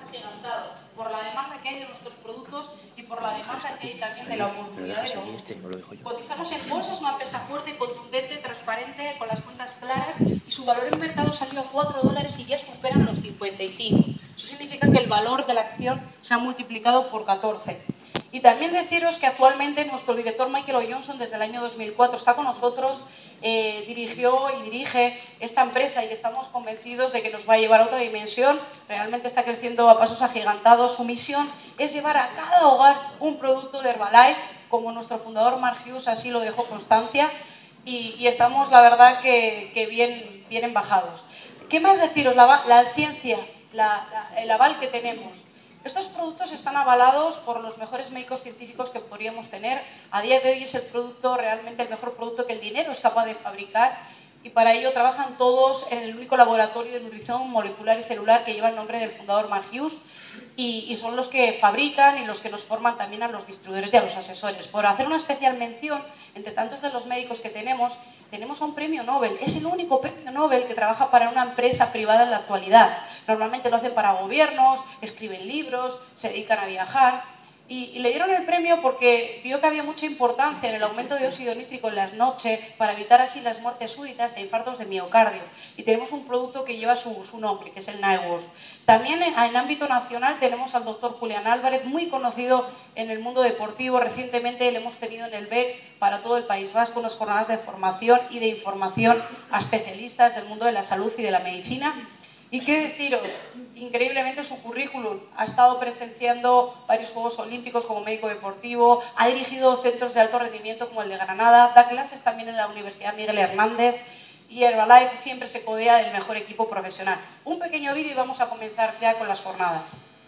agigantado por la demanda que hay de nuestros productos y por la demanda que hay también de la oportunidad de negocio. Cotizamos en bolsa, es una empresa fuerte, contundente, transparente, con las cuentas claras, y su valor en mercado salió a $4 y ya superan los 55. Eso significa que el valor de la acción se ha multiplicado por 14. Y también deciros que actualmente nuestro director Michael O. Johnson, desde el año 2004, está con nosotros, dirigió y dirige esta empresa, y estamos convencidos de que nos va a llevar a otra dimensión. Realmente está creciendo a pasos agigantados. Su misión es llevar a cada hogar un producto de Herbalife, como nuestro fundador Mark Hughes así lo dejó constancia, y estamos, la verdad, que bien embajados. ¿Qué más deciros? La ciencia, el aval que tenemos. Estos productos están avalados por los mejores médicos científicos que podríamos tener. A día de hoy es el producto, realmente el mejor producto que el dinero es capaz de fabricar, y para ello trabajan todos en el único laboratorio de nutrición molecular y celular que lleva el nombre del fundador Mark Hughes, y son los que fabrican y los que nos forman también a los distribuidores y a los asesores. Por hacer una especial mención, entre tantos de los médicos que tenemos a un premio Nobel. Es el único premio Nobel que trabaja para una empresa privada en la actualidad. Normalmente lo hacen para gobiernos, escriben libros, se dedican a viajar. Y le dieron el premio porque vio que había mucha importancia en el aumento de óxido nítrico en las noches, para evitar así las muertes súbitas e infartos de miocardio. Y tenemos un producto que lleva su nombre, que es el Nightwash. También en ámbito nacional tenemos al doctor Julián Álvarez, muy conocido en el mundo deportivo. Recientemente le hemos tenido en el BEC para todo el País Vasco, unas jornadas de formación y de información a especialistas del mundo de la salud y de la medicina. Y qué deciros, increíblemente su currículum: ha estado presenciando varios Juegos Olímpicos como médico deportivo, ha dirigido centros de alto rendimiento como el de Granada, da clases también en la Universidad Miguel Hernández, y Herbalife siempre se codea del mejor equipo profesional. Un pequeño vídeo y vamos a comenzar ya con las jornadas.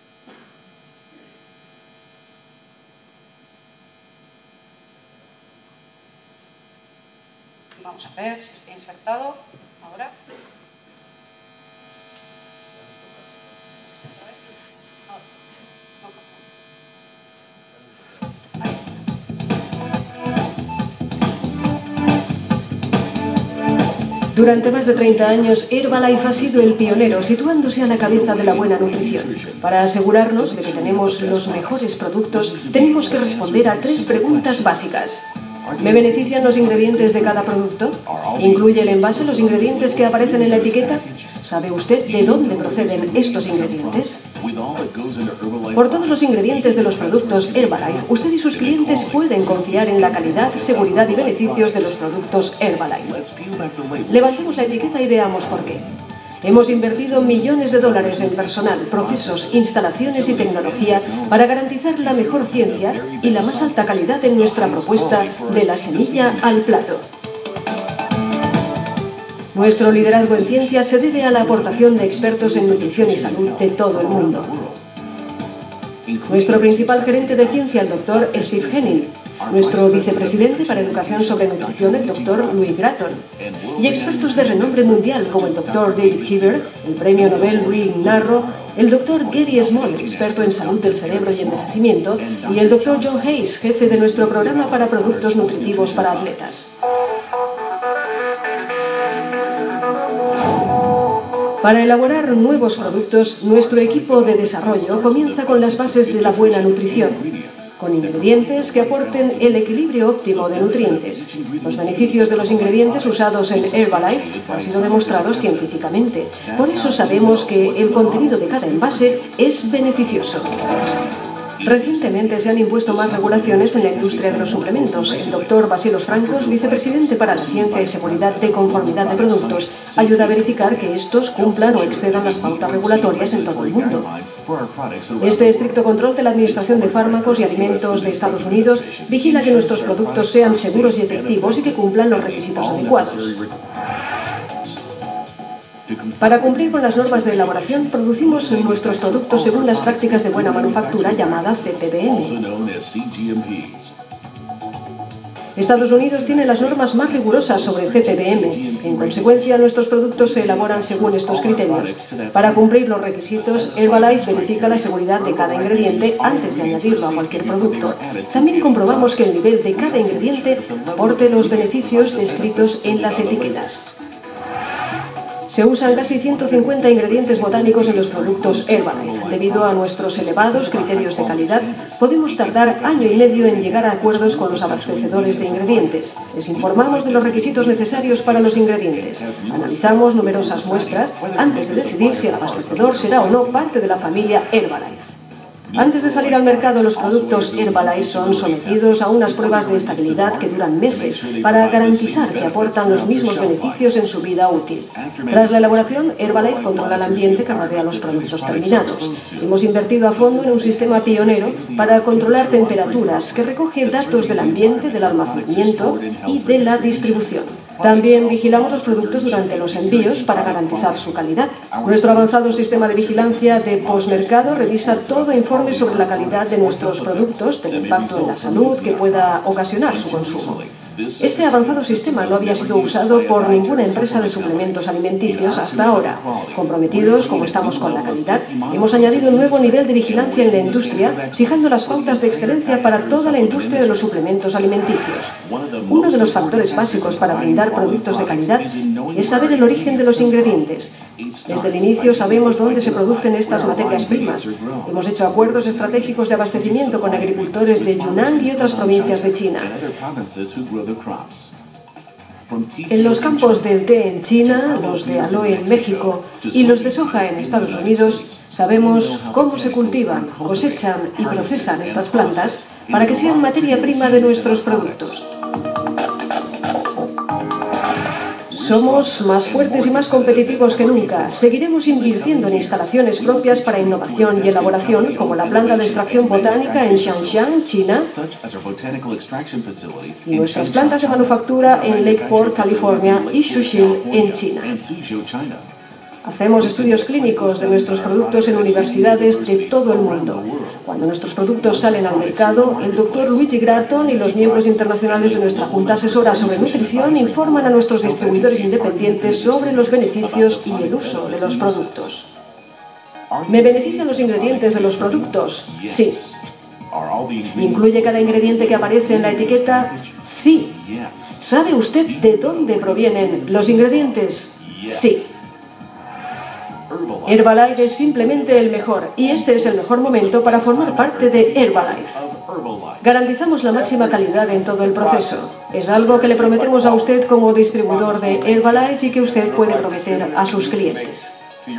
Vamos a ver si está insertado ahora. Durante más de 30 años, Herbalife ha sido el pionero, situándose a la cabeza de la buena nutrición. Para asegurarnos de que tenemos los mejores productos, tenemos que responder a 3 preguntas básicas. ¿Me benefician los ingredientes de cada producto? ¿Incluye el envase los ingredientes que aparecen en la etiqueta? ¿Sabe usted de dónde proceden estos ingredientes? Por todos los ingredientes de los productos Herbalife, usted y sus clientes pueden confiar en la calidad, seguridad y beneficios de los productos Herbalife. Levantemos la etiqueta y veamos por qué. Hemos invertido millones de dólares en personal, procesos, instalaciones y tecnología para garantizar la mejor ciencia y la más alta calidad en nuestra propuesta de la semilla al plato. Nuestro liderazgo en ciencia se debe a la aportación de expertos en nutrición y salud de todo el mundo. Nuestro principal gerente de ciencia, el Dr. Steve Henning. Nuestro vicepresidente para educación sobre nutrición, el Dr. Louis Gratton. Y expertos de renombre mundial como el Dr. David Heber, el premio Nobel Louis Narro, el Dr. Gary Small, experto en salud del cerebro y envejecimiento, y el Dr. John Hayes, jefe de nuestro programa para productos nutritivos para atletas. Para elaborar nuevos productos, nuestro equipo de desarrollo comienza con las bases de la buena nutrición, con ingredientes que aporten el equilibrio óptimo de nutrientes. Los beneficios de los ingredientes usados en Herbalife han sido demostrados científicamente. Por eso sabemos que el contenido de cada envase es beneficioso. Recientemente se han impuesto más regulaciones en la industria de los suplementos. El doctor Basilos Francos, vicepresidente para la ciencia y seguridad de conformidad de productos, ayuda a verificar que estos cumplan o excedan las pautas regulatorias en todo el mundo. Este estricto control de la Administración de Fármacos y Alimentos de Estados Unidos vigila que nuestros productos sean seguros y efectivos y que cumplan los requisitos adecuados. Para cumplir con las normas de elaboración, producimos nuestros productos según las prácticas de buena manufactura llamadas CPBM. Estados Unidos tiene las normas más rigurosas sobre CPBM. En consecuencia, nuestros productos se elaboran según estos criterios. Para cumplir los requisitos, Herbalife verifica la seguridad de cada ingrediente antes de añadirlo a cualquier producto. También comprobamos que el nivel de cada ingrediente aporte los beneficios descritos en las etiquetas. Se usan casi 150 ingredientes botánicos en los productos Herbalife. Debido a nuestros elevados criterios de calidad, podemos tardar año y medio en llegar a acuerdos con los abastecedores de ingredientes. Les informamos de los requisitos necesarios para los ingredientes. Analizamos numerosas muestras antes de decidir si el abastecedor será o no parte de la familia Herbalife. Antes de salir al mercado, los productos Herbalife son sometidos a unas pruebas de estabilidad que duran meses para garantizar que aportan los mismos beneficios en su vida útil. Tras la elaboración, Herbalife controla el ambiente que rodea los productos terminados. Hemos invertido a fondo en un sistema pionero para controlar temperaturas que recoge datos del ambiente, del almacenamiento y de la distribución. También vigilamos los productos durante los envíos para garantizar su calidad. Nuestro avanzado sistema de vigilancia de postmercado revisa todo informe sobre la calidad de nuestros productos, del impacto en la salud que pueda ocasionar su consumo. Este avanzado sistema no había sido usado por ninguna empresa de suplementos alimenticios hasta ahora. Comprometidos como estamos con la calidad, hemos añadido un nuevo nivel de vigilancia en la industria, fijando las pautas de excelencia para toda la industria de los suplementos alimenticios. Uno de los factores básicos para brindar productos de calidad es saber el origen de los ingredientes. Desde el inicio sabemos dónde se producen estas materias primas. Hemos hecho acuerdos estratégicos de abastecimiento con agricultores de Yunnan y otras provincias de China. En los campos del té en China, los de aloe en México y los de soja en Estados Unidos, sabemos cómo se cultivan, cosechan y procesan estas plantas para que sean materia prima de nuestros productos. Somos más fuertes y más competitivos que nunca. Seguiremos invirtiendo en instalaciones propias para innovación y elaboración, como la planta de extracción botánica en Shaanxi, China, y nuestras plantas de manufactura en Lakeport, California, y Suzhou, en China. Hacemos estudios clínicos de nuestros productos en universidades de todo el mundo. Cuando nuestros productos salen al mercado, el Dr. Luigi Gratton y los miembros internacionales de nuestra Junta Asesora sobre Nutrición informan a nuestros distribuidores independientes sobre los beneficios y el uso de los productos. ¿Me benefician los ingredientes de los productos? Sí. ¿Incluye cada ingrediente que aparece en la etiqueta? Sí. ¿Sabe usted de dónde provienen los ingredientes? Sí. Herbalife es simplemente el mejor, y este es el mejor momento para formar parte de Herbalife. Garantizamos la máxima calidad en todo el proceso. Es algo que le prometemos a usted como distribuidor de Herbalife y que usted puede prometer a sus clientes.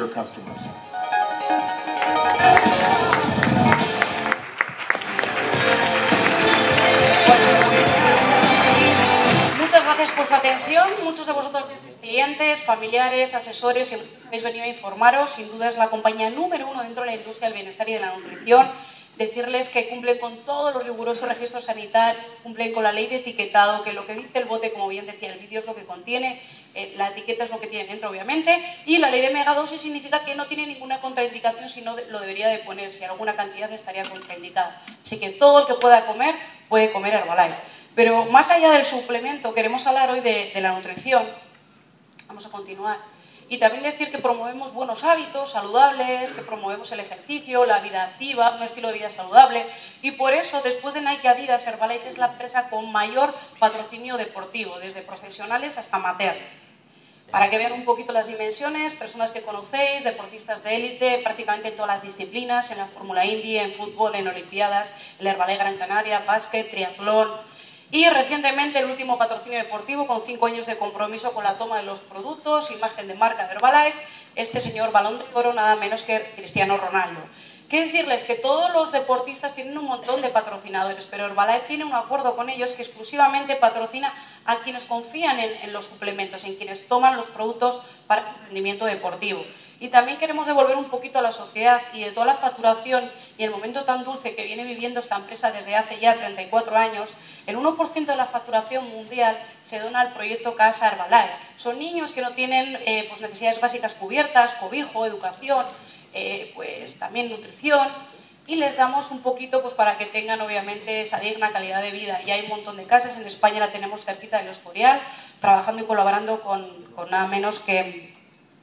Muchas gracias por su atención. Muchos de vosotros, clientes, familiares, asesores, habéis venido a informaros. Sin duda es la compañía número 1 dentro de la industria del bienestar y de la nutrición. Decirles que cumplen con todos los rigurosos registros sanitarios, cumplen con la ley de etiquetado, que lo que dice el bote, como bien decía el vídeo, es lo que contiene, la etiqueta es lo que tiene dentro, obviamente, y la ley de megadosis significa que no tiene ninguna contraindicación, si no lo debería de poner, si alguna cantidad estaría contraindicada. Así que todo el que pueda comer, puede comer Herbalife. Pero más allá del suplemento, queremos hablar hoy de la nutrición. Vamos a continuar. Y también decir que promovemos buenos hábitos saludables, que promovemos el ejercicio, la vida activa, un estilo de vida saludable. Y por eso, después de Nike y Adidas, Herbalife es la empresa con mayor patrocinio deportivo, desde profesionales hasta amateur. Para que vean un poquito las dimensiones, personas que conocéis, deportistas de élite, prácticamente en todas las disciplinas, en la Fórmula Indy, en fútbol, en Olimpiadas, el Herbalife Gran Canaria, básquet, triatlón. Y recientemente el último patrocinio deportivo con 5 años de compromiso con la toma de los productos, imagen de marca de Herbalife, este señor Balón de Oro nada menos que Cristiano Ronaldo. Quiero decirles que todos los deportistas tienen un montón de patrocinadores, pero Herbalife tiene un acuerdo con ellos que exclusivamente patrocina a quienes confían en los suplementos, en quienes toman los productos para el rendimiento deportivo. Y también queremos devolver un poquito a la sociedad y de toda la facturación y el momento tan dulce que viene viviendo esta empresa desde hace ya 34 años, el 1% de la facturación mundial se dona al proyecto Casa Herbalife. Son niños que no tienen pues necesidades básicas cubiertas, cobijo, educación, pues también nutrición, y les damos un poquito pues para que tengan obviamente esa digna calidad de vida. Y hay un montón de casas, en España la tenemos cerquita del Escorial, trabajando y colaborando con nada menos que...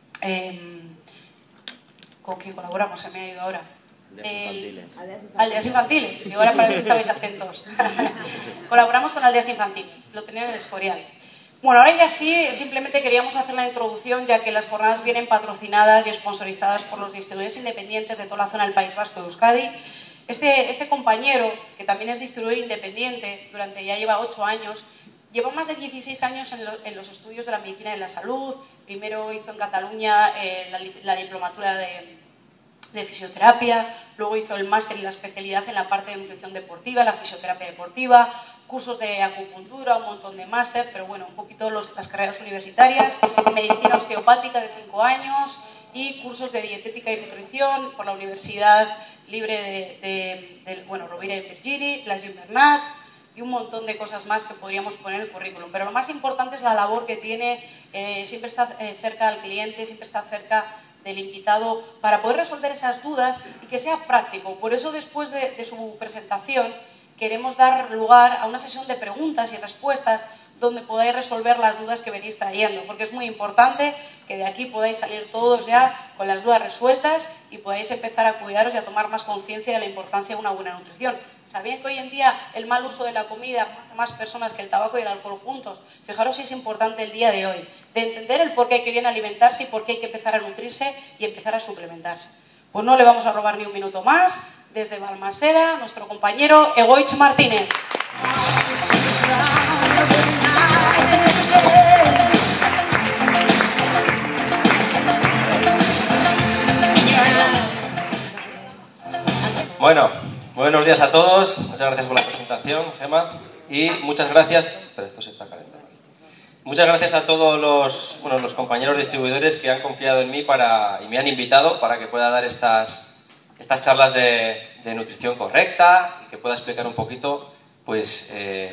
¿Con quién colaboramos? Se me ha ido ahora. Aldeas Infantiles. Y ahora para ver si estabais atentos. Colaboramos con Aldeas Infantiles. Lo tenían en el Escorial. Bueno, ahora ya sí, simplemente queríamos hacer la introducción, ya que las jornadas vienen patrocinadas y sponsorizadas por los distribuidores independientes de toda la zona del País Vasco de Euskadi. Este compañero, que también es distribuidor independiente, ya lleva 8 años, lleva más de 16 años en los estudios de la medicina de la salud. Primero hizo en Cataluña la diplomatura de fisioterapia, luego hizo el máster y la especialidad en la parte de nutrición deportiva, la fisioterapia deportiva, cursos de acupuntura, un montón de máster, pero bueno, un poquito las carreras universitarias, medicina osteopática de 5 años y cursos de dietética y nutrición por la Universidad Libre de Rovira i Virgili, la Gimbernat y un montón de cosas más que podríamos poner en el currículum. Pero lo más importante es la labor que tiene, siempre está cerca del cliente, siempre está cerca del invitado para poder resolver esas dudas y que sea práctico. Por eso, después de su presentación, queremos dar lugar a una sesión de preguntas y respuestas donde podáis resolver las dudas que venís trayendo, porque es muy importante que de aquí podáis salir todos ya con las dudas resueltas y podáis empezar a cuidaros y a tomar más conciencia de la importancia de una buena nutrición. ¿Sabían que hoy en día el mal uso de la comida mata más personas que el tabaco y el alcohol juntos? Fijaros si es importante el día de hoy, de entender el por qué hay que bien alimentarse y por qué hay que empezar a nutrirse y empezar a suplementarse. Pues no le vamos a robar ni un minuto más. Desde Balmaseda, nuestro compañero Egoich Martínez. Bueno, buenos días a todos. Muchas gracias por la presentación, Gemma. Y muchas gracias... Espera, esto se está calentando. Muchas gracias a todos los compañeros distribuidores que han confiado en mí y me han invitado para que pueda dar estas charlas de nutrición correcta y que pueda explicar un poquito pues,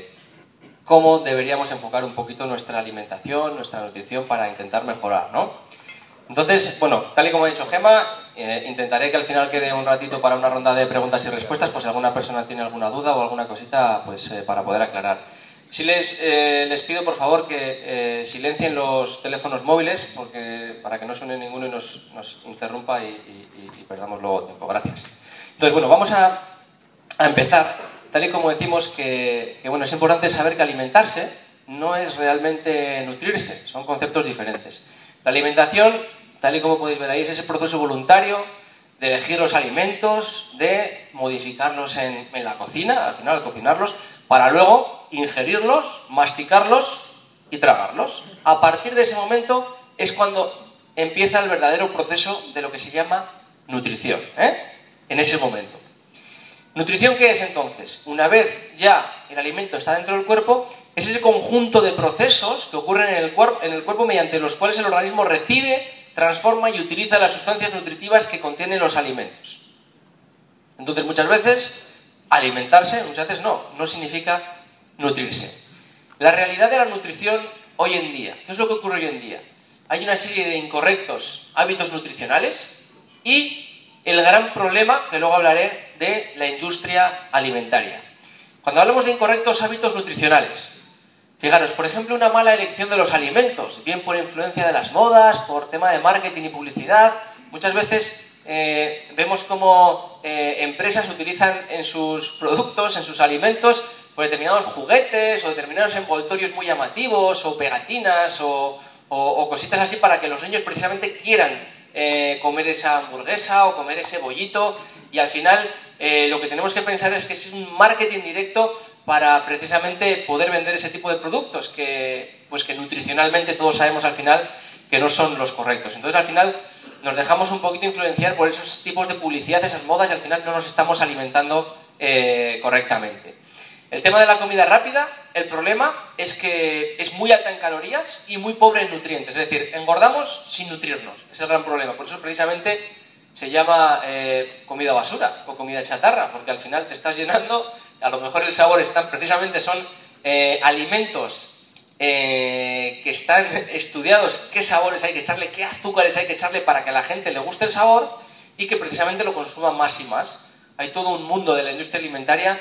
cómo deberíamos enfocar un poquito nuestra alimentación, nuestra nutrición para intentar mejorar, ¿no? Entonces, bueno, tal y como ha dicho Gemma, intentaré que al final quede un ratito para una ronda de preguntas y respuestas, pues si alguna persona tiene alguna duda o alguna cosita, pues para poder aclarar. Sí les pido, por favor, que silencien los teléfonos móviles para que no suene ninguno y nos interrumpa y perdamos luego tiempo. Gracias. Entonces, bueno, vamos a empezar. Tal y como decimos que bueno, es importante saber que alimentarse no es realmente nutrirse, son conceptos diferentes. La alimentación, tal y como podéis ver ahí, es ese proceso voluntario de elegir los alimentos, de modificarlos en la cocina, al final, al cocinarlos, para luego ingerirlos, masticarlos y tragarlos. A partir de ese momento es cuando empieza el verdadero proceso de lo que se llama nutrición, en ese momento. ¿Nutrición qué es entonces? Una vez ya el alimento está dentro del cuerpo, es ese conjunto de procesos que ocurren en el cuerpo mediante los cuales el organismo recibe, transforma y utiliza las sustancias nutritivas que contienen los alimentos. Entonces, muchas veces, alimentarse, muchas veces no significa nutrirse. La realidad de la nutrición hoy en día, ¿qué es lo que ocurre hoy en día? Hay una serie de incorrectos hábitos nutricionales y el gran problema, que luego hablaré, de la industria alimentaria. Cuando hablamos de incorrectos hábitos nutricionales, fijaros, por ejemplo, una mala elección de los alimentos, bien por influencia de las modas, por tema de marketing y publicidad. Muchas veces vemos cómo empresas utilizan en sus productos, en sus alimentos, pues determinados juguetes o determinados envoltorios muy llamativos o pegatinas o cositas así para que los niños precisamente quieran comer esa hamburguesa o comer ese bollito, y al final lo que tenemos que pensar es que es un marketing directo para precisamente poder vender ese tipo de productos que nutricionalmente todos sabemos al final que no son los correctos. Entonces al final nos dejamos un poquito influenciar por esos tipos de publicidad, esas modas, y al final no nos estamos alimentando correctamente. El tema de la comida rápida, el problema es que es muy alta en calorías y muy pobre en nutrientes. Es decir, engordamos sin nutrirnos. Ese es el gran problema. Por eso precisamente se llama comida basura o comida chatarra, porque al final te estás llenando, a lo mejor el sabor precisamente son alimentos que están estudiados, qué sabores hay que echarle, qué azúcares hay que echarle para que a la gente le guste el sabor y que precisamente lo consuma más y más. Hay todo un mundo de la industria alimentaria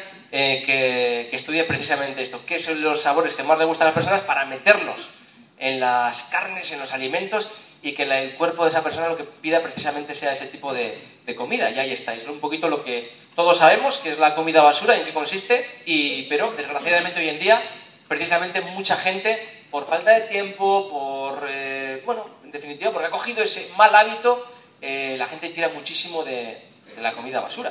que estudia precisamente esto, qué son los sabores que más le gustan a las personas para meterlos en las carnes, en los alimentos, y que el cuerpo de esa persona lo que pida precisamente sea ese tipo de comida. Y ahí está, es un poquito lo que todos sabemos, que es la comida basura, en qué consiste, pero desgraciadamente hoy en día, precisamente mucha gente por falta de tiempo, por, bueno, en definitiva, porque ha cogido ese mal hábito, la gente tira muchísimo de la comida basura.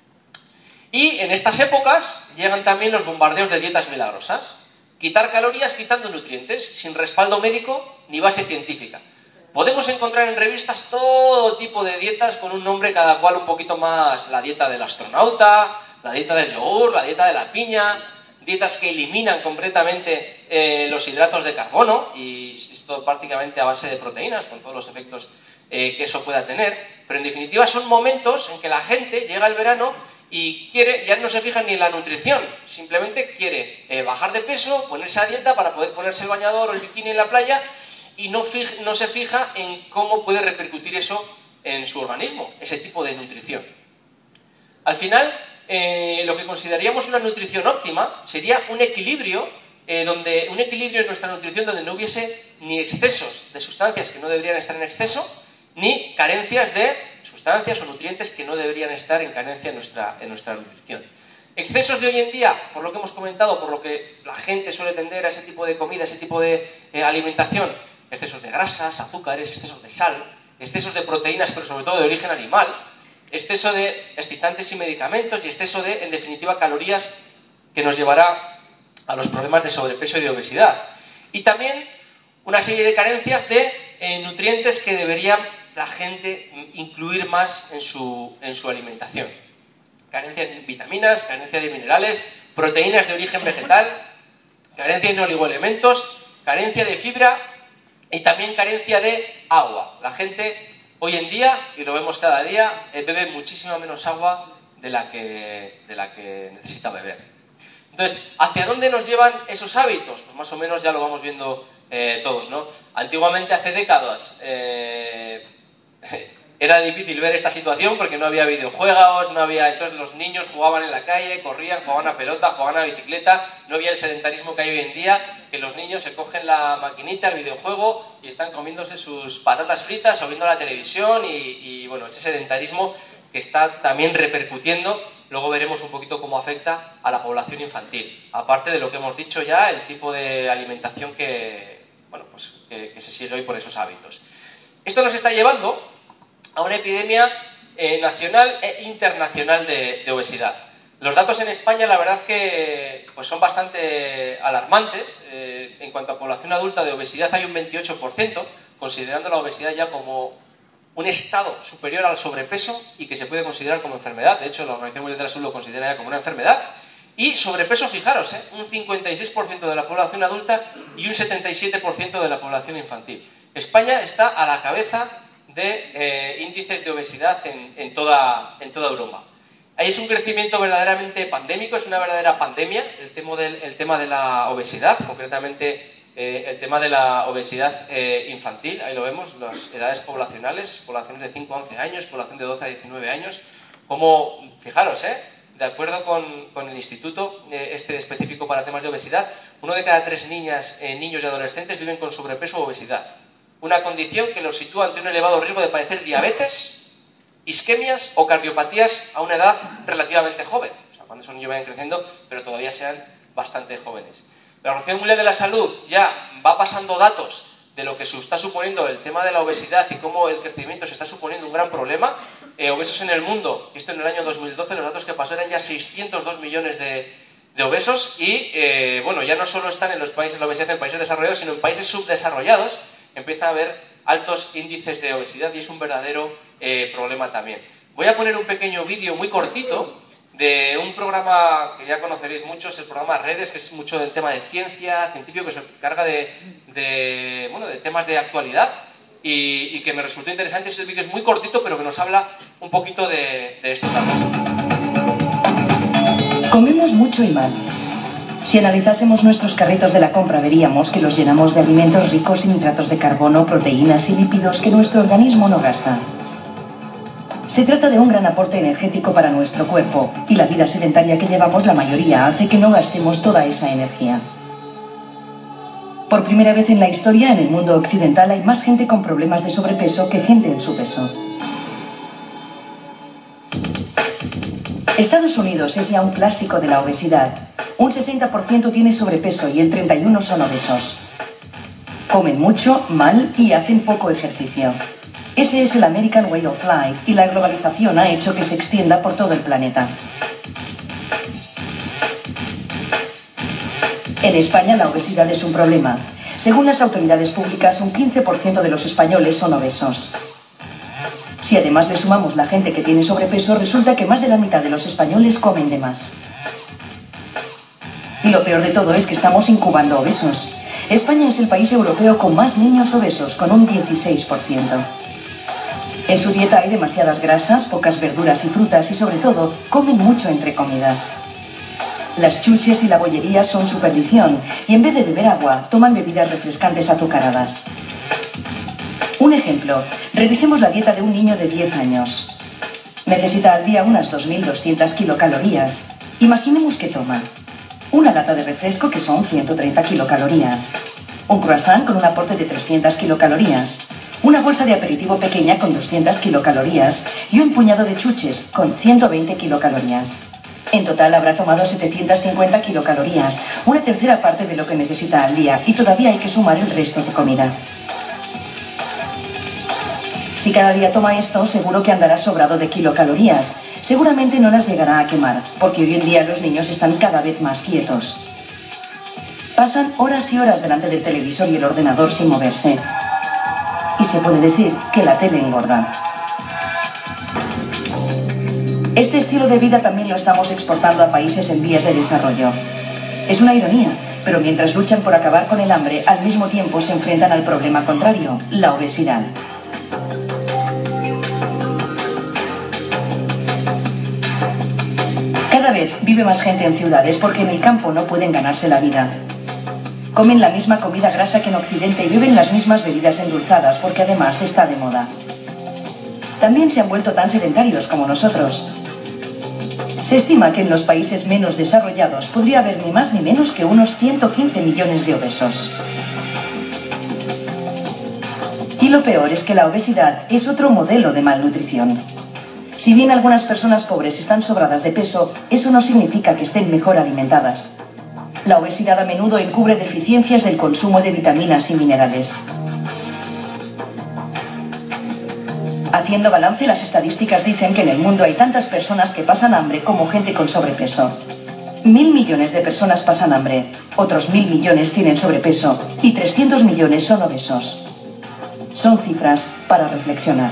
Y en estas épocas llegan también los bombardeos de dietas milagrosas. Quitar calorías quitando nutrientes, sin respaldo médico ni base científica. Podemos encontrar en revistas todo tipo de dietas con un nombre cada cual un poquito más, la dieta del astronauta, la dieta del yogur, la dieta de la piña, dietas que eliminan completamente los hidratos de carbono, y esto prácticamente a base de proteínas, con todos los efectos que eso pueda tener. Pero en definitiva son momentos en que la gente llega el verano y quiere, ya no se fija ni en la nutrición, simplemente quiere bajar de peso, ponerse a dieta para poder ponerse el bañador o el bikini en la playa, y no se fija en cómo puede repercutir eso en su organismo, ese tipo de nutrición. Al final, lo que consideraríamos una nutrición óptima sería un equilibrio, en nuestra nutrición donde no hubiese ni excesos de sustancias que no deberían estar en exceso, ni carencias de sustancias o nutrientes que no deberían estar en carencia en nuestra nutrición. Excesos de hoy en día, por lo que hemos comentado, por lo que la gente suele tender a ese tipo de comida, ese tipo de alimentación, excesos de grasas, azúcares, excesos de sal, excesos de proteínas, pero sobre todo de origen animal, exceso de excitantes y medicamentos y exceso de, en definitiva, calorías, que nos llevará a los problemas de sobrepeso y de obesidad. Y también una serie de carencias de nutrientes que debería la gente incluir más en su alimentación. Carencia de vitaminas, carencia de minerales, proteínas de origen vegetal, carencia de oligoelementos, carencia de fibra y también carencia de agua. La gente hoy en día, y lo vemos cada día, bebe muchísima menos agua de la que necesita beber. Entonces, ¿hacia dónde nos llevan esos hábitos? Pues más o menos ya lo vamos viendo todos, ¿no? Antiguamente, hace décadas, era difícil ver esta situación porque no había videojuegos, entonces los niños jugaban en la calle, corrían, jugaban a pelota, jugaban a bicicleta, no había el sedentarismo que hay hoy en día, que los niños se cogen la maquinita, el videojuego, y están comiéndose sus patatas fritas o viendo la televisión, y bueno, ese sedentarismo que está también repercutiendo. Luego veremos un poquito cómo afecta a la población infantil, aparte de lo que hemos dicho ya, el tipo de alimentación que se sigue hoy por esos hábitos. Esto nos está llevando a una epidemia nacional e internacional de obesidad. Los datos en España, la verdad que pues son bastante alarmantes. En cuanto a población adulta de obesidad hay un 28%, considerando la obesidad ya como un estado superior al sobrepeso y que se puede considerar como enfermedad. De hecho, la Organización Mundial de la Salud lo considera ya como una enfermedad. Y sobrepeso, fijaros, un 56% de la población adulta y un 77% de la población infantil. España está a la cabeza de índices de obesidad en toda Europa. Ahí es un crecimiento verdaderamente pandémico, es una verdadera pandemia el tema de la obesidad, concretamente el tema de la obesidad infantil. Ahí lo vemos, las edades poblacionales, poblaciones de 5 a 11 años, población de 12 a 19 años, como, fijaros, de acuerdo con el instituto específico para temas de obesidad, 1 de cada 3 niñas, niños y adolescentes viven con sobrepeso o obesidad. Una condición que los sitúa ante un elevado riesgo de padecer diabetes, isquemias o cardiopatías a una edad relativamente joven. O sea, cuando esos niños vayan creciendo, pero todavía sean bastante jóvenes. La Organización Mundial de la Salud ya va pasando datos de lo que se está suponiendo el tema de la obesidad y cómo el crecimiento se está suponiendo un gran problema. Obesos en el mundo, esto en el año 2012, los datos que pasó eran ya 602 millones de obesos y, bueno, ya no solo están en los países la obesidad en países desarrollados, sino en países subdesarrollados empieza a haber altos índices de obesidad y es un verdadero problema también. Voy a poner un pequeño vídeo muy cortito de un programa que ya conoceréis muchos, el programa Redes, que es mucho del tema de ciencia, científico, que se encarga de temas de actualidad y que me resultó interesante. Ese vídeo es muy cortito, pero que nos habla un poquito de esto también. Comemos mucho y mal. Si analizásemos nuestros carritos de la compra, veríamos que los llenamos de alimentos ricos en hidratos de carbono, proteínas y lípidos que nuestro organismo no gasta. Se trata de un gran aporte energético para nuestro cuerpo, y la vida sedentaria que llevamos la mayoría hace que no gastemos toda esa energía. Por primera vez en la historia, en el mundo occidental hay más gente con problemas de sobrepeso que gente en su peso. Estados Unidos es ya un clásico de la obesidad. Un 60% tiene sobrepeso y el 31% son obesos. Comen mucho, mal y hacen poco ejercicio. Ese es el American Way of Life y la globalización ha hecho que se extienda por todo el planeta. En España la obesidad es un problema. Según las autoridades públicas, un 15% de los españoles son obesos. Si además le sumamos la gente que tiene sobrepeso, resulta que más de la mitad de los españoles comen de más. Y lo peor de todo es que estamos incubando obesos. España es el país europeo con más niños obesos, con un 16%. En su dieta hay demasiadas grasas, pocas verduras y frutas y sobre todo, comen mucho entre comidas. Las chuches y la bollería son su perdición y en vez de beber agua, toman bebidas refrescantes azucaradas. Un ejemplo, revisemos la dieta de un niño de 10 años. Necesita al día unas 2.200 kilocalorías. Imaginemos que toma una lata de refresco, que son 130 kilocalorías, un croissant con un aporte de 300 kilocalorías, una bolsa de aperitivo pequeña con 200 kilocalorías y un puñado de chuches con 120 kilocalorías. En total habrá tomado 750 kilocalorías, una tercera parte de lo que necesita al día, y todavía hay que sumar el resto de comida. Si cada día toma esto, seguro que andará sobrado de kilocalorías. Seguramente no las llegará a quemar, porque hoy en día los niños están cada vez más quietos. Pasan horas y horas delante del televisor y el ordenador sin moverse. Y se puede decir que la tele engorda. Este estilo de vida también lo estamos exportando a países en vías de desarrollo. Es una ironía, pero mientras luchan por acabar con el hambre, al mismo tiempo se enfrentan al problema contrario, la obesidad. Cada vez vive más gente en ciudades porque en el campo no pueden ganarse la vida. Comen la misma comida grasa que en Occidente y beben las mismas bebidas endulzadas porque además está de moda. También se han vuelto tan sedentarios como nosotros. Se estima que en los países menos desarrollados podría haber ni más ni menos que unos 115 millones de obesos. Y lo peor es que la obesidad es otro modelo de malnutrición. Si bien algunas personas pobres están sobradas de peso, eso no significa que estén mejor alimentadas. La obesidad a menudo encubre deficiencias del consumo de vitaminas y minerales. Haciendo balance, las estadísticas dicen que en el mundo hay tantas personas que pasan hambre como gente con sobrepeso. 1.000 millones de personas pasan hambre, otros 1.000 millones tienen sobrepeso y 300 millones son obesos. Son cifras para reflexionar.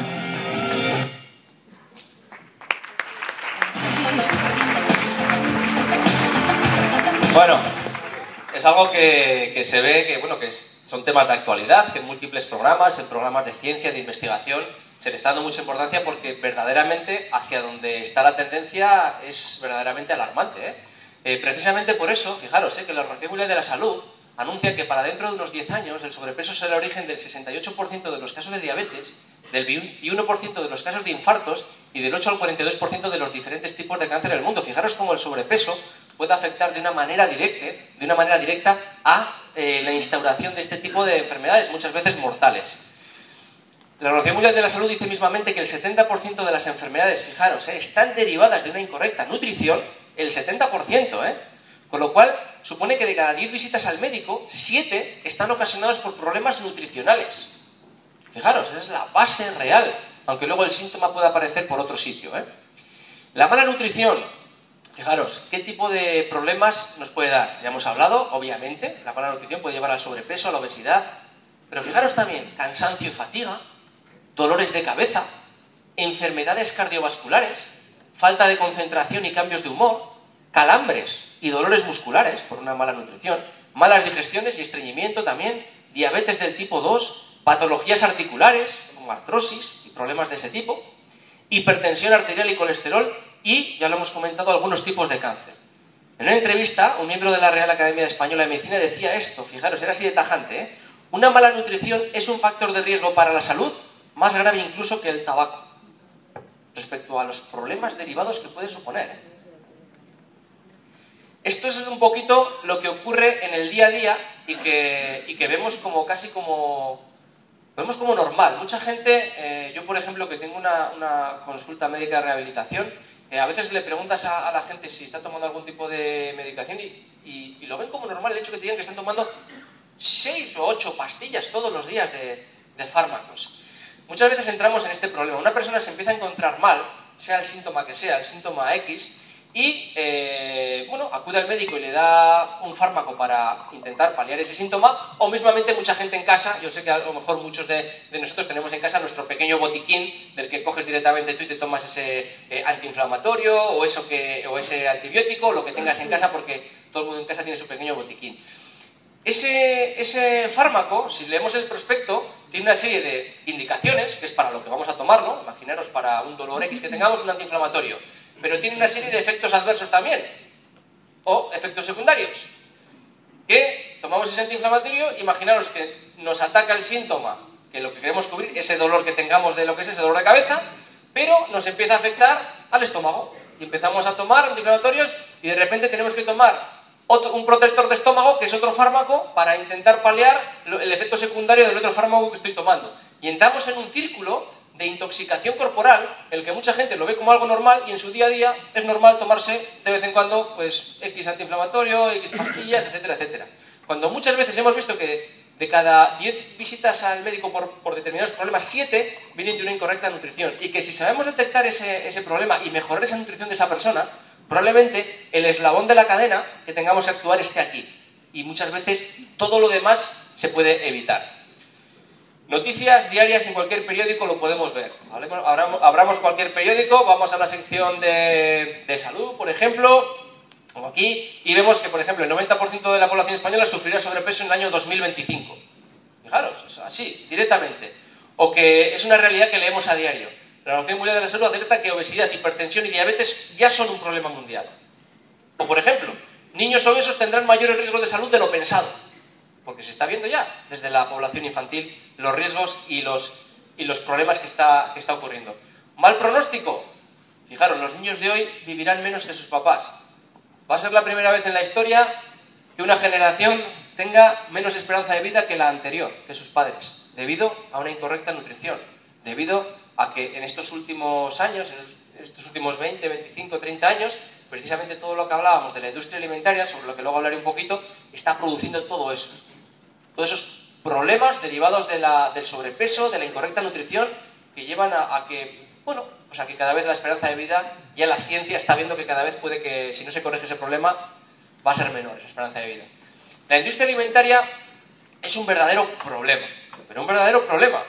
Bueno, es algo que se ve que, bueno, son temas de actualidad, que en múltiples programas, en programas de ciencia, de investigación, se le está dando mucha importancia porque verdaderamente hacia donde está la tendencia es verdaderamente alarmante, Precisamente por eso, fijaros, que la Organización Mundial de la Salud anuncia que para dentro de unos 10 años el sobrepeso será el origen del 68% de los casos de diabetes, del 21% de los casos de infartos y del 8 al 42% de los diferentes tipos de cáncer en el mundo. Fijaros cómo el sobrepeso puede afectar de una manera directa a la instauración de este tipo de enfermedades, muchas veces mortales. La Organización Mundial de la Salud dice mismamente que el 70% de las enfermedades, fijaros, están derivadas de una incorrecta nutrición, el 70%, con lo cual supone que de cada 10 visitas al médico, 7 están ocasionadas por problemas nutricionales. Fijaros, esa es la base real, aunque luego el síntoma pueda aparecer por otro sitio. La mala nutrición, fijaros, ¿qué tipo de problemas nos puede dar? Ya hemos hablado, obviamente, la mala nutrición puede llevar al sobrepeso, a la obesidad, pero fijaros también, cansancio y fatiga, dolores de cabeza, enfermedades cardiovasculares, falta de concentración y cambios de humor, calambres y dolores musculares por una mala nutrición, malas digestiones y estreñimiento también, diabetes del tipo 2, patologías articulares como artrosis y problemas de ese tipo, hipertensión arterial y colesterol y, ya lo hemos comentado, algunos tipos de cáncer. En una entrevista, un miembro de la Real Academia Española de Medicina decía esto, fijaros, era así de tajante, una mala nutrición es un factor de riesgo para la salud más grave incluso que el tabaco, respecto a los problemas derivados que puede suponer. Esto es un poquito lo que ocurre en el día a día y que vemos como casi como normal. Mucha gente, yo por ejemplo que tengo una consulta médica de rehabilitación, a veces le preguntas a la gente si está tomando algún tipo de medicación y lo ven como normal el hecho que te digan que están tomando 6 o 8 pastillas todos los días de fármacos. Muchas veces entramos en este problema. Una persona se empieza a encontrar mal, sea el síntoma que sea, el síntoma X, y bueno, acude al médico y le da un fármaco para intentar paliar ese síntoma, o mismamente mucha gente en casa, yo sé que a lo mejor muchos de nosotros tenemos en casa nuestro pequeño botiquín del que coges directamente tú y te tomas ese antiinflamatorio o ese antibiótico, o lo que tengas en casa, porque todo el mundo en casa tiene su pequeño botiquín. Ese fármaco, si leemos el prospecto, tiene una serie de indicaciones, que es para lo que vamos a tomarlo. Imaginaros para un dolor X que tengamos un antiinflamatorio, pero tiene una serie de efectos adversos también, o efectos secundarios, que tomamos ese antiinflamatorio, imaginaros que nos ataca el síntoma, que lo que queremos cubrir, ese dolor que tengamos de lo que es ese dolor de cabeza, pero nos empieza a afectar al estómago, y empezamos a tomar antiinflamatorios, y de repente tenemos que tomar un protector de estómago, que es otro fármaco, para intentar paliar el efecto secundario del otro fármaco que estoy tomando. Y entramos en un círculo de intoxicación corporal, en el que mucha gente lo ve como algo normal, y en su día a día es normal tomarse de vez en cuando pues X antiinflamatorio, X pastillas, etcétera, etcétera. Cuando muchas veces hemos visto que de cada 10 visitas al médico por determinados problemas, 7 vienen de una incorrecta nutrición, y que si sabemos detectar ese problema y mejorar esa nutrición de esa persona, probablemente el eslabón de la cadena que tengamos que actuar esté aquí, y muchas veces todo lo demás se puede evitar. Noticias diarias en cualquier periódico lo podemos ver, ¿vale? Bueno, abramos cualquier periódico, vamos a la sección de salud, por ejemplo, como aquí, y vemos que, por ejemplo, el 90% de la población española sufrirá sobrepeso en el año 2025. Fijaros, eso, así, directamente. O que es una realidad que leemos a diario. La Organización Mundial de la Salud alerta que obesidad, hipertensión y diabetes ya son un problema mundial. O, por ejemplo, niños obesos tendrán mayores riesgos de salud de lo pensado, porque se está viendo ya desde la población infantil los riesgos y los problemas que está ocurriendo. Mal pronóstico. Fijaros, los niños de hoy vivirán menos que sus papás. Va a ser la primera vez en la historia que una generación tenga menos esperanza de vida que la anterior, que sus padres, debido a una incorrecta nutrición, debido a que en estos últimos años, en estos últimos 20, 25, 30 años, precisamente todo lo que hablábamos de la industria alimentaria, sobre lo que luego hablaré un poquito, está produciendo todo eso. Todos esos problemas derivados del sobrepeso, de la incorrecta nutrición, que llevan a que, bueno, pues a que cada vez la esperanza de vida, ya la ciencia está viendo que cada vez puede que, si no se corrige ese problema, va a ser menor esa esperanza de vida. La industria alimentaria es un verdadero problema, pero un verdadero problema.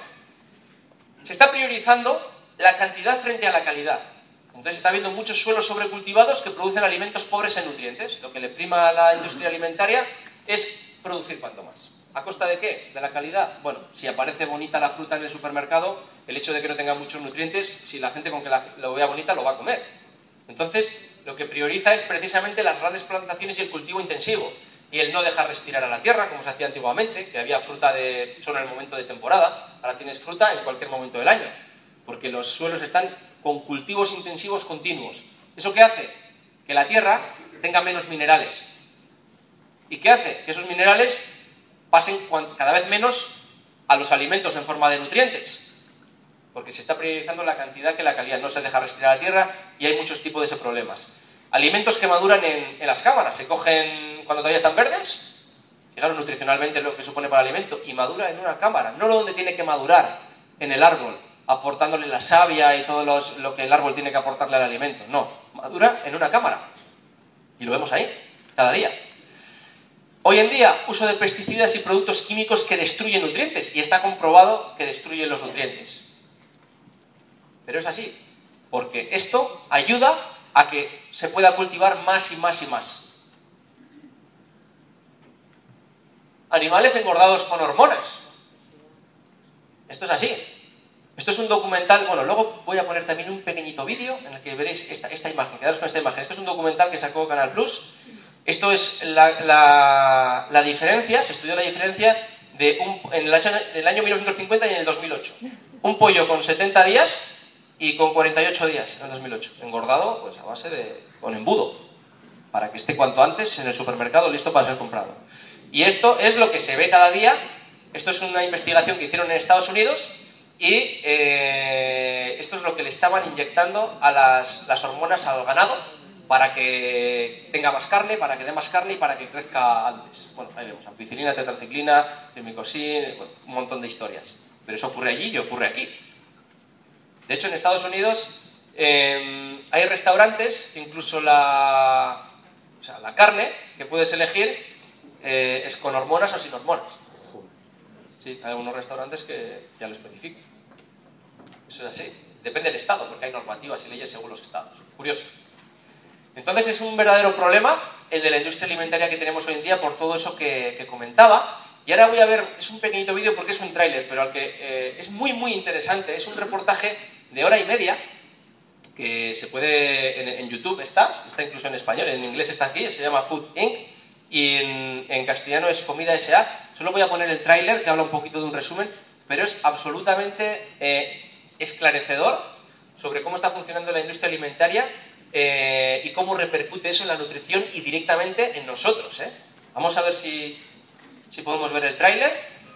Se está priorizando la cantidad frente a la calidad. Entonces está habiendo muchos suelos sobrecultivados que producen alimentos pobres en nutrientes. Lo que le prima a la industria alimentaria es producir cuanto más. ¿A costa de qué? ¿De la calidad? Bueno, si aparece bonita la fruta en el supermercado, el hecho de que no tenga muchos nutrientes, si la gente con que lo vea bonita lo va a comer. Entonces, lo que prioriza es precisamente las grandes plantaciones y el cultivo intensivo, y el no dejar respirar a la tierra, como se hacía antiguamente, que había fruta solo en el momento de temporada. Ahora tienes fruta en cualquier momento del año, porque los suelos están con cultivos intensivos continuos. ¿Eso qué hace? Que la tierra tenga menos minerales. ¿Y qué hace? Que esos minerales pasen cada vez menos a los alimentos en forma de nutrientes, porque se está priorizando la cantidad que la calidad. No se deja respirar a la tierra y hay muchos tipos de esos problemas. Alimentos que maduran en las cámaras, se cogen cuando todavía están verdes, fijaros nutricionalmente lo que supone para el alimento, y madura en una cámara, no donde tiene que madurar, en el árbol, aportándole la savia y todo lo que el árbol tiene que aportarle al alimento. No, madura en una cámara, y lo vemos ahí, cada día. Hoy en día, uso de pesticidas y productos químicos que destruyen nutrientes, y está comprobado que destruyen los nutrientes. Pero es así, porque esto ayuda a que se pueda cultivar más y más y más. Animales engordados con hormonas. Esto es así. Esto es un documental, bueno, luego voy a poner también un pequeñito vídeo en el que veréis esta imagen, quedaros con esta imagen. Esto es un documental que sacó Canal Plus. Esto es la diferencia, se estudió la diferencia en el año 1950 y en el 2008. Un pollo con 70 días y con 48 días en el 2008. Engordado pues a base con embudo, para que esté cuanto antes en el supermercado listo para ser comprado. Y esto es lo que se ve cada día. Esto es una investigación que hicieron en Estados Unidos, y esto es lo que le estaban inyectando a las hormonas al ganado para que tenga más carne, para que dé más carne y para que crezca antes. Bueno, ahí vemos, ampicilina, tetraciclina, trimicosín, bueno, un montón de historias. Pero eso ocurre allí y ocurre aquí. De hecho, en Estados Unidos hay restaurantes, incluso la carne que puedes elegir es con hormonas o sin hormonas. Sí, hay algunos restaurantes que ya lo especifican. Eso es así. Depende del estado, porque hay normativas y leyes según los estados. Curioso. Entonces es un verdadero problema el de la industria alimentaria que tenemos hoy en día por todo eso que comentaba. Y ahora voy a ver, es un pequeñito vídeo porque es un tráiler, pero al que es muy muy interesante. Es un reportaje de 1:30 que se puede, en YouTube está incluso en español, en inglés está aquí, se llama Food Inc. Y en castellano es Comida S.A. Solo voy a poner el tráiler que habla un poquito de un resumen, pero es absolutamente esclarecedor sobre cómo está funcionando la industria alimentaria y cómo repercute eso en la nutrición y directamente en nosotros. Vamos a ver si podemos ver el tráiler.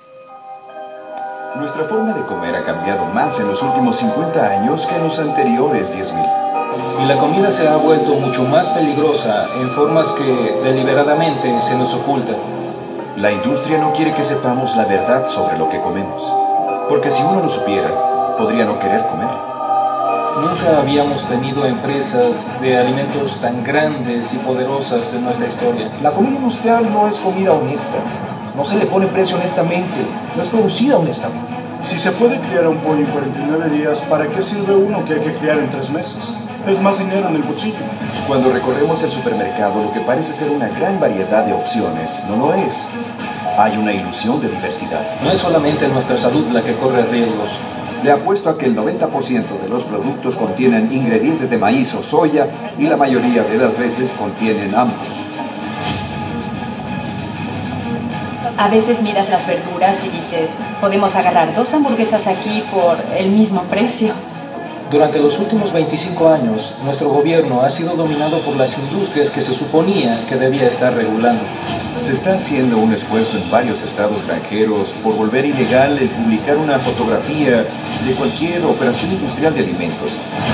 Nuestra forma de comer ha cambiado más en los últimos 50 años que en los anteriores 10.000. Y la comida se ha vuelto mucho más peligrosa en formas que deliberadamente se nos ocultan. La industria no quiere que sepamos la verdad sobre lo que comemos, porque si uno lo supiera, podría no querer comer. Nunca habíamos tenido empresas de alimentos tan grandes y poderosas en nuestra historia. La comida industrial no es comida honesta. No se le pone precio honestamente. No es producida honestamente. Si se puede criar un pollo en 49 días, ¿para qué sirve uno que hay que criar en 3 meses? Es más dinero en el bolsillo. Cuando recorremos el supermercado, lo que parece ser una gran variedad de opciones, no lo es. Hay una ilusión de diversidad. No es solamente nuestra salud la que corre riesgos. Le apuesto a que el 90% de los productos contienen ingredientes de maíz o soya y la mayoría de las veces contienen ambos. A veces miras las verduras y dices, podemos agarrar 2 hamburguesas aquí por el mismo precio. Durante los últimos 25 años, nuestro gobierno ha sido dominado por las industrias que se suponía que debía estar regulando. Se está haciendo un esfuerzo en varios estados granjeros por volver ilegal el publicar una fotografía de cualquier operación industrial de alimentos.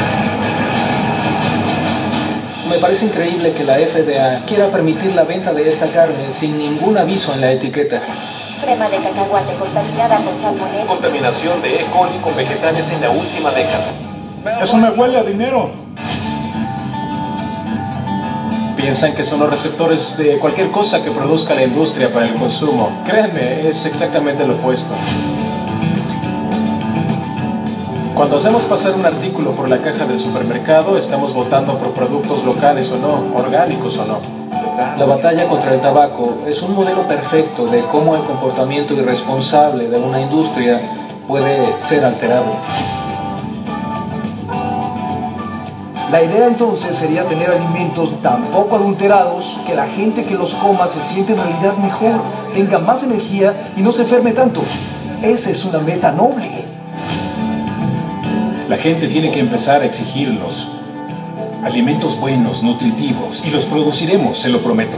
Me parece increíble que la FDA quiera permitir la venta de esta carne sin ningún aviso en la etiqueta. Crema de cacahuate contaminada con salmonela. Contaminación de E. coli con vegetales en la última década. Eso me huele a dinero. Piensan que son los receptores de cualquier cosa que produzca la industria para el consumo. Créanme, es exactamente lo opuesto. Cuando hacemos pasar un artículo por la caja del supermercado, estamos votando por productos locales o no, orgánicos o no. La batalla contra el tabaco es un modelo perfecto de cómo el comportamiento irresponsable de una industria puede ser alterado. La idea entonces sería tener alimentos tan poco adulterados que la gente que los coma se siente en realidad mejor, tenga más energía y no se enferme tanto. Esa es una meta noble. La gente tiene que empezar a exigirlos. Alimentos buenos, nutritivos, y los produciremos, se lo prometo.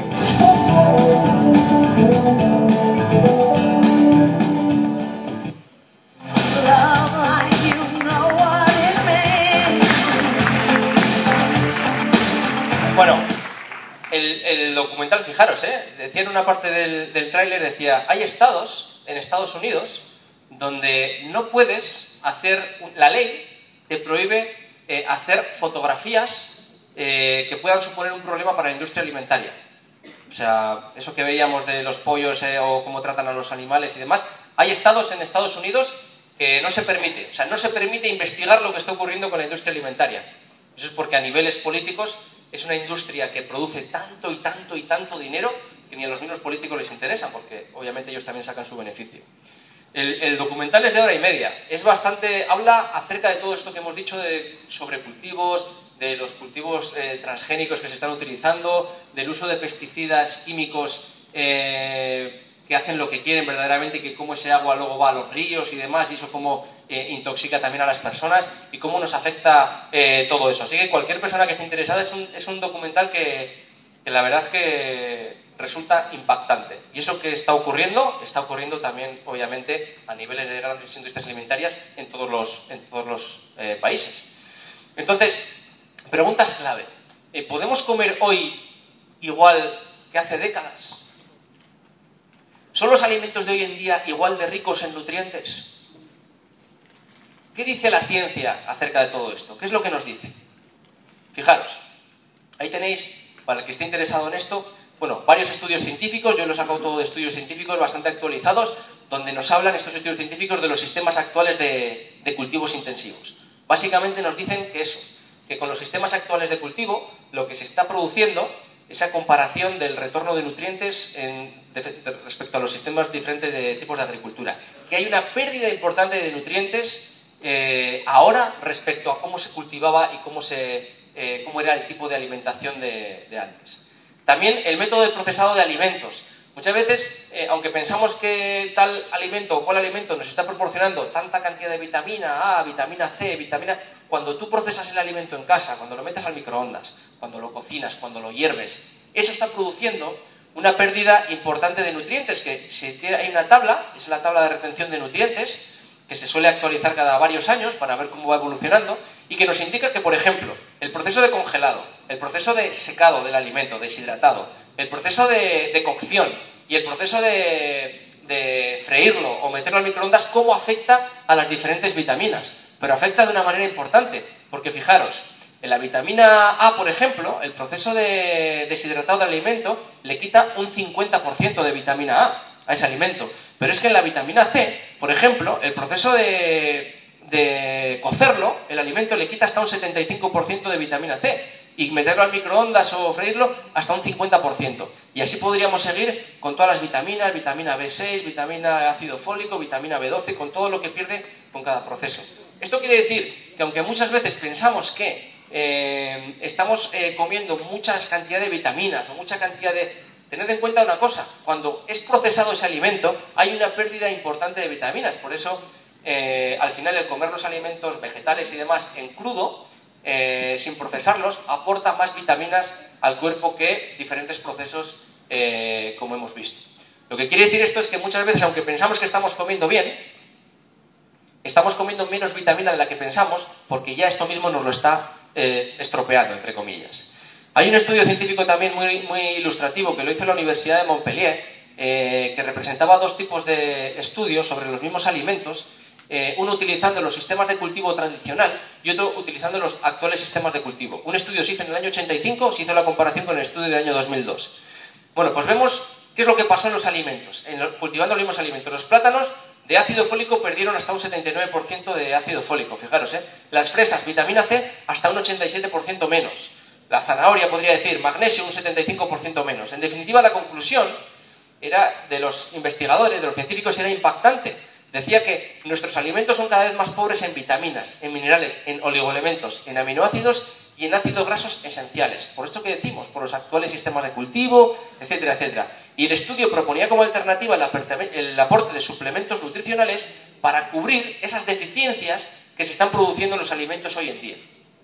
Bueno, el documental, fijaros, decía en una parte del tráiler, decía, hay estados en Estados Unidos donde no puedes hacer, la ley te prohíbe hacer fotografías que puedan suponer un problema para la industria alimentaria. O sea, eso que veíamos de los pollos o cómo tratan a los animales y demás, hay estados en Estados Unidos que no se permite, o sea, no se permite investigar lo que está ocurriendo con la industria alimentaria. Eso es porque a niveles políticos es una industria que produce tanto y tanto y tanto dinero que ni a los mismos políticos les interesa, porque obviamente ellos también sacan su beneficio. El documental es de 1:30. Es bastante, habla acerca de todo esto que hemos dicho sobre cultivos, de los cultivos transgénicos que se están utilizando, del uso de pesticidas químicos que hacen lo que quieren verdaderamente, y que cómo ese agua luego va a los ríos y demás, y eso cómo intoxica también a las personas y cómo nos afecta todo eso. Así que cualquier persona que esté interesada, es un documental que la verdad que resulta impactante. Y eso que está ocurriendo también, obviamente, a niveles de grandes industrias alimentarias en todos los países. Entonces, preguntas clave. ¿Podemos comer hoy igual que hace décadas? ¿Son los alimentos de hoy en día igual de ricos en nutrientes? ¿Qué dice la ciencia acerca de todo esto? ¿Qué es lo que nos dice? Fijaros, ahí tenéis, para el que esté interesado en esto, bueno, varios estudios científicos, yo lo he sacado todo de estudios científicos bastante actualizados, donde nos hablan estos estudios científicos de los sistemas actuales de cultivos intensivos. Básicamente nos dicen que eso, que con los sistemas actuales de cultivo, lo que se está produciendo, esa comparación del retorno de nutrientes respecto a los sistemas diferentes de tipos de agricultura, que hay una pérdida importante de nutrientes ahora respecto a cómo se cultivaba y cómo era el tipo de alimentación de antes. También el método de procesado de alimentos. Muchas veces, aunque pensamos que tal alimento o cual alimento nos está proporcionando tanta cantidad de vitamina A, vitamina C, cuando tú procesas el alimento en casa, cuando lo metes al microondas, cuando lo cocinas, cuando lo hierves, eso está produciendo una pérdida importante de nutrientes, que hay una tabla, es la tabla de retención de nutrientes, que se suele actualizar cada varios años para ver cómo va evolucionando, y que nos indica que, por ejemplo, el proceso de congelado, el proceso de secado del alimento, deshidratado, el proceso de cocción y el proceso de freírlo o meterlo al microondas, cómo afecta a las diferentes vitaminas. Pero afecta de una manera importante, porque fijaros, en la vitamina A, por ejemplo, el proceso de deshidratado del alimento le quita un 50% de vitamina A ese alimento. Pero es que en la vitamina C, por ejemplo, el proceso de cocerlo, el alimento le quita hasta un 75% de vitamina C. Y meterlo al microondas o freírlo hasta un 50%. Y así podríamos seguir con todas las vitaminas, vitamina B6, vitamina ácido fólico, vitamina B12, con todo lo que pierde con cada proceso. Esto quiere decir que aunque muchas veces pensamos que estamos comiendo muchas cantidades de vitaminas o mucha cantidad de... Tened en cuenta una cosa, cuando es procesado ese alimento hay una pérdida importante de vitaminas. Por eso, al final, el comer los alimentos vegetales y demás en crudo, sin procesarlos, aporta más vitaminas al cuerpo que diferentes procesos como hemos visto. Lo que quiere decir esto es que muchas veces, aunque pensamos que estamos comiendo bien, estamos comiendo menos vitamina de la que pensamos, porque ya esto mismo nos lo está estropeando, entre comillas. Hay un estudio científico también muy ilustrativo que lo hizo la Universidad de Montpellier, que representaba dos tipos de estudios sobre los mismos alimentos, uno utilizando los sistemas de cultivo tradicional y otro utilizando los actuales sistemas de cultivo. Un estudio se hizo en el año 85, se hizo la comparación con el estudio del año 2002. Bueno, pues vemos qué es lo que pasó en los alimentos, cultivando los mismos alimentos. Los plátanos de ácido fólico perdieron hasta un 79% de ácido fólico, fijaros, Las fresas, vitamina C, hasta un 87% menos. La zanahoria, podría decir, magnesio, un 75% menos. En definitiva, la conclusión era de los investigadores, de los científicos, era impactante. Decía que nuestros alimentos son cada vez más pobres en vitaminas, en minerales, en oligoelementos, en aminoácidos y en ácidos grasos esenciales. Por esto que decimos, por los actuales sistemas de cultivo, etcétera, etcétera. Y el estudio proponía como alternativa el aporte de suplementos nutricionales para cubrir esas deficiencias que se están produciendo en los alimentos hoy en día.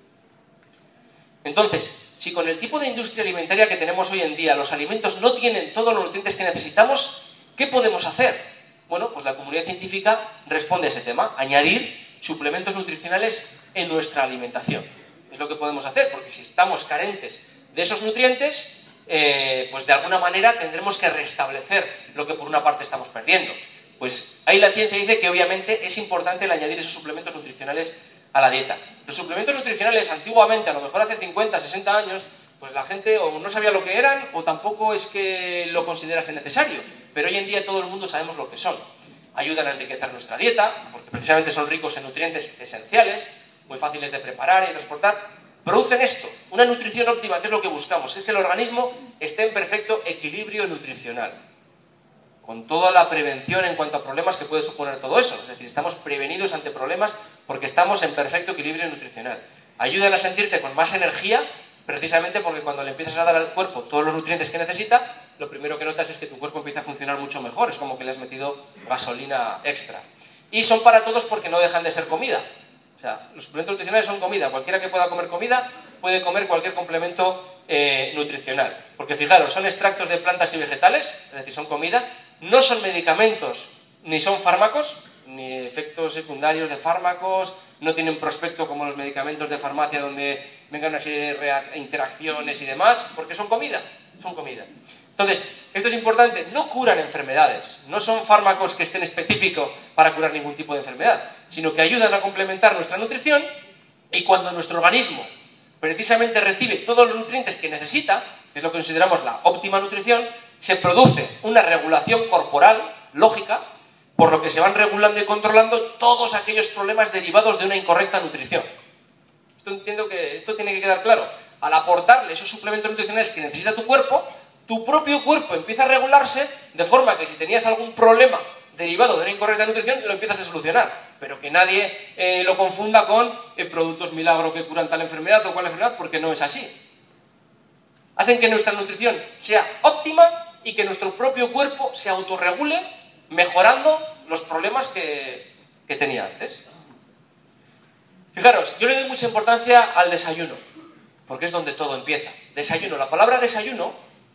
Entonces, si con el tipo de industria alimentaria que tenemos hoy en día los alimentos no tienen todos los nutrientes que necesitamos, ¿qué podemos hacer? Bueno, pues la comunidad científica responde a ese tema, añadir suplementos nutricionales en nuestra alimentación. Es lo que podemos hacer, porque si estamos carentes de esos nutrientes, pues de alguna manera tendremos que restablecer lo que por una parte estamos perdiendo. Pues ahí la ciencia dice que obviamente es importante el añadir esos suplementos nutricionales a la dieta. Los suplementos nutricionales antiguamente, a lo mejor hace 50, 60 años, pues la gente o no sabía lo que eran o tampoco es que lo considerase necesario. Pero hoy en día todo el mundo sabemos lo que son. Ayudan a enriquecer nuestra dieta, porque precisamente son ricos en nutrientes esenciales, muy fáciles de preparar y transportar. Producen esto, una nutrición óptima, que es lo que buscamos, es que el organismo esté en perfecto equilibrio nutricional, con toda la prevención en cuanto a problemas que puede suponer todo eso. Es decir, estamos prevenidos ante problemas porque estamos en perfecto equilibrio nutricional. Ayudan a sentirte con más energía, precisamente porque cuando le empiezas a dar al cuerpo todos los nutrientes que necesita, lo primero que notas es que tu cuerpo empieza a funcionar mucho mejor, es como que le has metido gasolina extra. Y son para todos porque no dejan de ser comida. O sea, los suplementos nutricionales son comida. Cualquiera que pueda comer comida puede comer cualquier complemento nutricional. Porque fijaros, son extractos de plantas y vegetales, es decir, son comida, no son medicamentos ni son fármacos, ni efectos secundarios de fármacos, no tienen prospecto como los medicamentos de farmacia donde vengan una serie de interacciones y demás, porque son comida, son comida. Entonces, esto es importante, no curan enfermedades, no son fármacos que estén específicos para curar ningún tipo de enfermedad, sino que ayudan a complementar nuestra nutrición, y cuando nuestro organismo precisamente recibe todos los nutrientes que necesita, que es lo que consideramos la óptima nutrición, se produce una regulación corporal lógica, por lo que se van regulando y controlando todos aquellos problemas derivados de una incorrecta nutrición. Entiendo que esto tiene que quedar claro. Al aportarle esos suplementos nutricionales que necesita tu cuerpo, tu propio cuerpo empieza a regularse de forma que si tenías algún problema derivado de una incorrecta nutrición, lo empiezas a solucionar. Pero que nadie lo confunda con productos milagro que curan tal enfermedad o cual enfermedad, porque no es así. Hacen que nuestra nutrición sea óptima y que nuestro propio cuerpo se autorregule, mejorando los problemas que tenía antes. Fijaros, yo le doy mucha importancia al desayuno, porque es donde todo empieza. Desayuno, la palabra desayuno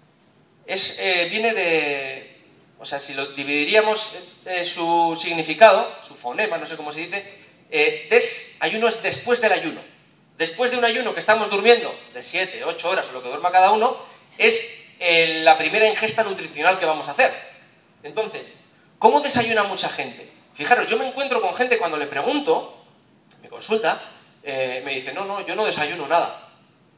viene de... O sea, si lo dividiríamos su significado, su fonema, no sé cómo se dice, desayuno es después del ayuno. Después de un ayuno que estamos durmiendo de 7, 8 horas o lo que duerma cada uno, es la primera ingesta nutricional que vamos a hacer. Entonces, ¿cómo desayuna mucha gente? Fijaros, yo me encuentro con gente cuando le pregunto, me consulta, me dice, no, yo no desayuno nada.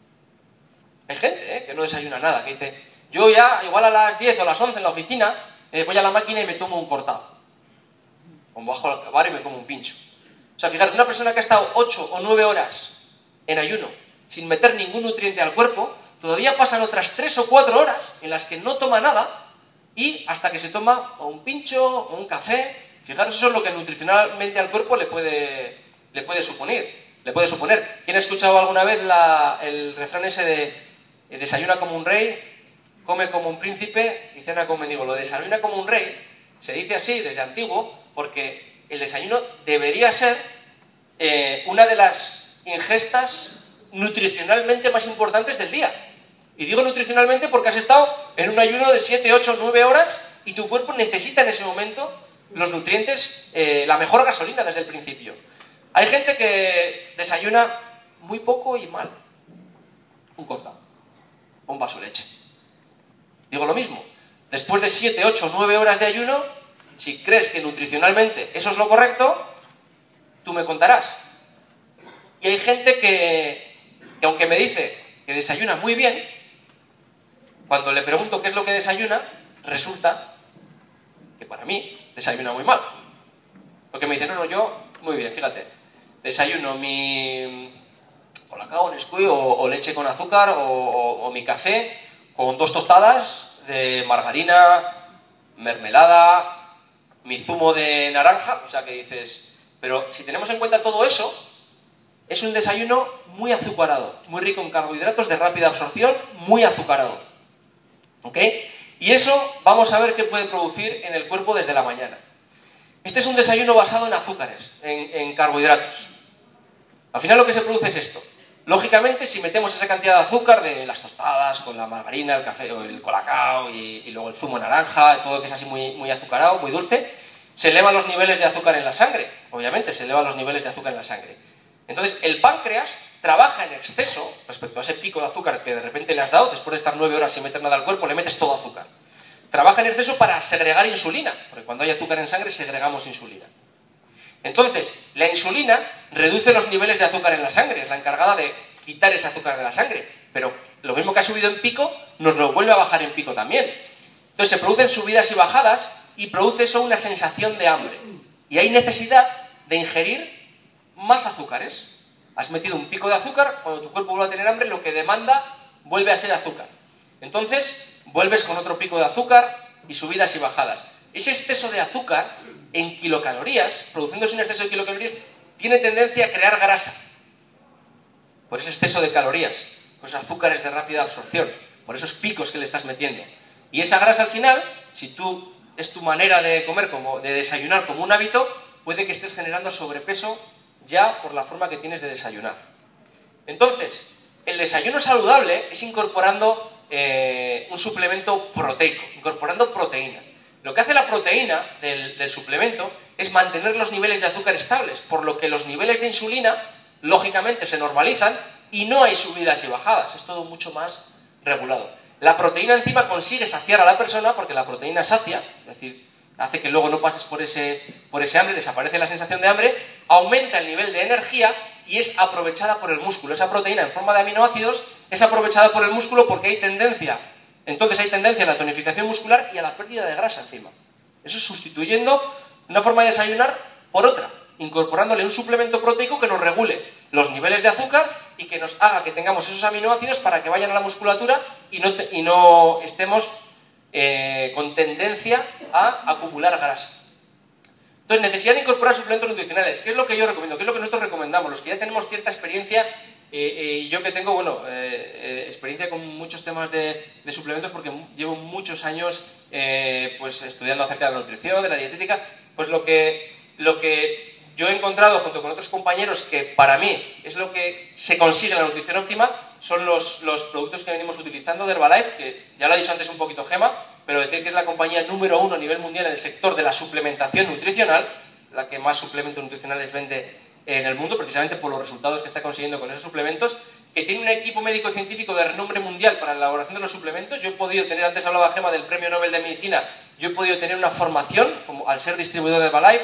Hay gente que no desayuna nada, que dice, yo ya, igual a las 10 o a las 11 en la oficina, voy a la máquina y me tomo un cortado. O bajo al bar y me como un pincho. O sea, fijaros, una persona que ha estado 8 o 9 horas en ayuno, sin meter ningún nutriente al cuerpo, todavía pasan otras 3 o 4 horas en las que no toma nada, y hasta que se toma o un pincho o un café. Fijaros, eso es lo que nutricionalmente al cuerpo le puede suponer. ¿Quién ha escuchado alguna vez el refrán ese de desayuna como un rey, come como un príncipe y cena como un mendigo? Lo de desayuna como un rey se dice así desde antiguo porque el desayuno debería ser una de las ingestas nutricionalmente más importantes del día. Y digo nutricionalmente porque has estado en un ayuno de 7, 8, 9 horas y tu cuerpo necesita en ese momento los nutrientes, la mejor gasolina desde el principio. Hay gente que desayuna muy poco y mal. Un cortado o un vaso de leche. Digo lo mismo. Después de 7, 8, 9 horas de ayuno, si crees que nutricionalmente eso es lo correcto, tú me contarás. Y hay gente que aunque me dice que desayuna muy bien, cuando le pregunto qué es lo que desayuna, resulta que para mí desayuna muy mal. Porque me dice, no, yo muy bien, fíjate, desayuno mi colacao, Nesquik o leche con azúcar o mi café con 2 tostadas de margarina, mermelada, mi zumo de naranja. O sea que dices, pero si tenemos en cuenta todo eso, es un desayuno muy azucarado, muy rico en carbohidratos de rápida absorción, muy azucarado. ¿Ok? Y eso vamos a ver qué puede producir en el cuerpo desde la mañana. Este es un desayuno basado en azúcares, en carbohidratos. Al final lo que se produce es esto. Lógicamente, si metemos esa cantidad de azúcar de las tostadas, con la margarina, el café o el colacao y luego el zumo de naranja, todo que es así muy azucarado, muy dulce, se elevan los niveles de azúcar en la sangre. Obviamente, se elevan los niveles de azúcar en la sangre. Entonces, el páncreas trabaja en exceso respecto a ese pico de azúcar que de repente le has dado, después de estar 9 horas sin meter nada al cuerpo, le metes todo azúcar. Trabaja en exceso para segregar insulina, porque cuando hay azúcar en sangre segregamos insulina. Entonces, la insulina reduce los niveles de azúcar en la sangre, es la encargada de quitar ese azúcar de la sangre, pero lo mismo que ha subido en pico, nos lo vuelve a bajar en pico también. Entonces se producen subidas y bajadas y produce eso una sensación de hambre. Y hay necesidad de ingerir más azúcares. Has metido un pico de azúcar, cuando tu cuerpo vuelve a tener hambre, lo que demanda vuelve a ser azúcar. Entonces, vuelves con otro pico de azúcar y subidas y bajadas. Ese exceso de azúcar en kilocalorías, produciéndose un exceso de kilocalorías, tiene tendencia a crear grasa. Por ese exceso de calorías, por esos azúcares de rápida absorción, por esos picos que le estás metiendo. Y esa grasa al final, si tú es tu manera de comer, de desayunar como un hábito, puede que estés generando sobrepeso ya por la forma que tienes de desayunar. Entonces, el desayuno saludable es incorporando un suplemento proteico, incorporando proteína. Lo que hace la proteína del suplemento es mantener los niveles de azúcar estables, por lo que los niveles de insulina, lógicamente, se normalizan y no hay subidas y bajadas, es todo mucho más regulado. La proteína encima consigue saciar a la persona porque la proteína sacia, es decir, hace que luego no pases por ese hambre, desaparece la sensación de hambre, aumenta el nivel de energía y es aprovechada por el músculo. Esa proteína en forma de aminoácidos es aprovechada por el músculo porque hay tendencia. Entonces hay tendencia a la tonificación muscular y a la pérdida de grasa encima. Eso es sustituyendo una forma de desayunar por otra, incorporándole un suplemento proteico que nos regule los niveles de azúcar y que nos haga que tengamos esos aminoácidos para que vayan a la musculatura y no estemos con tendencia a acumular grasa. Entonces, necesidad de incorporar suplementos nutricionales. ¿Qué es lo que yo recomiendo? ¿Qué es lo que nosotros recomendamos? Los que ya tenemos cierta experiencia, yo que tengo, experiencia con muchos temas de suplementos porque llevo muchos años pues estudiando acerca de la nutrición, de la dietética, pues lo que yo he encontrado junto con otros compañeros que para mí es lo que se consigue en la nutrición óptima son los productos que venimos utilizando de Herbalife, que ya lo ha dicho antes un poquito Gema, pero decir que es la compañía número 1 a nivel mundial en el sector de la suplementación nutricional, la que más suplementos nutricionales vende en el mundo, precisamente por los resultados que está consiguiendo con esos suplementos, que tiene un equipo médico-científico de renombre mundial para la elaboración de los suplementos. Yo he podido tener, antes hablaba Gema del Premio Nobel de Medicina, yo he podido tener una formación, como al ser distribuidor de Herbalife,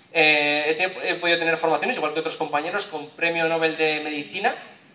he podido tener formaciones, igual que otros compañeros, con Premio Nobel de Medicina,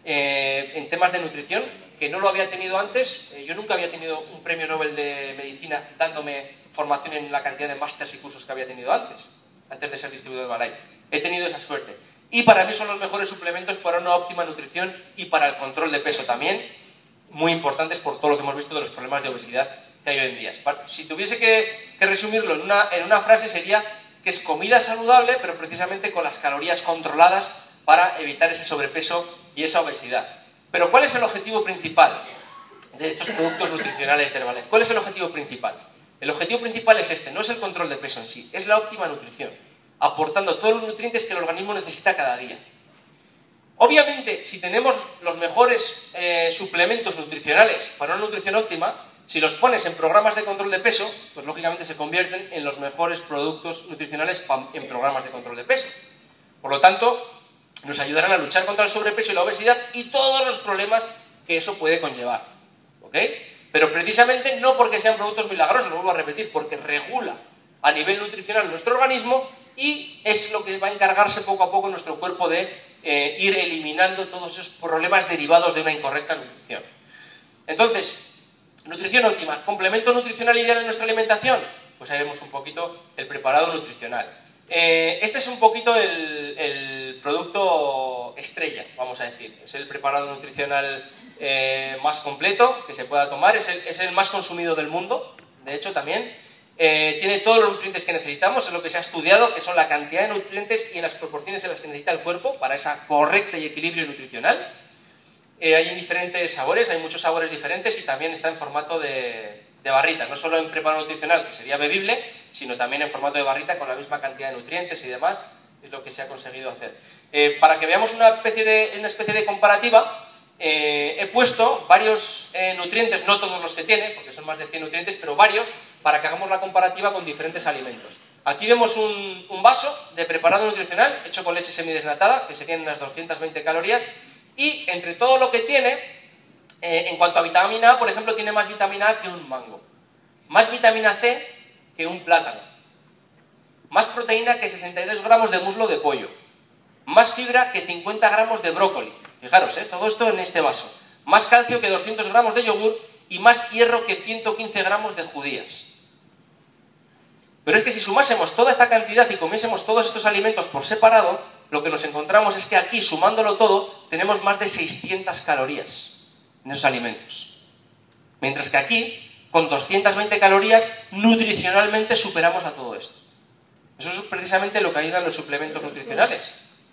en temas de nutrición, que no lo había tenido antes. Yo nunca había tenido un Premio Nobel de Medicina dándome formación en la cantidad de másters y cursos que había tenido antes de ser distribuidor de Herbalife. He tenido esa suerte. Y para mí son los mejores suplementos para una óptima nutrición y para el control de peso también, muy importantes por todo lo que hemos visto de los problemas de obesidad que hay hoy en día. Si tuviese que resumirlo en una frase sería que es comida saludable, pero precisamente con las calorías controladas para evitar ese sobrepeso y esa obesidad. Pero ¿cuál es el objetivo principal de estos productos nutricionales de Herbalife? ¿Cuál es el objetivo principal? El objetivo principal es este, no es el control de peso en sí, es la óptima nutrición, aportando todos los nutrientes que el organismo necesita cada día. Obviamente, si tenemos los mejores suplementos nutricionales para una nutrición óptima, si los pones en programas de control de peso, pues lógicamente se convierten en los mejores productos nutricionales en programas de control de peso. Por lo tanto, nos ayudarán a luchar contra el sobrepeso y la obesidad y todos los problemas que eso puede conllevar. ¿Ok? Pero precisamente no porque sean productos milagrosos, lo vuelvo a repetir, porque regula a nivel nutricional nuestro organismo y es lo que va a encargarse poco a poco nuestro cuerpo de ir eliminando todos esos problemas derivados de una incorrecta nutrición. Entonces, nutrición óptima, complemento nutricional ideal en nuestra alimentación, pues ahí vemos un poquito el preparado nutricional. Este es un poquito el producto estrella, vamos a decir. Es el preparado nutricional más completo que se pueda tomar, es el más consumido del mundo, de hecho también. Tiene todos los nutrientes que necesitamos, es lo que se ha estudiado, que son la cantidad de nutrientes y en las proporciones en las que necesita el cuerpo para esa correcta y equilibrio nutricional. Hay diferentes sabores, hay muchos sabores diferentes y también está en formato de barrita, no solo en preparado nutricional, que sería bebible, sino también en formato de barrita con la misma cantidad de nutrientes y demás, es lo que se ha conseguido hacer. Para que veamos una especie de comparativa, he puesto varios nutrientes, no todos los que tiene, porque son más de 100 nutrientes, pero varios, para que hagamos la comparativa con diferentes alimentos. Aquí vemos un vaso de preparado nutricional hecho con leche semidesnatada, que serían unas 220 calorías, y entre todo lo que tiene, en cuanto a vitamina A, por ejemplo, tiene más vitamina A que un mango, más vitamina C que un plátano, más proteína que 62 gramos de muslo de pollo, más fibra que 50 gramos de brócoli, fijaros, todo esto en este vaso, más calcio que 200 gramos de yogur y más hierro que 115 gramos de judías. Pero es que si sumásemos toda esta cantidad y comiésemos todos estos alimentos por separado, lo que nos encontramos es que aquí, sumándolo todo, tenemos más de 600 calorías en esos alimentos. Mientras que aquí, con 220 calorías, nutricionalmente superamos a todo esto. Eso es precisamente lo que ayudan los suplementos nutricionales.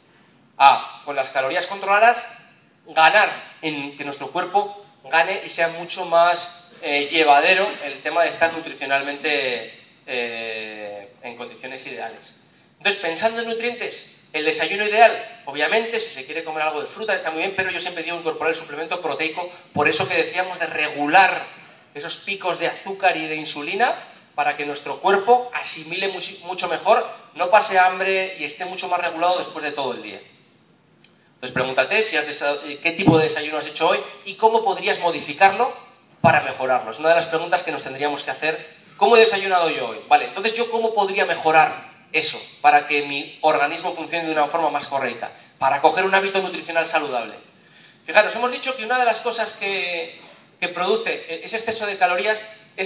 Con las calorías controladas, ganar en que nuestro cuerpo gane y sea mucho más llevadero el tema de estar nutricionalmente en condiciones ideales. Entonces, pensando en nutrientes, el desayuno ideal, obviamente, si se quiere comer algo de fruta está muy bien, pero yo siempre digo incorporar el suplemento proteico, por eso que decíamos de regular esos picos de azúcar y de insulina, para que nuestro cuerpo asimile mucho mejor, no pase hambre y esté mucho más regulado después de todo el día. Entonces pregúntate qué tipo de desayuno has hecho hoy y cómo podrías modificarlo para mejorarlo. Es una de las preguntas que nos tendríamos que hacer. ¿Cómo he desayunado yo hoy? Vale, entonces yo cómo podría mejorar eso para que mi organismo funcione de una forma más correcta, para coger un hábito nutricional saludable. Fijaros, hemos dicho que una de las cosas que produce ese exceso de calorías es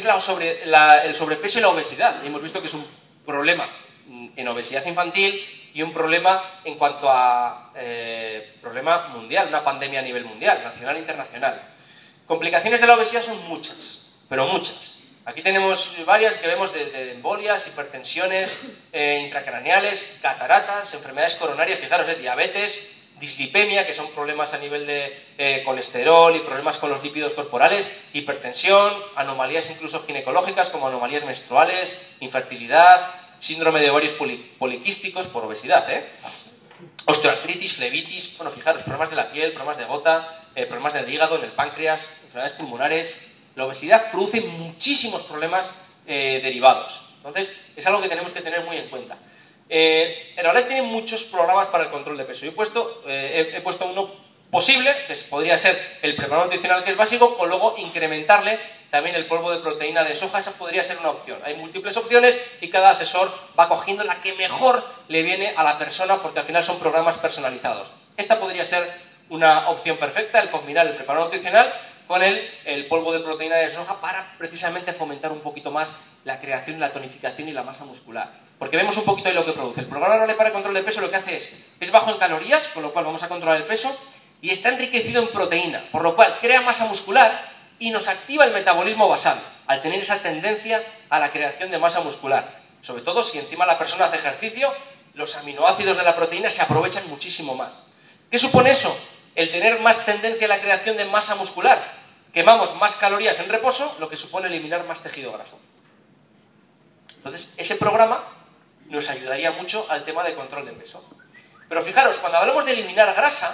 el sobrepeso y la obesidad. Y hemos visto que es un problema en obesidad infantil y un problema en cuanto a problema mundial, una pandemia a nivel mundial, nacional e internacional. Complicaciones de la obesidad son muchas, pero muchas. Aquí tenemos varias que vemos de embolias, hipertensiones intracraneales, cataratas, enfermedades coronarias, fijaros, diabetes, dislipemia, que son problemas a nivel de colesterol y problemas con los lípidos corporales, hipertensión, anomalías incluso ginecológicas como anomalías menstruales, infertilidad, síndrome de ovarios poliquísticos por obesidad, osteoartritis, flebitis, bueno, fijaros, problemas de la piel, problemas de gota, problemas del hígado, en el páncreas, enfermedades pulmonares. La obesidad produce muchísimos problemas derivados. Entonces, es algo que tenemos que tener muy en cuenta. Herbalife tiene muchos programas para el control de peso. Yo he puesto uno posible, que podría ser el preparado nutricional, que es básico, con luego incrementarle también el polvo de proteína de soja. Esa podría ser una opción. Hay múltiples opciones y cada asesor va cogiendo la que mejor le viene a la persona, porque al final son programas personalizados. Esta podría ser una opción perfecta, el combinar el preparado nutricional con el polvo de proteína de soja para precisamente fomentar un poquito más la creación, la tonificación y la masa muscular. Porque vemos un poquito de lo que produce. El programa Herbalife para el control de peso lo que hace es bajo en calorías, con lo cual vamos a controlar el peso, y está enriquecido en proteína, por lo cual crea masa muscular y nos activa el metabolismo basal, al tener esa tendencia a la creación de masa muscular. Sobre todo si encima la persona hace ejercicio, los aminoácidos de la proteína se aprovechan muchísimo más. ¿Qué supone eso? El tener más tendencia a la creación de masa muscular. Quemamos más calorías en reposo, lo que supone eliminar más tejido graso. Entonces, ese programa nos ayudaría mucho al tema de control de peso. Pero fijaros, cuando hablamos de eliminar grasa,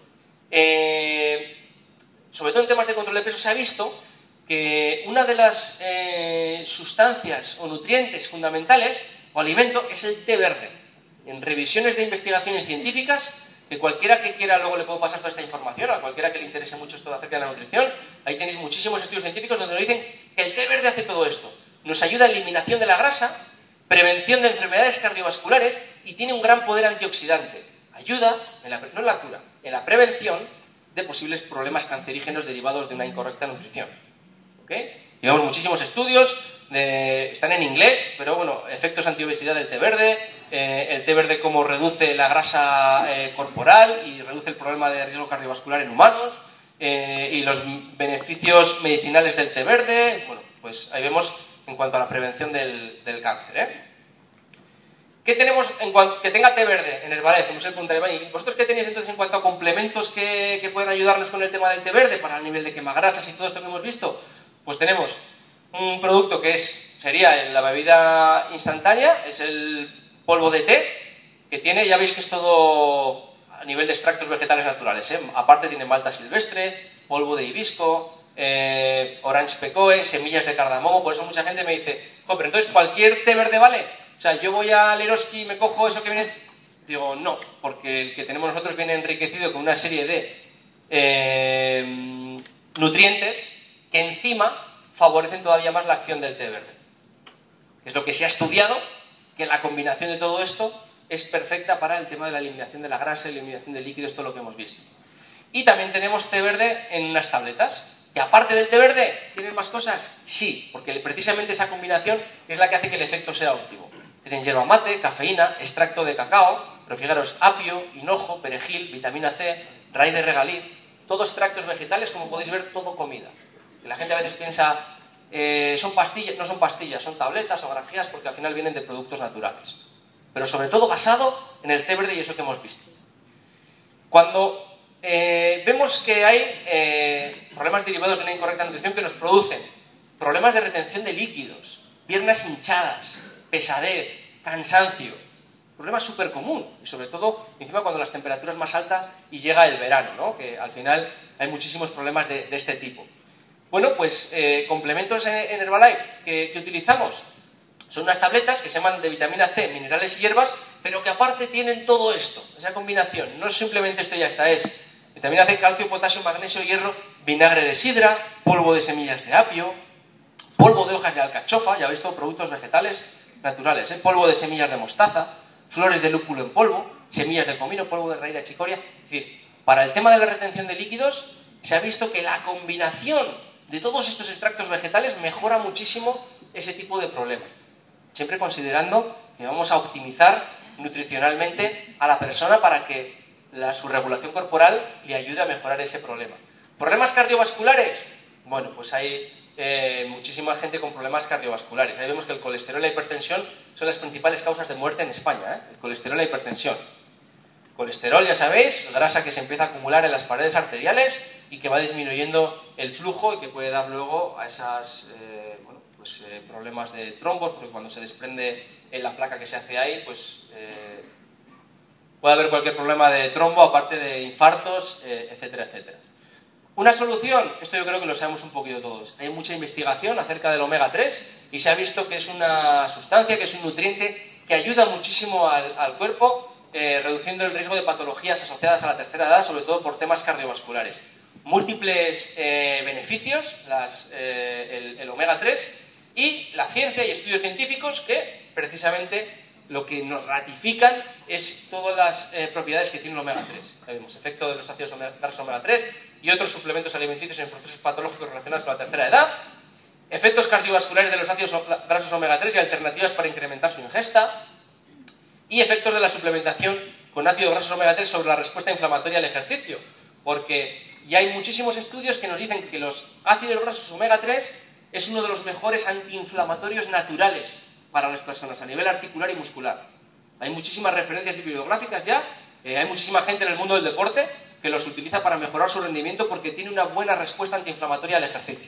sobre todo en temas de control de peso, se ha visto que una de las sustancias o nutrientes fundamentales o alimento es el té verde. En revisiones de investigaciones científicas, que cualquiera que quiera, luego le puedo pasar toda esta información, a cualquiera que le interese mucho esto acerca de la nutrición, ahí tenéis muchísimos estudios científicos donde nos dicen que el té verde hace todo esto. Nos ayuda a eliminación de la grasa, prevención de enfermedades cardiovasculares y tiene un gran poder antioxidante. Ayuda, no en la cura, en la prevención de posibles problemas cancerígenos derivados de una incorrecta nutrición. ¿Okay? Llevamos muchísimos estudios, están en inglés, pero bueno, efectos antiobesidad del té verde, el té verde cómo reduce la grasa corporal y reduce el problema de riesgo cardiovascular en humanos, y los beneficios medicinales del té verde. Bueno, pues ahí vemos en cuanto a la prevención del cáncer. ¿Qué tenemos en cuanto que tenga té verde en Herbalife? Como se preguntaría, ¿y vosotros qué tenéis entonces en cuanto a complementos que pueden ayudarnos con el tema del té verde para el nivel de quemagrasas y todo esto que hemos visto? Pues tenemos un producto que sería la bebida instantánea, es el polvo de té, que tiene, ya veis que es todo a nivel de extractos vegetales naturales, aparte tiene malta silvestre, polvo de hibisco, orange pekoe, semillas de cardamomo. Por eso mucha gente me dice, pero entonces cualquier té verde vale. O sea, yo voy a Leroski y me cojo eso que viene. Digo, no, porque el que tenemos nosotros viene enriquecido con una serie de nutrientes que encima favorecen todavía más la acción del té verde. Es lo que se ha estudiado, que la combinación de todo esto es perfecta para el tema de la eliminación de la grasa, eliminación de líquidos, todo lo que hemos visto. Y también tenemos té verde en unas tabletas. ¿Que aparte del té verde tienen más cosas? Sí, porque precisamente esa combinación es la que hace que el efecto sea óptimo. Tienen yerba mate, cafeína, extracto de cacao, pero fijaros, apio, hinojo, perejil, vitamina C, raíz de regaliz, todos extractos vegetales, como podéis ver, todo comida. Que la gente a veces piensa, son pastillas, no son pastillas, son tabletas o granjeas, porque al final vienen de productos naturales. Pero sobre todo basado en el té verde y eso que hemos visto. Cuando vemos que hay problemas derivados de una incorrecta nutrición que nos producen problemas de retención de líquidos, piernas hinchadas, pesadez, cansancio, problema súper común, y sobre todo encima cuando las temperaturas más altas y llega el verano, ¿no? Que al final hay muchísimos problemas de este tipo. Bueno, pues complementos en Herbalife que utilizamos son unas tabletas que se llaman de vitamina C, minerales y hierbas, pero que aparte tienen todo esto, esa combinación. No es simplemente esto y ya está, es que también hace calcio, potasio, magnesio, hierro, vinagre de sidra, polvo de semillas de apio, polvo de hojas de alcachofa, ya veis, todo productos vegetales naturales, polvo de semillas de mostaza, flores de lúpulo en polvo, semillas de comino, polvo de raíz de achicoria. Es decir, para el tema de la retención de líquidos se ha visto que la combinación de todos estos extractos vegetales mejora muchísimo ese tipo de problema. Siempre considerando que vamos a optimizar nutricionalmente a la persona para que su regulación corporal le ayude a mejorar ese problema. ¿Problemas cardiovasculares? Bueno, pues hay muchísima gente con problemas cardiovasculares. Ahí vemos que el colesterol y la hipertensión son las principales causas de muerte en España, el colesterol y la hipertensión. Colesterol, ya sabéis, grasa que se empieza a acumular en las paredes arteriales y que va disminuyendo el flujo y que puede dar luego a esas problemas de trombos, porque cuando se desprende la placa que se hace ahí, pues puede haber cualquier problema de trombo, aparte de infartos, etcétera, etcétera. Una solución, esto yo creo que lo sabemos un poquito todos. Hay mucha investigación acerca del omega 3 y se ha visto que es una sustancia, que es un nutriente que ayuda muchísimo al cuerpo, reduciendo el riesgo de patologías asociadas a la tercera edad, sobre todo por temas cardiovasculares. Múltiples beneficios, el omega 3, y la ciencia y estudios científicos que precisamente lo que nos ratifican es todas las propiedades que tiene el omega 3. Vemos efecto de los ácidos grasos omega 3 y otros suplementos alimenticios en procesos patológicos relacionados con la tercera edad, efectos cardiovasculares de los ácidos grasos omega 3 y alternativas para incrementar su ingesta, y efectos de la suplementación con ácidos grasos omega 3 sobre la respuesta inflamatoria al ejercicio, porque ya hay muchísimos estudios que nos dicen que los ácidos grasos omega 3 es uno de los mejores antiinflamatorios naturales para las personas a nivel articular y muscular. Hay muchísimas referencias bibliográficas ya, hay muchísima gente en el mundo del deporte que los utiliza para mejorar su rendimiento porque tiene una buena respuesta antiinflamatoria al ejercicio.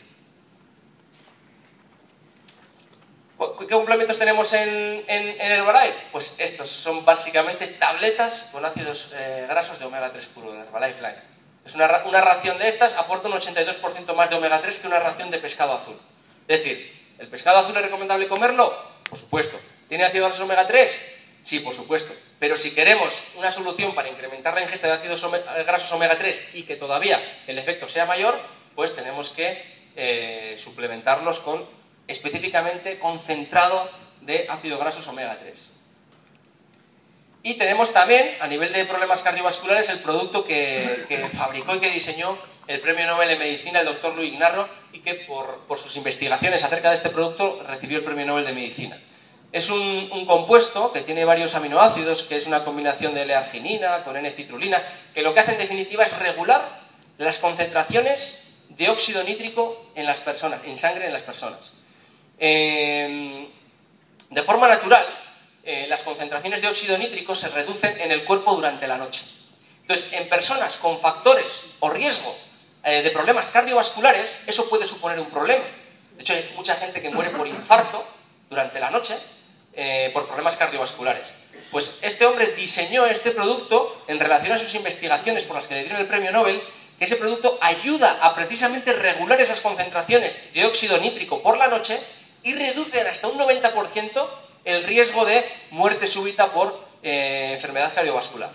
¿Qué complementos tenemos en Herbalife? Pues estos son básicamente tabletas con ácidos grasos de omega 3 puro, de Herbalife Line. Es una ración de estas aporta un 82% más de omega 3 que una ración de pescado azul. Es decir, ¿el pescado azul es recomendable comerlo? Por supuesto. ¿Tiene ácidos grasos omega 3? Sí, por supuesto. Pero si queremos una solución para incrementar la ingesta de ácidos grasos omega 3 y que todavía el efecto sea mayor, pues tenemos que suplementarlos con específicamente concentrado de ácidos grasos omega 3. Y tenemos también, a nivel de problemas cardiovasculares, el producto que fabricó y que diseñó el premio Nobel de Medicina, el doctor Luis Ignarro, y que por sus investigaciones acerca de este producto recibió el premio Nobel de Medicina. Es un compuesto que tiene varios aminoácidos, que es una combinación de L-arginina con N-citrulina, que lo que hace en definitiva es regular las concentraciones de óxido nítrico en las personas, en sangre en las personas. De forma natural, las concentraciones de óxido nítrico se reducen en el cuerpo durante la noche. Entonces, en personas con factores o riesgo de problemas cardiovasculares, eso puede suponer un problema. De hecho, hay mucha gente que muere por infarto durante la noche por problemas cardiovasculares. Pues este hombre diseñó este producto en relación a sus investigaciones por las que le dieron el premio Nobel, que ese producto ayuda a precisamente regular esas concentraciones de óxido nítrico por la noche y reducen hasta un 90% el riesgo de muerte súbita por enfermedad cardiovascular.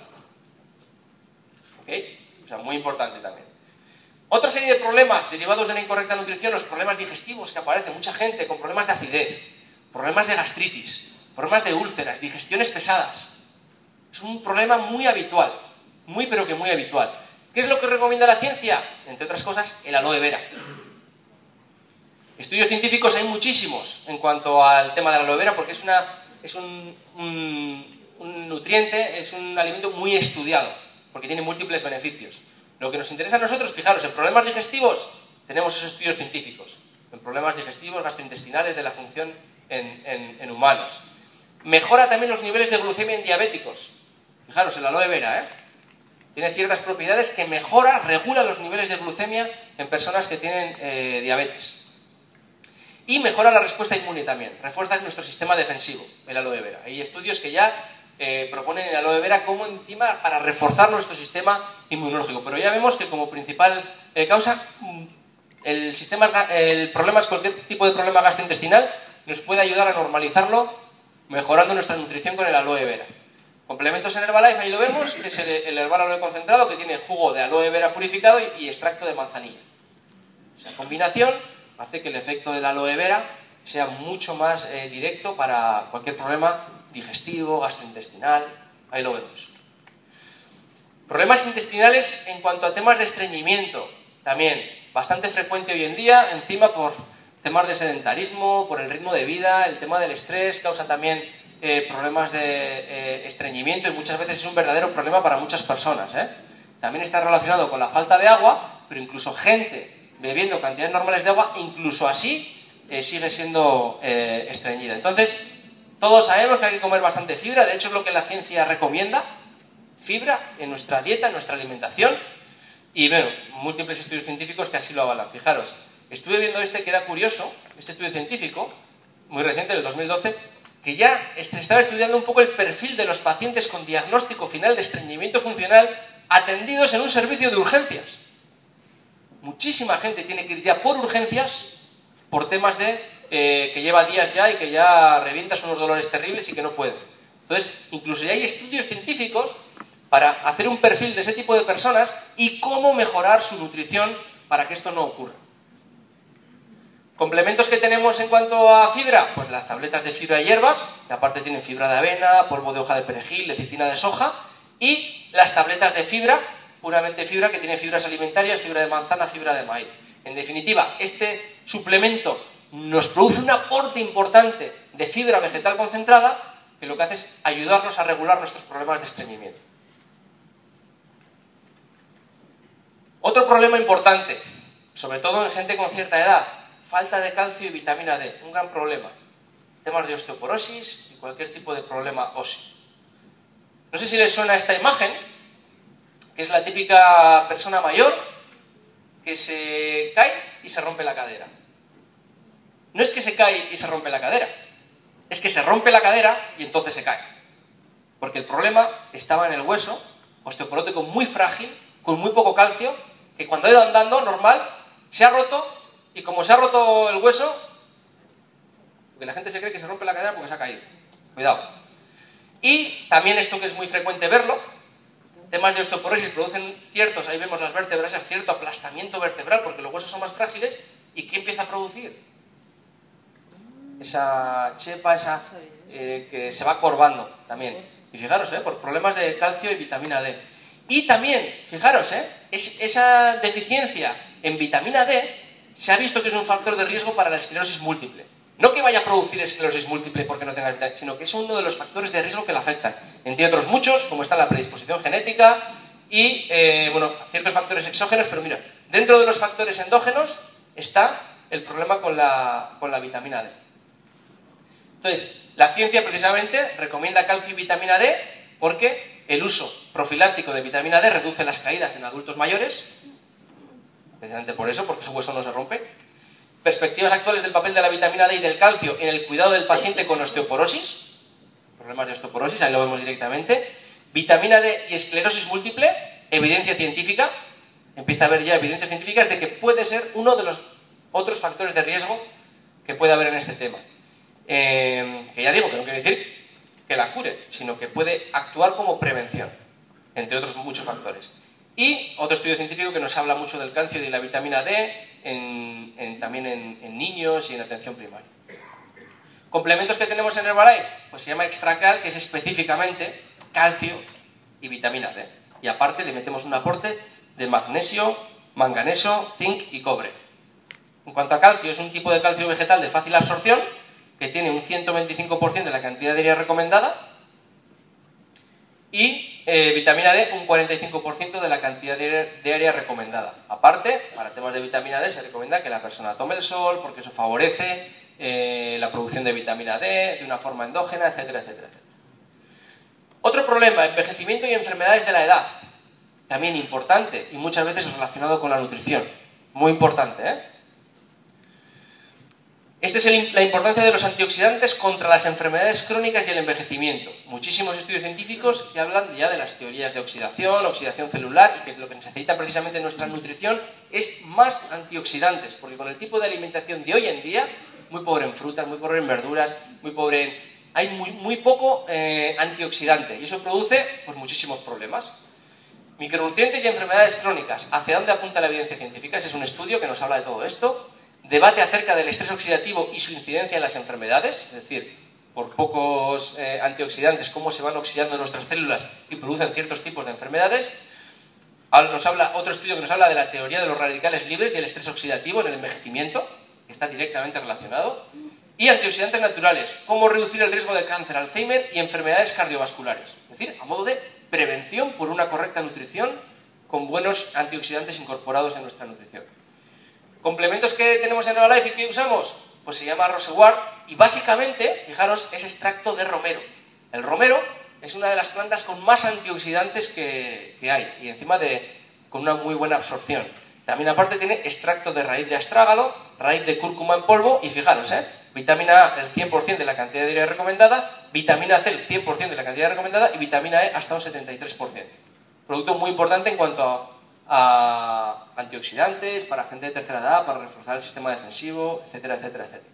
¿Okay? O sea, muy importante también. Otra serie de problemas derivados de la incorrecta nutrición, los problemas digestivos que aparecen, mucha gente con problemas de acidez, problemas de gastritis, problemas de úlceras, digestiones pesadas. Es un problema muy habitual, muy pero que muy habitual. ¿Qué es lo que recomienda la ciencia? Entre otras cosas, el aloe vera. Estudios científicos hay muchísimos en cuanto al tema de la aloe vera porque es un nutriente, es un alimento muy estudiado porque tiene múltiples beneficios. Lo que nos interesa a nosotros, fijaros, en problemas digestivos tenemos esos estudios científicos, en problemas digestivos, gastrointestinales, de la función en humanos. Mejora también los niveles de glucemia en diabéticos. Fijaros, el aloe vera, tiene ciertas propiedades que regula los niveles de glucemia en personas que tienen diabetes. Y mejora la respuesta inmune también, refuerza nuestro sistema defensivo, el aloe vera. Hay estudios que ya proponen el aloe vera como enzima para reforzar nuestro sistema inmunológico. Pero ya vemos que como principal causa, cualquier tipo de problema gastrointestinal nos puede ayudar a normalizarlo mejorando nuestra nutrición con el aloe vera. Complementos en Herbalife, ahí lo vemos, que es el Herbal Aloe concentrado, que tiene jugo de aloe vera purificado y extracto de manzanilla. Esa combinación hace que el efecto de la aloe vera sea mucho más directo para cualquier problema digestivo, gastrointestinal. Ahí lo vemos. Problemas intestinales en cuanto a temas de estreñimiento, también bastante frecuente hoy en día, encima por temas de sedentarismo, por el ritmo de vida, el tema del estrés causa también problemas de estreñimiento y muchas veces es un verdadero problema para muchas personas. También está relacionado con la falta de agua, pero incluso gente bebiendo cantidades normales de agua, incluso así sigue siendo estreñida. Entonces, todos sabemos que hay que comer bastante fibra, de hecho es lo que la ciencia recomienda, fibra en nuestra dieta, en nuestra alimentación, y bueno, múltiples estudios científicos que así lo avalan. Fijaros, estuve viendo este que era curioso, este estudio científico, muy reciente, del 2012, que ya estaba estudiando un poco el perfil de los pacientes con diagnóstico final de estreñimiento funcional atendidos en un servicio de urgencias. Muchísima gente tiene que ir ya por urgencias por temas de que lleva días ya y que ya revientas unos dolores terribles y que no puede. Entonces, incluso ya hay estudios científicos para hacer un perfil de ese tipo de personas y cómo mejorar su nutrición para que esto no ocurra. ¿Complementos que tenemos en cuanto a fibra? Pues las tabletas de fibra de hierbas, que aparte tienen fibra de avena, polvo de hoja de perejil, lecitina de soja, y las tabletas de fibra, puramente fibra, que tiene fibras alimentarias, fibra de manzana, fibra de maíz. En definitiva, este suplemento nos produce un aporte importante de fibra vegetal concentrada que lo que hace es ayudarnos a regular nuestros problemas de estreñimiento. Otro problema importante, sobre todo en gente con cierta edad, falta de calcio y vitamina D, un gran problema. Temas de osteoporosis y cualquier tipo de problema óseo. No sé si les suena esta imagen, que es la típica persona mayor que se cae y se rompe la cadera. No es que se cae y se rompe la cadera, es que se rompe la cadera y entonces se cae. Porque el problema estaba en el hueso osteoporótico muy frágil, con muy poco calcio, que cuando ha ido andando normal se ha roto, y como se ha roto el hueso, porque la gente se cree que se rompe la cadera porque se ha caído. Cuidado. Y también esto que es muy frecuente verlo, temas de osteoporosis producen ciertos, ahí vemos las vértebras, cierto aplastamiento vertebral porque los huesos son más frágiles. ¿Y qué empieza a producir? Esa chepa, que se va corvando también. Y fijaros, por problemas de calcio y vitamina D. Y también, fijaros, esa deficiencia en vitamina D se ha visto que es un factor de riesgo para la esclerosis múltiple. No que vaya a producir esclerosis múltiple porque no tenga vitamina, sino que es uno de los factores de riesgo que la afectan. Entre otros muchos, como está la predisposición genética y, ciertos factores exógenos, pero mira, dentro de los factores endógenos está el problema con la vitamina D. Entonces, la ciencia precisamente recomienda calcio y vitamina D porque el uso profiláctico de vitamina D reduce las caídas en adultos mayores, precisamente por eso, porque el hueso no se rompe. Perspectivas actuales del papel de la vitamina D y del calcio en el cuidado del paciente con osteoporosis, problemas de osteoporosis, ahí lo vemos directamente. Vitamina D y esclerosis múltiple, evidencia científica, empieza a haber ya evidencias científicas de que puede ser uno de los otros factores de riesgo que puede haber en este tema. Que ya digo, que no quiere decir que la cure, sino que puede actuar como prevención, entre otros muchos factores. Y otro estudio científico que nos habla mucho del calcio y de la vitamina D también en niños y en atención primaria. ¿Complementos que tenemos en Herbalife? Pues se llama Extracal, que es específicamente calcio y vitamina D. Y aparte le metemos un aporte de magnesio, manganeso, zinc y cobre. En cuanto a calcio, es un tipo de calcio vegetal de fácil absorción, que tiene un 125% de la cantidad diaria recomendada, y vitamina D, un 45% de la cantidad diaria recomendada. Aparte, para temas de vitamina D se recomienda que la persona tome el sol, porque eso favorece la producción de vitamina D de una forma endógena, etcétera, etcétera, etcétera. Otro problema, envejecimiento y enfermedades de la edad. También importante y muchas veces relacionado con la nutrición. Muy importante, Esta es la importancia de los antioxidantes contra las enfermedades crónicas y el envejecimiento. Muchísimos estudios científicos que hablan ya de las teorías de oxidación celular, y que lo que necesita precisamente nuestra nutrición es más antioxidantes, porque con el tipo de alimentación de hoy en día, muy pobre en frutas, muy pobre en verduras, muy pobre hay muy poco antioxidante y eso produce pues, muchísimos problemas. Micronutrientes y enfermedades crónicas. ¿Hacia dónde apunta la evidencia científica? Ese es un estudio que nos habla de todo esto. Debate acerca del estrés oxidativo y su incidencia en las enfermedades, es decir, por pocos antioxidantes, cómo se van oxidando nuestras células y producen ciertos tipos de enfermedades. Nos habla otro estudio que nos habla de la teoría de los radicales libres y el estrés oxidativo en el envejecimiento, que está directamente relacionado. Y antioxidantes naturales, cómo reducir el riesgo de cáncer, Alzheimer y enfermedades cardiovasculares. Es decir, a modo de prevención por una correcta nutrición con buenos antioxidantes incorporados en nuestra nutrición. ¿Complementos que tenemos en Herbalife y que usamos? Pues se llama Roseward y básicamente, fijaros, es extracto de romero. El romero es una de las plantas con más antioxidantes que hay y encima con una muy buena absorción. También aparte tiene extracto de raíz de astrágalo, raíz de cúrcuma en polvo y fijaros, vitamina A el 100% de la cantidad diaria recomendada, vitamina C el 100% de la cantidad recomendada y vitamina E hasta un 73%. Producto muy importante en cuanto a antioxidantes, para gente de tercera edad, para reforzar el sistema defensivo, etcétera, etcétera, etcétera.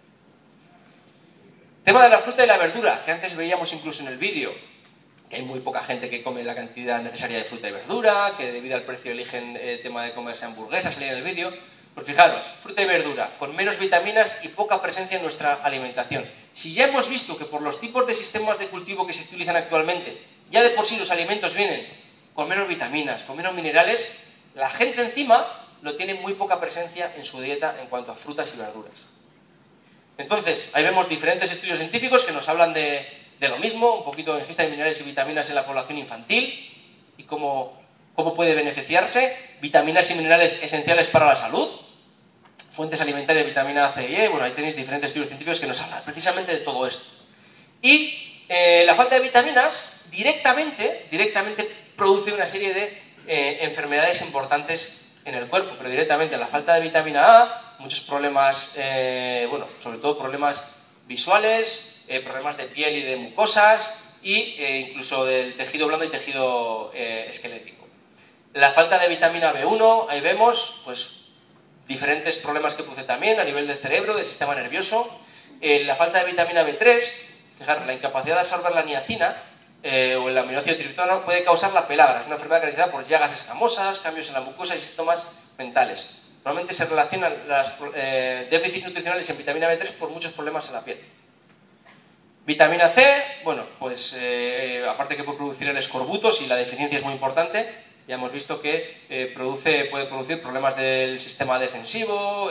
Tema de la fruta y la verdura, que antes veíamos incluso en el vídeo, que hay muy poca gente que come la cantidad necesaria de fruta y verdura, que debido al precio eligen el tema de comerse hamburguesas, salía en el vídeo. Pues fijaros, fruta y verdura, con menos vitaminas y poca presencia en nuestra alimentación. Si ya hemos visto que por los tipos de sistemas de cultivo que se utilizan actualmente, ya de por sí los alimentos vienen con menos vitaminas, con menos minerales, la gente encima lo tiene muy poca presencia en su dieta en cuanto a frutas y verduras. Entonces, ahí vemos diferentes estudios científicos que nos hablan de lo mismo, un poquito de ingesta de minerales y vitaminas en la población infantil y cómo puede beneficiarse, vitaminas y minerales esenciales para la salud, fuentes alimentarias de vitamina A, C y E, bueno, ahí tenéis diferentes estudios científicos que nos hablan precisamente de todo esto. Y la falta de vitaminas directamente produce una serie de enfermedades importantes en el cuerpo, pero directamente la falta de vitamina A, muchos problemas, sobre todo problemas visuales, problemas de piel y de mucosas e incluso del tejido blando y tejido esquelético. La falta de vitamina B1, ahí vemos pues diferentes problemas que produce también a nivel del cerebro, del sistema nervioso. La falta de vitamina B3, fijaros, la incapacidad de absorber la niacina o el aminoácido triptófano puede causar la pelagra, es una enfermedad caracterizada por llagas escamosas, cambios en la mucosa y síntomas mentales. Normalmente se relacionan los déficits nutricionales en vitamina B3 por muchos problemas en la piel. Vitamina C, bueno, pues aparte que puede producir el escorbuto, si la deficiencia es muy importante, ya hemos visto que puede producir problemas del sistema defensivo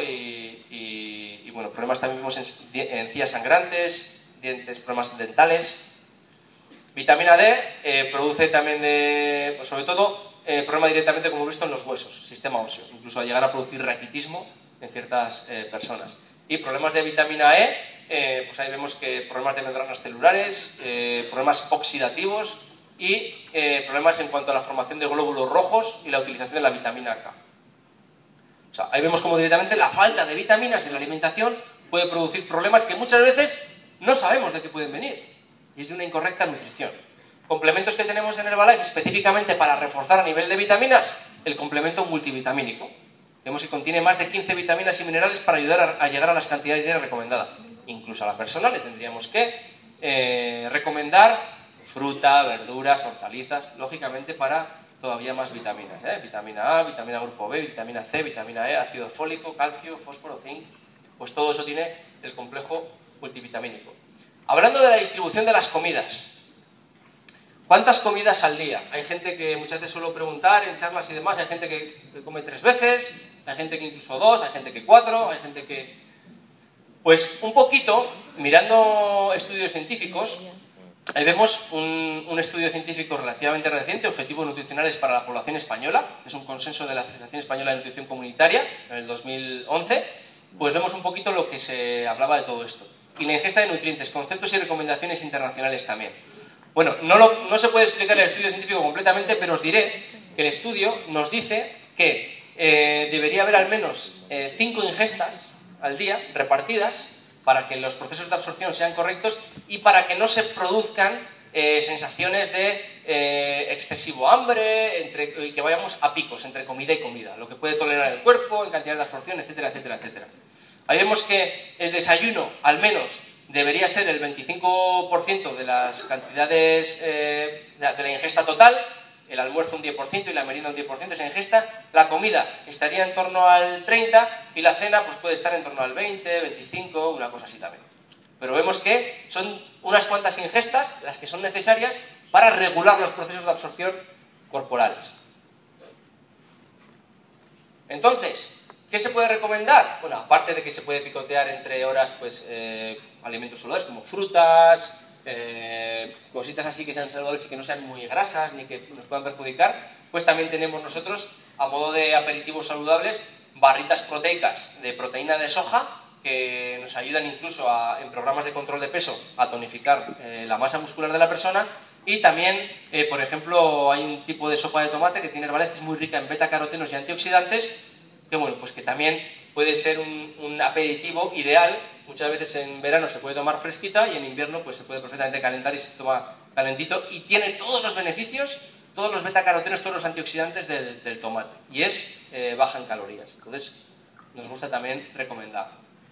y bueno, problemas también vemos en encías sangrantes, dientes, problemas dentales. Vitamina D produce también, pues sobre todo, problemas directamente, como hemos visto, en los huesos, sistema óseo, incluso a llegar a producir raquitismo en ciertas personas. Y problemas de vitamina E, pues ahí vemos que problemas de membranas celulares, problemas oxidativos y problemas en cuanto a la formación de glóbulos rojos y la utilización de la vitamina K. O sea, ahí vemos como directamente la falta de vitaminas en la alimentación puede producir problemas que muchas veces no sabemos de qué pueden venir, y es de una incorrecta nutrición. Complementos que tenemos en Herbalife específicamente para reforzar a nivel de vitaminas, el complemento multivitamínico. Vemos que contiene más de 15 vitaminas y minerales para ayudar a llegar a las cantidades diarias recomendadas. Incluso a la persona le tendríamos que recomendar fruta, verduras, hortalizas, lógicamente para todavía más vitaminas. Vitamina A, vitamina grupo B, vitamina C, vitamina E, ácido fólico, calcio, fósforo, zinc. Pues todo eso tiene el complejo multivitamínico. Hablando de la distribución de las comidas. ¿Cuántas comidas al día? Hay gente que muchas veces suelo preguntar en charlas y demás, hay gente que come 3 veces, hay gente que incluso 2, hay gente que 4, hay gente que... Pues un poquito, mirando estudios científicos, ahí vemos un estudio científico relativamente reciente, Objetivos Nutricionales para la Población Española, es un consenso de la Asociación Española de Nutrición Comunitaria, en el 2011, pues vemos un poquito lo que se hablaba de todo esto. Y la ingesta de nutrientes, conceptos y recomendaciones internacionales también. Bueno, no se puede explicar el estudio científico completamente, pero os diré que el estudio nos dice que debería haber al menos 5 ingestas al día repartidas para que los procesos de absorción sean correctos y para que no se produzcan sensaciones de excesivo hambre y que vayamos a picos entre comida y comida, lo que puede tolerar el cuerpo en cantidad de absorción, etcétera, etcétera, etcétera. Ahí vemos que el desayuno, al menos debería ser el 25% de las cantidades de la ingesta total, el almuerzo un 10% y la merienda un 10% esa ingesta, la comida estaría en torno al 30% y la cena pues puede estar en torno al 20, 25, una cosa así también. Pero vemos que son unas cuantas ingestas las que son necesarias para regular los procesos de absorción corporales. Entonces, ¿qué se puede recomendar? Bueno, aparte de que se puede picotear entre horas pues, alimentos saludables como frutas, cositas así que sean saludables y que no sean muy grasas ni que nos puedan perjudicar, pues también tenemos nosotros, a modo de aperitivos saludables, barritas proteicas de proteína de soja que nos ayudan incluso en programas de control de peso a tonificar la masa muscular de la persona. Y también, por ejemplo, hay un tipo de sopa de tomate que tiene herbales que es muy rica en beta-carotenos y antioxidantes, que bueno, pues que también puede ser un aperitivo ideal. Muchas veces en verano se puede tomar fresquita y en invierno pues se puede perfectamente calentar y se toma calentito y tiene todos los beneficios, todos los beta-carotenos, todos los antioxidantes del tomate y es baja en calorías. Entonces nos gusta también recomendar.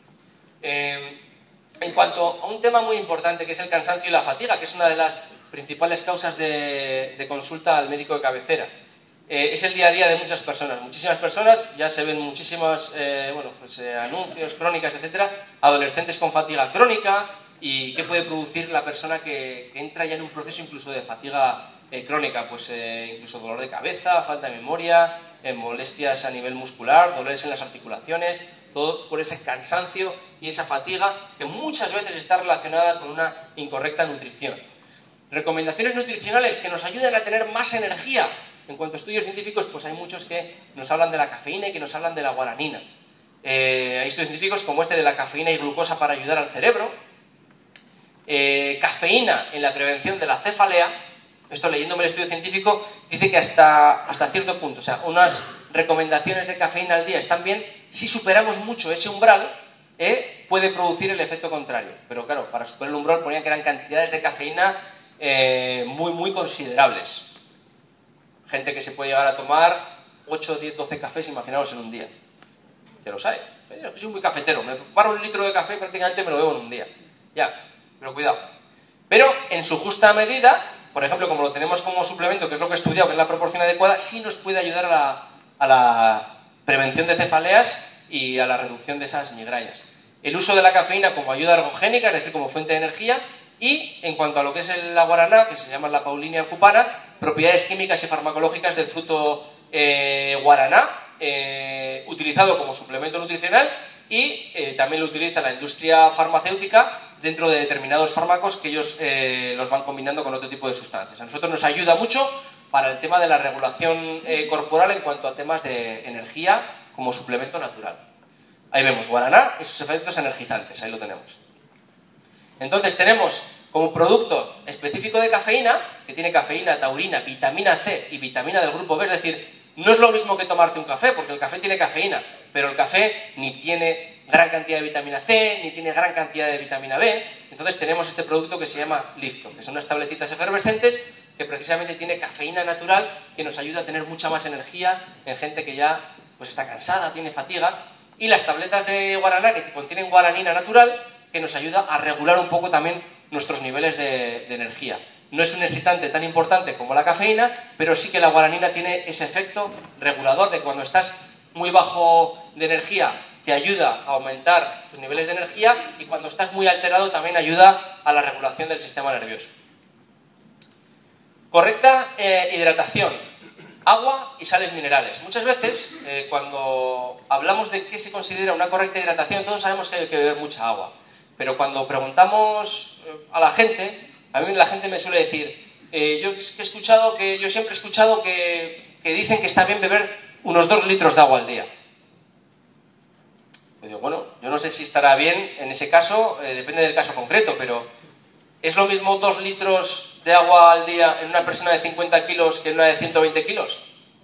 En cuanto a un tema muy importante que es el cansancio y la fatiga, que es una de las principales causas de consulta al médico de cabecera, es el día a día de muchas personas. Muchísimas personas, ya se ven muchísimos anuncios, crónicas, etcétera, adolescentes con fatiga crónica y qué puede producir la persona que entra ya en un proceso incluso de fatiga crónica, pues incluso dolor de cabeza, falta de memoria, molestias a nivel muscular, dolores en las articulaciones, todo por ese cansancio y esa fatiga que muchas veces está relacionada con una incorrecta nutrición. Recomendaciones nutricionales que nos ayuden a tener más energía. En cuanto a estudios científicos, pues hay muchos que nos hablan de la cafeína y que nos hablan de la guaranina. Hay estudios científicos como este de la cafeína y glucosa para ayudar al cerebro. Cafeína en la prevención de la cefalea. Esto, leyéndome el estudio científico, dice que hasta cierto punto, o sea, unas recomendaciones de cafeína al día están bien. Si superamos mucho ese umbral, puede producir el efecto contrario. Pero claro, para superar el umbral ponían que eran cantidades de cafeína muy considerables. Gente que se puede llegar a tomar 8, 10, 12 cafés, imaginaos en un día. Que los hay. Yo soy muy cafetero, me preparo un litro de café y prácticamente me lo bebo en un día. Ya, pero cuidado. Pero en su justa medida, por ejemplo, como lo tenemos como suplemento, que es lo que he estudiado, que es la proporción adecuada, sí nos puede ayudar a la prevención de cefaleas y a la reducción de esas migrañas. El uso de la cafeína como ayuda ergogénica, es decir, como fuente de energía. Y en cuanto a lo que es la guaraná, que se llama la Paulinia cupana, propiedades químicas y farmacológicas del fruto guaraná, utilizado como suplemento nutricional y también lo utiliza la industria farmacéutica dentro de determinados fármacos que ellos los van combinando con otro tipo de sustancias. A nosotros nos ayuda mucho para el tema de la regulación corporal en cuanto a temas de energía como suplemento natural. Ahí vemos guaraná y sus efectos energizantes, ahí lo tenemos. Entonces tenemos como producto específico de cafeína, que tiene cafeína, taurina, vitamina C y vitamina del grupo B, es decir, no es lo mismo que tomarte un café, porque el café tiene cafeína, pero el café ni tiene gran cantidad de vitamina C, ni tiene gran cantidad de vitamina B, entonces tenemos este producto que se llama Lifto, que son unas tabletitas efervescentes que precisamente tiene cafeína natural que nos ayuda a tener mucha más energía en gente que ya pues está cansada, tiene fatiga, y las tabletas de guaraná que contienen guaranina natural que nos ayuda a regular un poco también nuestros niveles de energía. No es un excitante tan importante como la cafeína, pero sí que la guaranina tiene ese efecto regulador de cuando estás muy bajo de energía te ayuda a aumentar tus niveles de energía y cuando estás muy alterado también ayuda a la regulación del sistema nervioso. Correcta hidratación, agua y sales minerales. Muchas veces cuando hablamos de qué se considera una correcta hidratación, todos sabemos que hay que beber mucha agua. Pero cuando preguntamos a la gente, a mí la gente me suele decir, yo siempre he escuchado que dicen que está bien beber unos 2 litros de agua al día. Yo digo, bueno, yo no sé si estará bien en ese caso, depende del caso concreto, pero ¿es lo mismo 2 litros de agua al día en una persona de 50 kilos que en una de 120 kilos?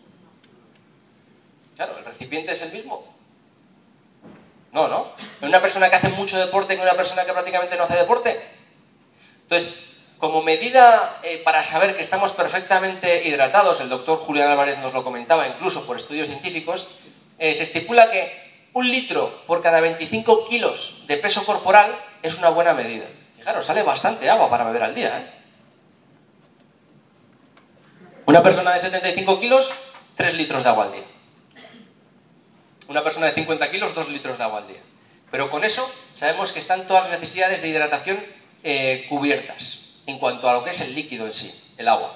Claro, el recipiente es el mismo. No. En una persona que hace mucho deporte que una persona que prácticamente no hace deporte. Entonces, como medida para saber que estamos perfectamente hidratados, el doctor Julián Álvarez nos lo comentaba incluso por estudios científicos, se estipula que 1 litro por cada 25 kilos de peso corporal es una buena medida. Fijaros, sale bastante agua para beber al día, ¿eh? Una persona de 75 kilos, 3 litros de agua al día. Una persona de 50 kilos, 2 litros de agua al día. Pero con eso sabemos que están todas las necesidades de hidratación cubiertas en cuanto a lo que es el líquido en sí, el agua.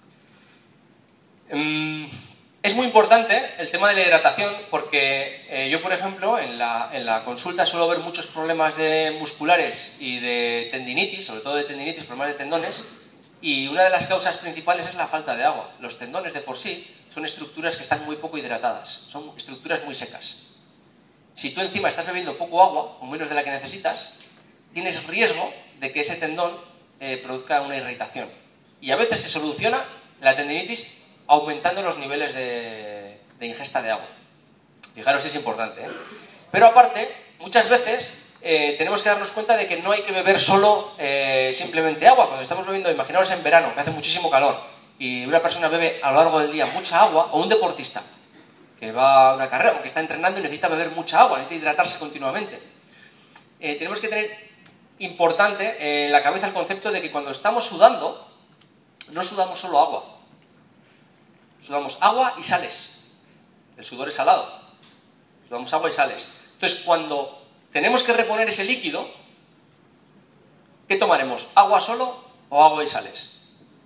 Es muy importante el tema de la hidratación porque yo, por ejemplo, en la consulta suelo ver muchos problemas musculares y de tendinitis, sobre todo de tendinitis, problemas de tendones, y una de las causas principales es la falta de agua. Los tendones de por sí son estructuras que están muy poco hidratadas, son estructuras muy secas. Si tú encima estás bebiendo poco agua, o menos de la que necesitas, tienes riesgo de que ese tendón produzca una irritación. Y a veces se soluciona la tendinitis aumentando los niveles de ingesta de agua. Fijaros, es importante, ¿eh? Pero aparte, muchas veces tenemos que darnos cuenta de que no hay que beber solo simplemente agua. Cuando estamos bebiendo, imaginaos en verano, que hace muchísimo calor, y una persona bebe a lo largo del día mucha agua, o un deportista que va a una carrera o que está entrenando y necesita beber mucha agua, necesita hidratarse continuamente. Tenemos que tener importante en la cabeza el concepto de que cuando estamos sudando, no sudamos solo agua. Sudamos agua y sales. El sudor es salado. Sudamos agua y sales. Entonces, cuando tenemos que reponer ese líquido, ¿qué tomaremos? ¿Agua solo o agua y sales?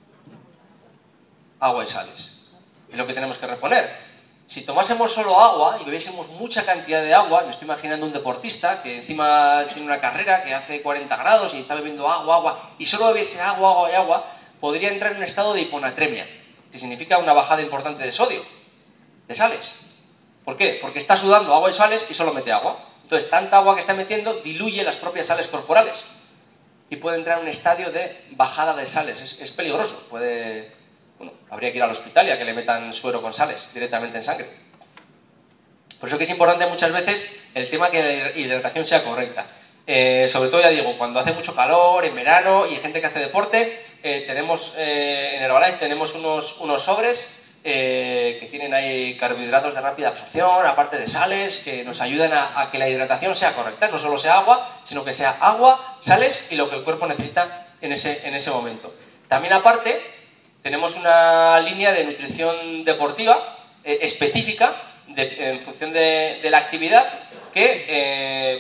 Agua y sales. Es lo que tenemos que reponer. Si tomásemos solo agua y bebiésemos mucha cantidad de agua, me estoy imaginando un deportista que encima tiene una carrera que hace 40 grados y está bebiendo agua, y solo bebiese agua, podría entrar en un estado de hiponatremia, que significa una bajada importante de sodio, de sales. ¿Por qué? Porque está sudando agua y sales y solo mete agua. Entonces, tanta agua que está metiendo diluye las propias sales corporales y puede entrar en un estadio de bajada de sales. Es peligroso, bueno, habría que ir al hospital y a que le metan suero con sales directamente en sangre. Por eso que es importante muchas veces el tema que la hidratación sea correcta. Sobre todo, ya digo, cuando hace mucho calor, en verano, y hay gente que hace deporte, tenemos en Herbalife tenemos unos sobres que tienen ahí carbohidratos de rápida absorción, aparte de sales, que nos ayudan a que la hidratación sea correcta. No solo sea agua, sino que sea agua, sales y lo que el cuerpo necesita en ese momento. También aparte, tenemos una línea de nutrición deportiva específica en función de la actividad que,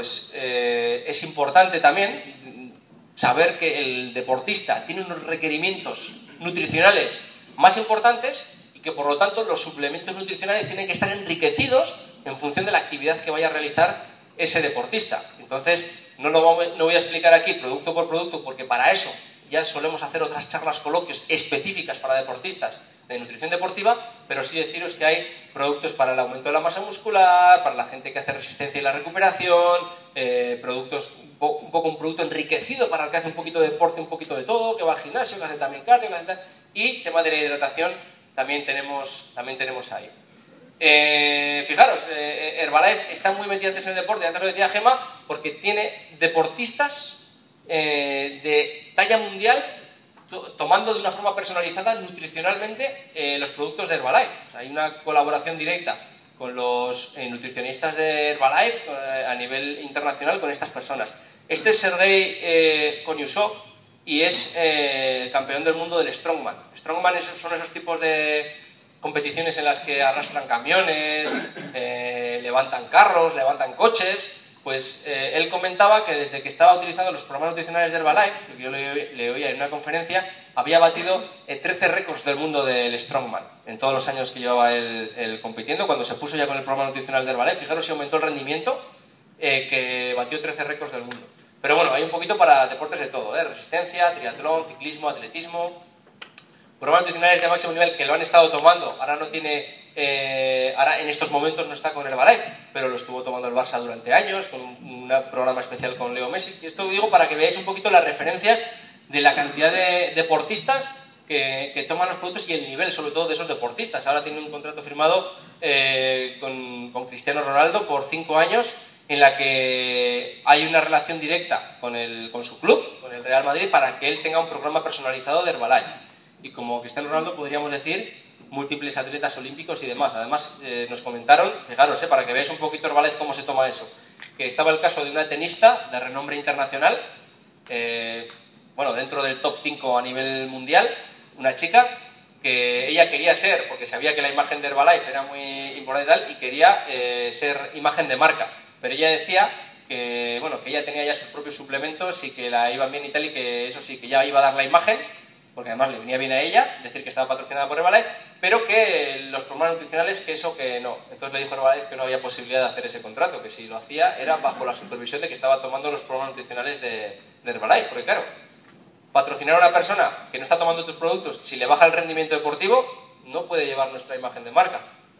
es importante también saber que el deportista tiene unos requerimientos nutricionales más importantes y que, por lo tanto, los suplementos nutricionales tienen que estar enriquecidos en función de la actividad que vaya a realizar ese deportista. Entonces, no voy a explicar aquí producto por producto porque para eso ya solemos hacer otras charlas, coloquios específicas para deportistas de nutrición deportiva, pero sí deciros que hay productos para el aumento de la masa muscular, para la gente que hace resistencia y la recuperación, productos, un producto enriquecido para el que hace un poquito de deporte, un poquito de todo, que va al gimnasio, que hace también cardio, que hace tal, y tema de la hidratación también tenemos ahí. Fijaros, Herbalife está muy metida en el deporte, antes lo decía Gemma, porque tiene deportistas de talla mundial tomando de una forma personalizada nutricionalmente los productos de Herbalife. O sea, hay una colaboración directa con los nutricionistas de Herbalife a nivel internacional con estas personas. Este es Sergei Konyushov y es el campeón del mundo del Strongman. Strongman son esos tipos de competiciones en las que arrastran camiones, levantan carros, levantan coches. Pues él comentaba que desde que estaba utilizando los programas nutricionales de Herbalife, que yo le oía en una conferencia, había batido 13 récords del mundo del Strongman en todos los años que llevaba él compitiendo. Cuando se puso ya con el programa nutricional de Herbalife, fijaros si aumentó el rendimiento, que batió 13 récords del mundo. Pero bueno, hay un poquito para deportes de todo, resistencia, triatlón, ciclismo, atletismo. Programas nutricionales de máximo nivel que lo han estado tomando, ahora no tiene... ahora en estos momentos no está con Herbalife, pero lo estuvo tomando el Barça durante años, con un programa especial con Leo Messi. Y esto lo digo para que veáis un poquito las referencias de la cantidad de deportistas que toman los productos y el nivel, sobre todo, de esos deportistas. Ahora tiene un contrato firmado con Cristiano Ronaldo por 5 años, en la que hay una relación directa con su club, con el Real Madrid, para que él tenga un programa personalizado de Herbalife. Y como Cristiano Ronaldo podríamos decir múltiples atletas olímpicos y demás. Además, nos comentaron, fijaros, para que veáis un poquito Herbalife cómo se toma eso, que estaba el caso de una tenista de renombre internacional, bueno, dentro del top 5 a nivel mundial, una chica que ella quería ser, porque sabía que la imagen de Herbalife era muy importante y tal, y quería ser imagen de marca, pero ella decía que, bueno, que ella tenía ya sus propios suplementos y que la iban bien y tal, y que eso sí, que ya iba a dar la imagen, porque además le venía bien a ella decir que estaba patrocinada por Herbalife, pero que los programas nutricionales, que eso que no. Entonces le dijo Herbalife que no había posibilidad de hacer ese contrato, que si lo hacía era bajo la supervisión de que estaba tomando los programas nutricionales de Herbalife, porque claro, patrocinar a una persona que no está tomando tus productos, si le baja el rendimiento deportivo, no puede llevar nuestra imagen de marca.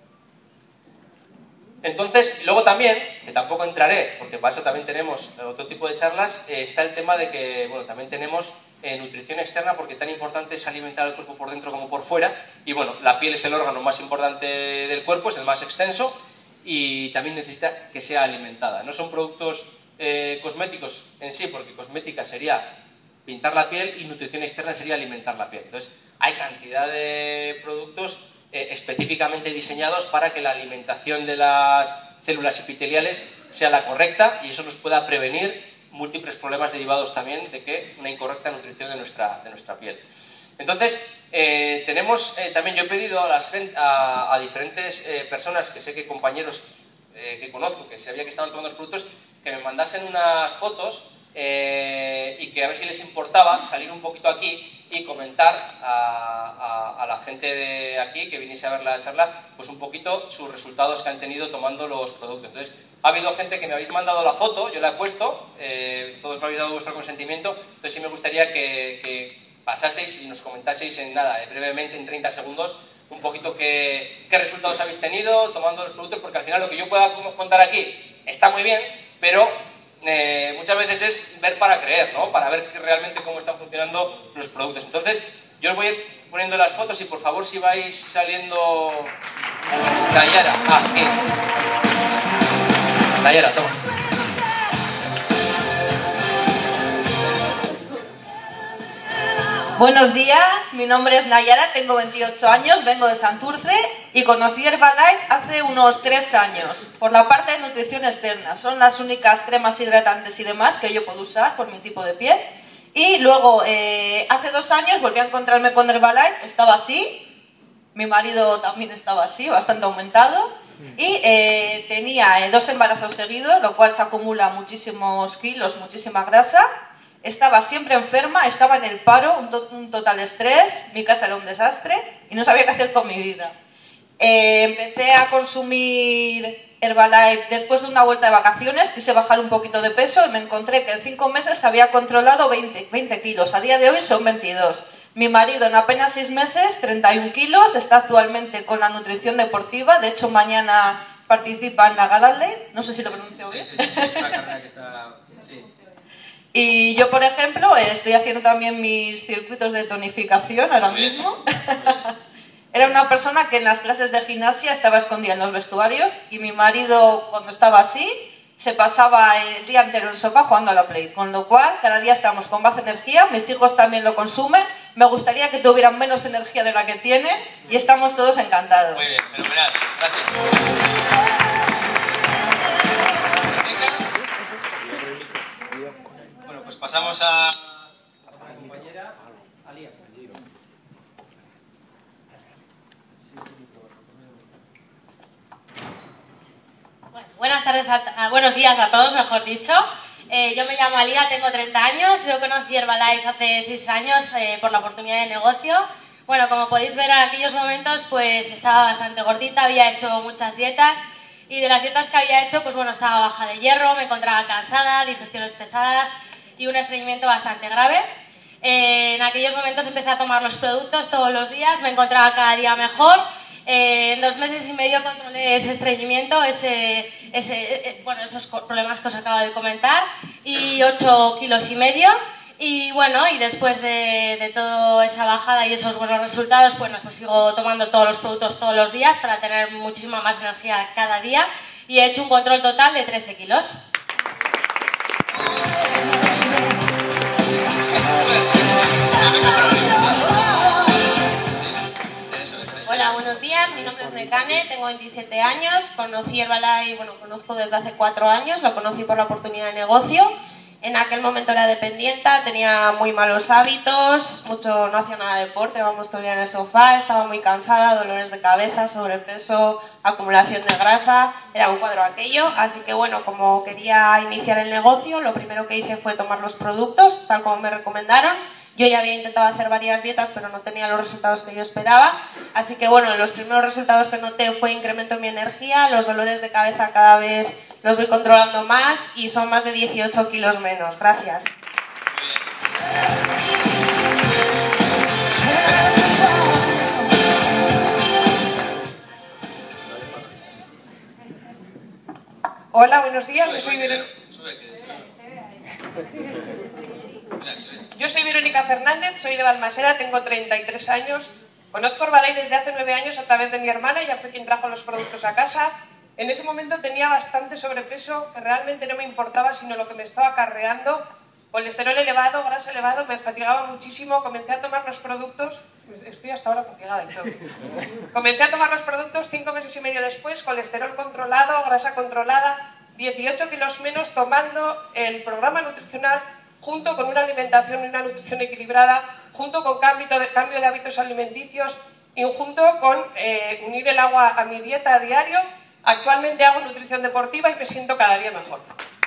Entonces, luego también, que tampoco entraré, porque para eso también tenemos otro tipo de charlas, está el tema de que, bueno, también tenemos nutrición externa, porque tan importante es alimentar al cuerpo por dentro como por fuera, y bueno, la piel es el órgano más importante del cuerpo, es el más extenso, y también necesita que sea alimentada. No son productos cosméticos en sí, porque cosmética sería pintar la piel y nutrición externa sería alimentar la piel. Entonces, hay cantidad de productos específicamente diseñados para que la alimentación de las células epiteliales sea la correcta y eso nos pueda prevenir múltiples problemas derivados también de que una incorrecta nutrición de nuestra piel. Entonces, también yo he pedido a diferentes personas, que sé que compañeros que conozco, que sabía que estaban tomando los productos, que me mandasen unas fotos y que a ver si les importaba salir un poquito aquí y comentar a la gente de aquí que viniese a ver la charla, pues un poquito sus resultados que han tenido tomando los productos. Entonces, ha habido gente que me habéis mandado la foto, yo la he puesto, todos me habéis dado vuestro consentimiento, entonces sí me gustaría que pasaseis y nos comentaseis en nada, brevemente, en 30 segundos, un poquito qué resultados habéis tenido tomando los productos, porque al final lo que yo pueda contar aquí está muy bien, pero muchas veces es ver para creer, ¿no? Para ver realmente cómo están funcionando los productos. Entonces, yo os voy a ir poniendo las fotos y por favor si vais saliendo... Nayara, aquí. Nayara, toma. Buenos días, mi nombre es Nayara, tengo 28 años, vengo de Santurce y conocí Herbalife hace unos 3 años por la parte de nutrición externa. Son las únicas cremas hidratantes y demás que yo puedo usar por mi tipo de piel. Y luego, hace 2 años volví a encontrarme con Herbalife, estaba así, mi marido también estaba así, bastante aumentado. Y tenía 2 embarazos seguidos, lo cual se acumula muchísimos kilos, muchísima grasa. Estaba siempre enferma, estaba en el paro, un total estrés, mi casa era un desastre y no sabía qué hacer con mi vida. Empecé a consumir Herbalife después de una vuelta de vacaciones, quise bajar un poquito de peso y me encontré que en 5 meses había controlado 20 kilos, a día de hoy son 22. Mi marido en apenas 6 meses, 31 kilos, está actualmente con la nutrición deportiva, de hecho mañana participa en la Gatorade, no sé si lo pronuncio bien. Sí, es una carrera que está... Sí. Y yo, por ejemplo, estoy haciendo también mis circuitos de tonificación ahora mismo. Era una persona que en las clases de gimnasia estaba escondida en los vestuarios y mi marido, cuando estaba así, se pasaba el día entero en el sofá jugando a la Play. Con lo cual, cada día estamos con más energía, mis hijos también lo consumen. Me gustaría que tuvieran menos energía de la que tienen y estamos todos encantados. Muy bien, fenomenal. Gracias. Pues pasamos a la compañera Alía. Bueno, buenos días a todos, mejor dicho. Yo me llamo Alía, tengo 30 años. Yo conocí Herbalife hace 6 años por la oportunidad de negocio. Bueno, como podéis ver en aquellos momentos, pues estaba bastante gordita, había hecho muchas dietas. Y de las dietas que había hecho, pues bueno, estaba baja de hierro, me encontraba cansada, digestiones pesadas y un estreñimiento bastante grave. En aquellos momentos empecé a tomar los productos todos los días, me encontraba cada día mejor. En 2 meses y medio controlé ese estreñimiento, esos problemas que os acabo de comentar, y 8,5 kilos. Y bueno, y después de toda esa bajada y esos buenos resultados, bueno, pues sigo tomando todos los productos todos los días para tener muchísima más energía cada día y he hecho un control total de 13 kilos. Hola, buenos nombre es Nekane, tengo 27 años, conocí Herbalife, bueno, conozco desde hace 4 años, lo conocí por la oportunidad de negocio. En aquel momento era dependienta, tenía muy malos hábitos, no hacía nada de deporte, vamos todo el día en el sofá, estaba muy cansada, dolores de cabeza, sobrepeso, acumulación de grasa, era un cuadro aquello. Así que bueno, como quería iniciar el negocio, lo primero que hice fue tomar los productos, tal como me recomendaron. Yo ya había intentado hacer varias dietas, pero no tenía los resultados que yo esperaba. Así que bueno, los primeros resultados que noté fue incremento en mi energía, los dolores de cabeza cada vez los voy controlando más y son más de 18 kilos menos. Gracias. Hola, buenos días. Yo soy Verónica Fernández, soy de Balmaseda, tengo 33 años. Conozco Herbalife desde hace 9 años a través de mi hermana, ella fue quien trajo los productos a casa. En ese momento tenía bastante sobrepeso, que realmente no me importaba, sino lo que me estaba acarreando. Colesterol elevado, grasa elevado, me fatigaba muchísimo. Comencé a tomar los productos, estoy hasta ahora fatigada y todo. Comencé a tomar los productos 5 meses y medio después, colesterol controlado, grasa controlada, 18 kilos menos, tomando el programa nutricional junto con una alimentación y una nutrición equilibrada, junto con cambio de hábitos alimenticios y junto con unir el agua a mi dieta a diario. Actualmente hago nutrición deportiva y me siento cada día mejor.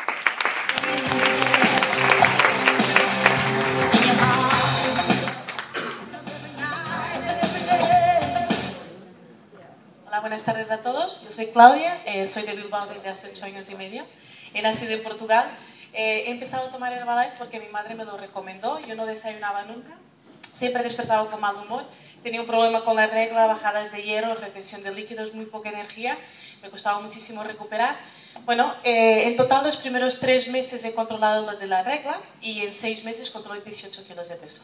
Hola, buenas tardes a todos. Yo soy Claudia, soy de Bilbao desde hace 8 años y medio. He nacido en Portugal. He empezado a tomar Herbalife porque mi madre me lo recomendó. Yo no desayunaba nunca, siempre despertaba con mal humor. Tenía un problema con la regla, bajadas de hierro, retención de líquidos, muy poca energía. Me costaba muchísimo recuperar. Bueno, en total los primeros 3 meses he controlado lo de la regla y en 6 meses controlé 18 kilos de peso.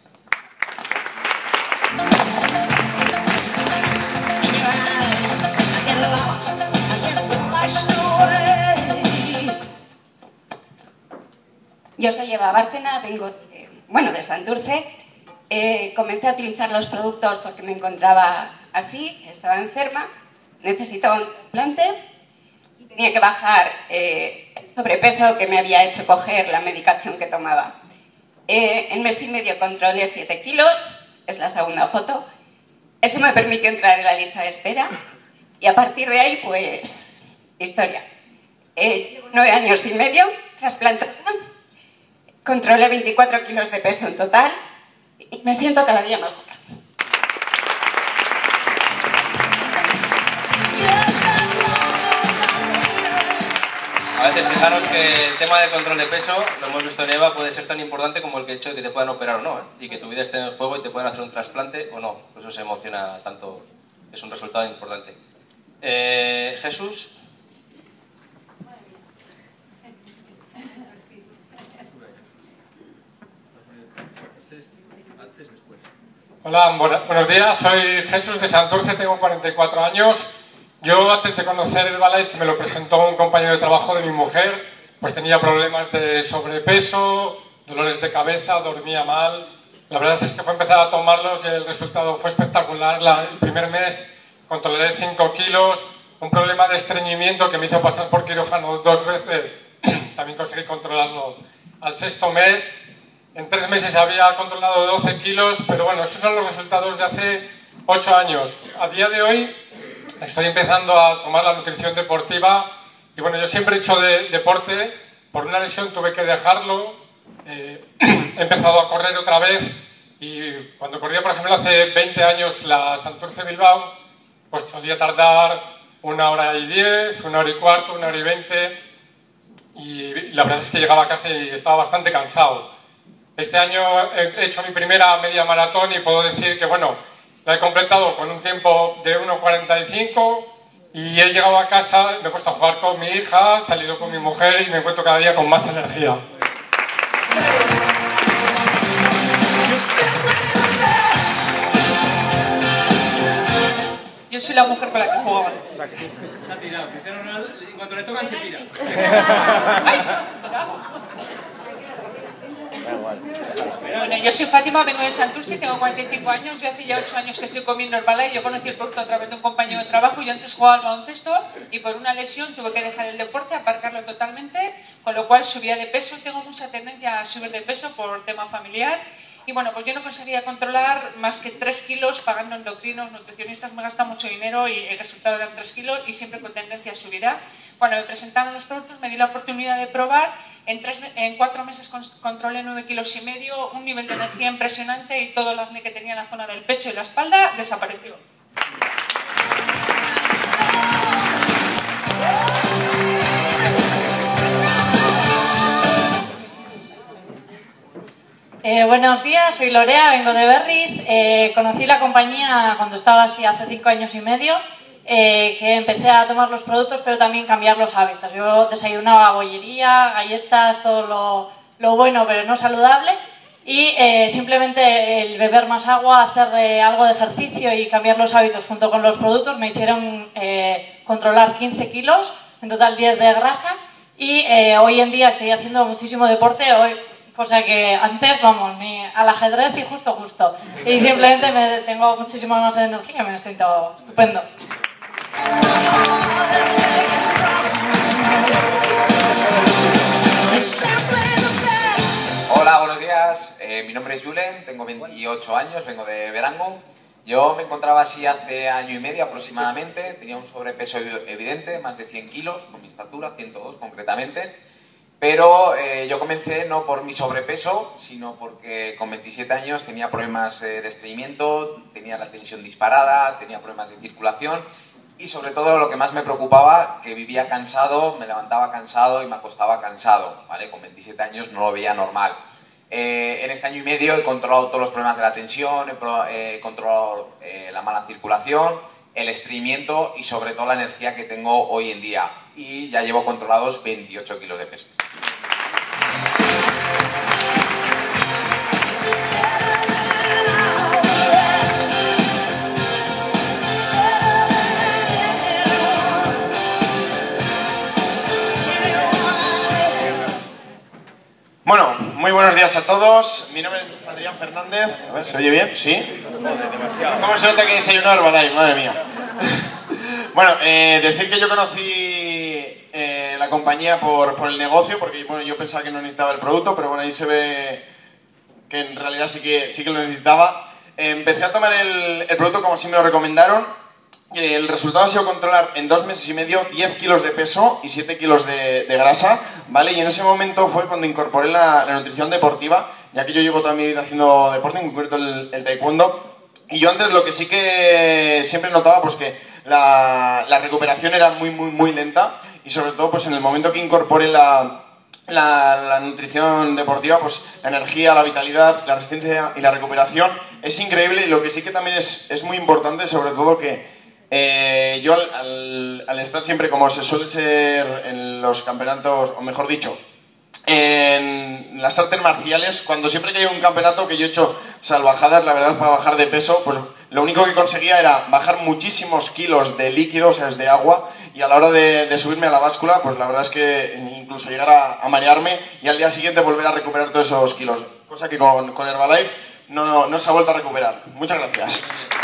Yo soy Eva Bárcena, vengo de Santurce. Comencé a utilizar los productos porque me encontraba así, estaba enferma, necesitaba un trasplante y tenía que bajar el sobrepeso que me había hecho coger la medicación que tomaba. En mes y medio controlé 7 kilos, es la segunda foto. Eso me permitió entrar en la lista de espera y a partir de ahí, pues, historia. Llevo 9 años y medio trasplantada, controlé 24 kilos de peso en total y me siento cada día mejor. A veces fijaros que el tema del control de peso, lo hemos visto en Eva, puede ser tan importante como el hecho de que te puedan operar o no, y que tu vida esté en juego y te puedan hacer un trasplante o no. Por eso se emociona tanto, es un resultado importante. Jesús. Hola, buenos días, soy Jesús de Santurce, tengo 44 años. Yo antes de conocer Herbalife, que me lo presentó un compañero de trabajo de mi mujer, pues tenía problemas de sobrepeso, dolores de cabeza, dormía mal. La verdad es que fue empezar a tomarlos y el resultado fue espectacular. El primer mes controlé 5 kilos, un problema de estreñimiento que me hizo pasar por quirófano 2 veces. También conseguí controlarlo al 6º mes. En 3 meses había controlado 12 kilos, pero bueno, esos son los resultados de hace 8 años. A día de hoy estoy empezando a tomar la nutrición deportiva y bueno, yo siempre he hecho deporte. Por una lesión tuve que dejarlo. He empezado a correr otra vez y cuando corría, por ejemplo, hace 20 años la Santurce-Bilbao, pues solía tardar 1 hora y 10, 1 hora y cuarto, 1 hora y 20 y la verdad es que llegaba a casa y estaba bastante cansado. Este año he hecho mi primera media maratón y puedo decir que, bueno, la he completado con un tiempo de 1:45 y he llegado a casa, me he puesto a jugar con mi hija, he salido con mi mujer y me encuentro cada día con más energía. Yo soy la mujer con la que jugaba. Se ha tirado. Cristiano Ronaldo, en cuanto le tocan, se tira. Bueno, Yo soy Fátima, vengo de Santurce, tengo 45 años. Yo hace ya 8 años que estoy comiendo Herbalife. Yo conocí el producto a través de un compañero de trabajo. Yo antes jugaba al baloncesto y por una lesión tuve que dejar el deporte, aparcarlo totalmente, con lo cual subía de peso. Tengo mucha tendencia a subir de peso por tema familiar. Y bueno, pues yo no conseguía controlar más que 3 kilos pagando endocrinos, nutricionistas, me gastan mucho dinero y el resultado eran 3 kilos y siempre con tendencia a subida. Cuando me presentaron los productos me di la oportunidad de probar, en 4 meses controlé 9,5 kilos, un nivel de energía impresionante y todo el acné que tenía en la zona del pecho y la espalda desapareció. Buenos días, soy Lorea, vengo de Berriz. Conocí la compañía cuando estaba así hace 5 años y medio, que empecé a tomar los productos, pero también cambiar los hábitos. Yo desayunaba bollería, galletas, todo lo bueno pero no saludable, y simplemente el beber más agua, hacer algo de ejercicio y cambiar los hábitos junto con los productos me hicieron controlar 15 kilos, en total 10 de grasa, y hoy en día estoy haciendo muchísimo deporte. Cosa que antes, vamos, ni al ajedrez y justo. Y simplemente tengo muchísima más energía y me siento estupendo. Hola, buenos días. Mi nombre es Julen, tengo 28 años, vengo de Verango. Yo me encontraba así hace año y medio aproximadamente. Tenía un sobrepeso evidente, más de 100 kilos, con mi estatura, 102 concretamente. Pero yo comencé no por mi sobrepeso, sino porque con 27 años tenía problemas de estreñimiento, tenía la tensión disparada, tenía problemas de circulación y sobre todo lo que más me preocupaba, que vivía cansado, me levantaba cansado y me acostaba cansado, ¿vale? Con 27 años no lo veía normal. En este año y medio he controlado todos los problemas de la tensión, he controlado la mala circulación, el estreñimiento y sobre todo la energía que tengo hoy en día. Y ya llevo controlados 28 kilos de peso. Bueno, muy buenos días a todos. Mi nombre es Adrián Fernández. A ver, ¿se oye bien? ¿Sí? ¿Cómo se nota que desayunó Herbalife? Madre mía. Bueno, decir que yo conocí la compañía por el negocio, porque bueno, yo pensaba que no necesitaba el producto, pero bueno, ahí se ve que en realidad sí que lo necesitaba. Empecé a tomar el producto como así me lo recomendaron. El resultado ha sido controlar en 2 meses y medio 10 kilos de peso y 7 kilos de grasa, ¿vale? Y en ese momento fue cuando incorporé la nutrición deportiva, ya que yo llevo toda mi vida haciendo deporte, en concreto el taekwondo. Y yo antes lo que sí que siempre notaba, pues que la recuperación era muy lenta, y sobre todo pues en el momento que incorporé la nutrición deportiva, pues la energía, la vitalidad, la resistencia y la recuperación es increíble. Y lo que sí que también es muy importante, sobre todo que yo al estar siempre, como se suele ser en los campeonatos, o mejor dicho, en las artes marciales, cuando siempre que hay un campeonato que yo he hecho salvajadas, la verdad, para bajar de peso, pues lo único que conseguía era bajar muchísimos kilos de líquidos, o sea, de agua, y a la hora de subirme a la báscula, pues la verdad es que incluso llegar a marearme y al día siguiente volver a recuperar todos esos kilos, cosa que con Herbalife no se ha vuelto a recuperar. Muchas gracias.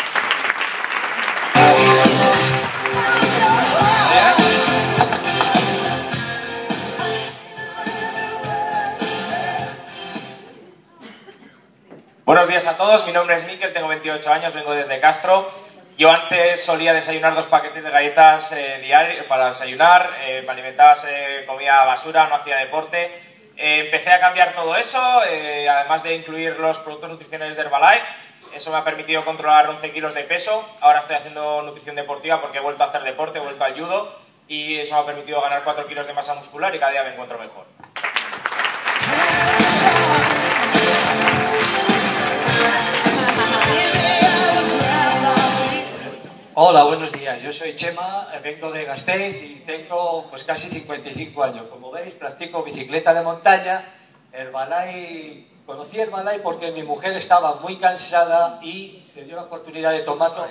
Buenos días a todos, mi nombre es Miquel, tengo 28 años, vengo desde Castro. Yo antes solía desayunar 2 paquetes de galletas diarios para desayunar, me alimentaba, comía basura, no hacía deporte. Empecé a cambiar todo eso, además de incluir los productos nutricionales de Herbalife. Eso me ha permitido controlar 11 kilos de peso. Ahora estoy haciendo nutrición deportiva porque he vuelto a hacer deporte, he vuelto al judo, y eso me ha permitido ganar 4 kilos de masa muscular y cada día me encuentro mejor. Hola, buenos días. Yo soy Chema, vengo de Gasteiz y tengo pues casi 55 años. Como veis, practico bicicleta de montaña. Conocí Herbalife porque mi mujer estaba muy cansada y se dio la oportunidad de tomarlo.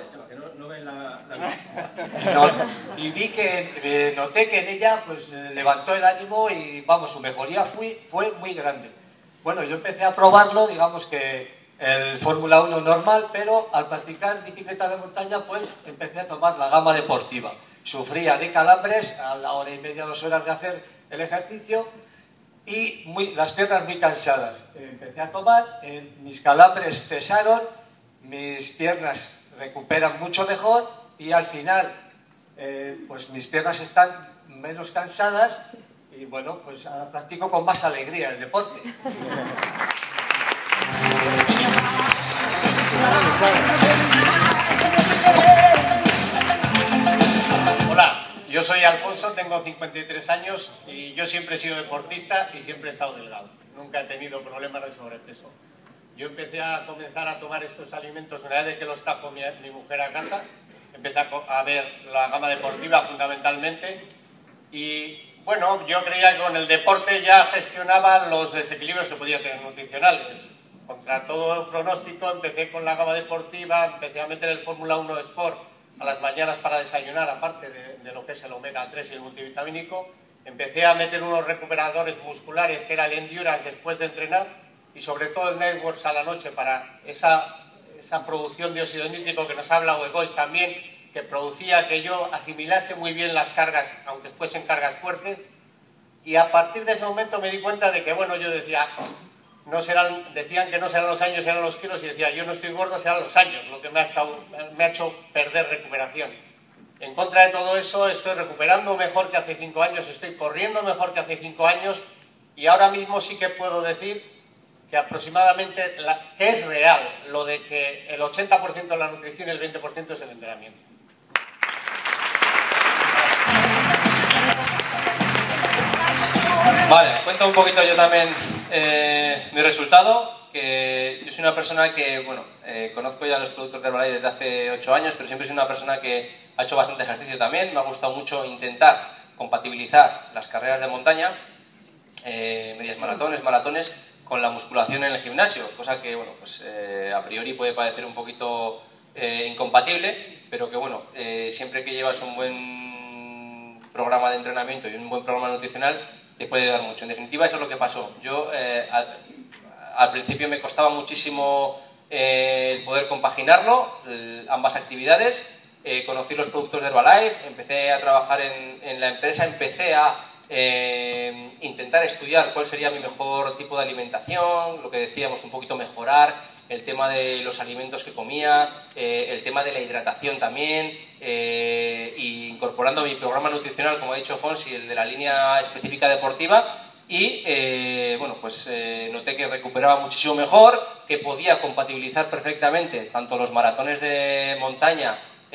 Y vi que noté que en ella pues levantó el ánimo y vamos, su mejoría fue muy grande. Bueno, yo empecé a probarlo, digamos que el Fórmula 1 normal, pero al practicar bicicleta de montaña, pues empecé a tomar la gama deportiva. Sufría de calambres a la hora y media, 2 horas de hacer el ejercicio y las piernas muy cansadas. Empecé a tomar, mis calambres cesaron, mis piernas recuperan mucho mejor y al final pues mis piernas están menos cansadas y bueno, pues ahora practico con más alegría el deporte. Hola, yo soy Alfonso, tengo 53 años y yo siempre he sido deportista y siempre he estado delgado. Nunca he tenido problemas de sobrepeso. Yo empecé a comenzar a tomar estos alimentos una vez que los trajo mi mujer a casa. Empecé a ver la gama deportiva fundamentalmente y bueno, yo creía que con el deporte ya gestionaba los desequilibrios que podía tener nutricionales. Contra todo pronóstico empecé con la gama deportiva, empecé a meter el Fórmula 1 Sport a las mañanas para desayunar, aparte de lo que es el omega 3 y el multivitamínico. Empecé a meter unos recuperadores musculares que era el Endurance después de entrenar y sobre todo el Networks a la noche para esa producción de óxido nítrico que nos habla Webois también, que producía que yo asimilase muy bien las cargas, aunque fuesen cargas fuertes. Y a partir de ese momento me di cuenta de que, bueno, yo decía, decían que no serán los años, eran los kilos, y decía, yo no estoy gordo, serán los años, lo que me ha hecho perder recuperación. En contra de todo eso, estoy recuperando mejor que hace 5 años, estoy corriendo mejor que hace 5 años, y ahora mismo sí que puedo decir que aproximadamente, que es real, lo de que el 80% de la nutrición y el 20% es el entrenamiento. Vale, cuento un poquito yo también mi resultado, que yo soy una persona que, bueno, conozco ya los productos de Herbalife desde hace 8 años, pero siempre soy una persona que ha hecho bastante ejercicio también. Me ha gustado mucho intentar compatibilizar las carreras de montaña, medias maratones, con la musculación en el gimnasio, cosa que, bueno, pues a priori puede parecer un poquito incompatible, pero que, bueno, siempre que llevas un buen programa de entrenamiento y un buen programa nutricional, te puede ayudar mucho. En definitiva, eso es lo que pasó. Yo, al principio me costaba muchísimo el poder compaginarlo, ambas actividades. Conocí los productos de Herbalife, empecé a trabajar en la empresa, empecé a intentar estudiar cuál sería mi mejor tipo de alimentación, lo que decíamos, un poquito mejorar el tema de los alimentos que comía, el tema de la hidratación también, y incorporando mi programa nutricional, como ha dicho Fonsi, el de la línea específica deportiva, y bueno, pues noté que recuperaba muchísimo mejor, que podía compatibilizar perfectamente tanto los maratones de montaña,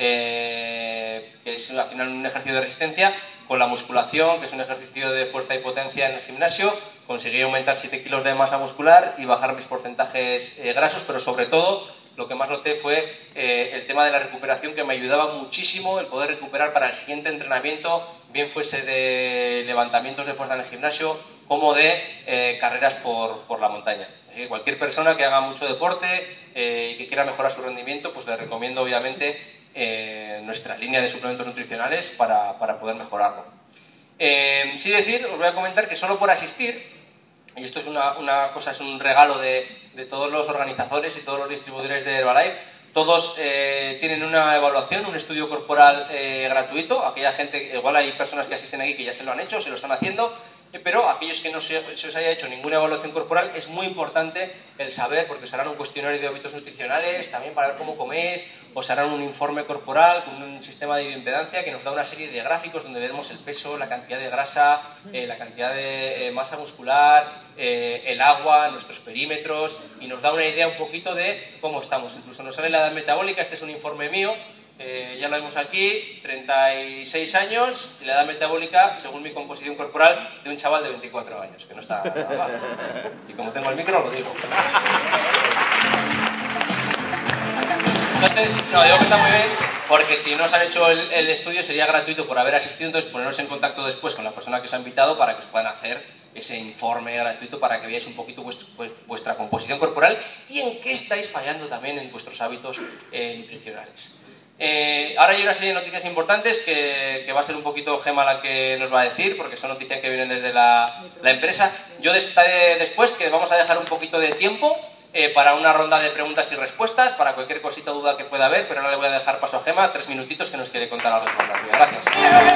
que es al final un ejercicio de resistencia, con la musculación, que es un ejercicio de fuerza y potencia en el gimnasio. Conseguí aumentar 7 kilos de masa muscular y bajar mis porcentajes grasos, pero sobre todo lo que más noté fue el tema de la recuperación, que me ayudaba muchísimo el poder recuperar para el siguiente entrenamiento, bien fuese de levantamientos de fuerza en el gimnasio como de carreras por la montaña. Cualquier persona que haga mucho deporte y que quiera mejorar su rendimiento, pues le recomiendo obviamente nuestra línea de suplementos nutricionales para poder mejorarlo. Sí decir, os voy a comentar que solo por asistir, y esto es una cosa, es un regalo de todos los organizadores y todos los distribuidores de Herbalife, todos tienen una evaluación, un estudio corporal gratuito. Aquella gente, igual hay personas que asisten aquí que ya se lo han hecho, se lo están haciendo, pero aquellos que no se os haya hecho ninguna evaluación corporal, es muy importante el saber, porque os harán un cuestionario de hábitos nutricionales, también para ver cómo coméis, os harán un informe corporal con un sistema de bioimpedancia que nos da una serie de gráficos donde veremos el peso, la cantidad de grasa, la cantidad de masa muscular, el agua, nuestros perímetros, y nos da una idea un poquito de cómo estamos. Incluso nos sale la edad metabólica, este es un informe mío. Ya lo vemos aquí, 36 años, y la edad metabólica, según mi composición corporal, de un chaval de 24 años, que no está nada mal. Y como tengo el micro, lo digo. Entonces, no, digo que está muy bien, porque si no os han hecho el estudio sería gratuito por haber asistido, entonces poneros en contacto después con la persona que os ha invitado para que os puedan hacer ese informe gratuito para que veáis un poquito vuestra composición corporal y en qué estáis fallando también en vuestros hábitos nutricionales. Ahora hay una serie de noticias importantes que va a ser un poquito Gema la que nos va a decir, porque son noticias que vienen desde la empresa. Yo estaré después, que vamos a dejar un poquito de tiempo para una ronda de preguntas y respuestas, para cualquier cosita o duda que pueda haber, pero ahora le voy a dejar paso a Gema, 3 minutitos, que nos quiere contar algo más rápido. Gracias.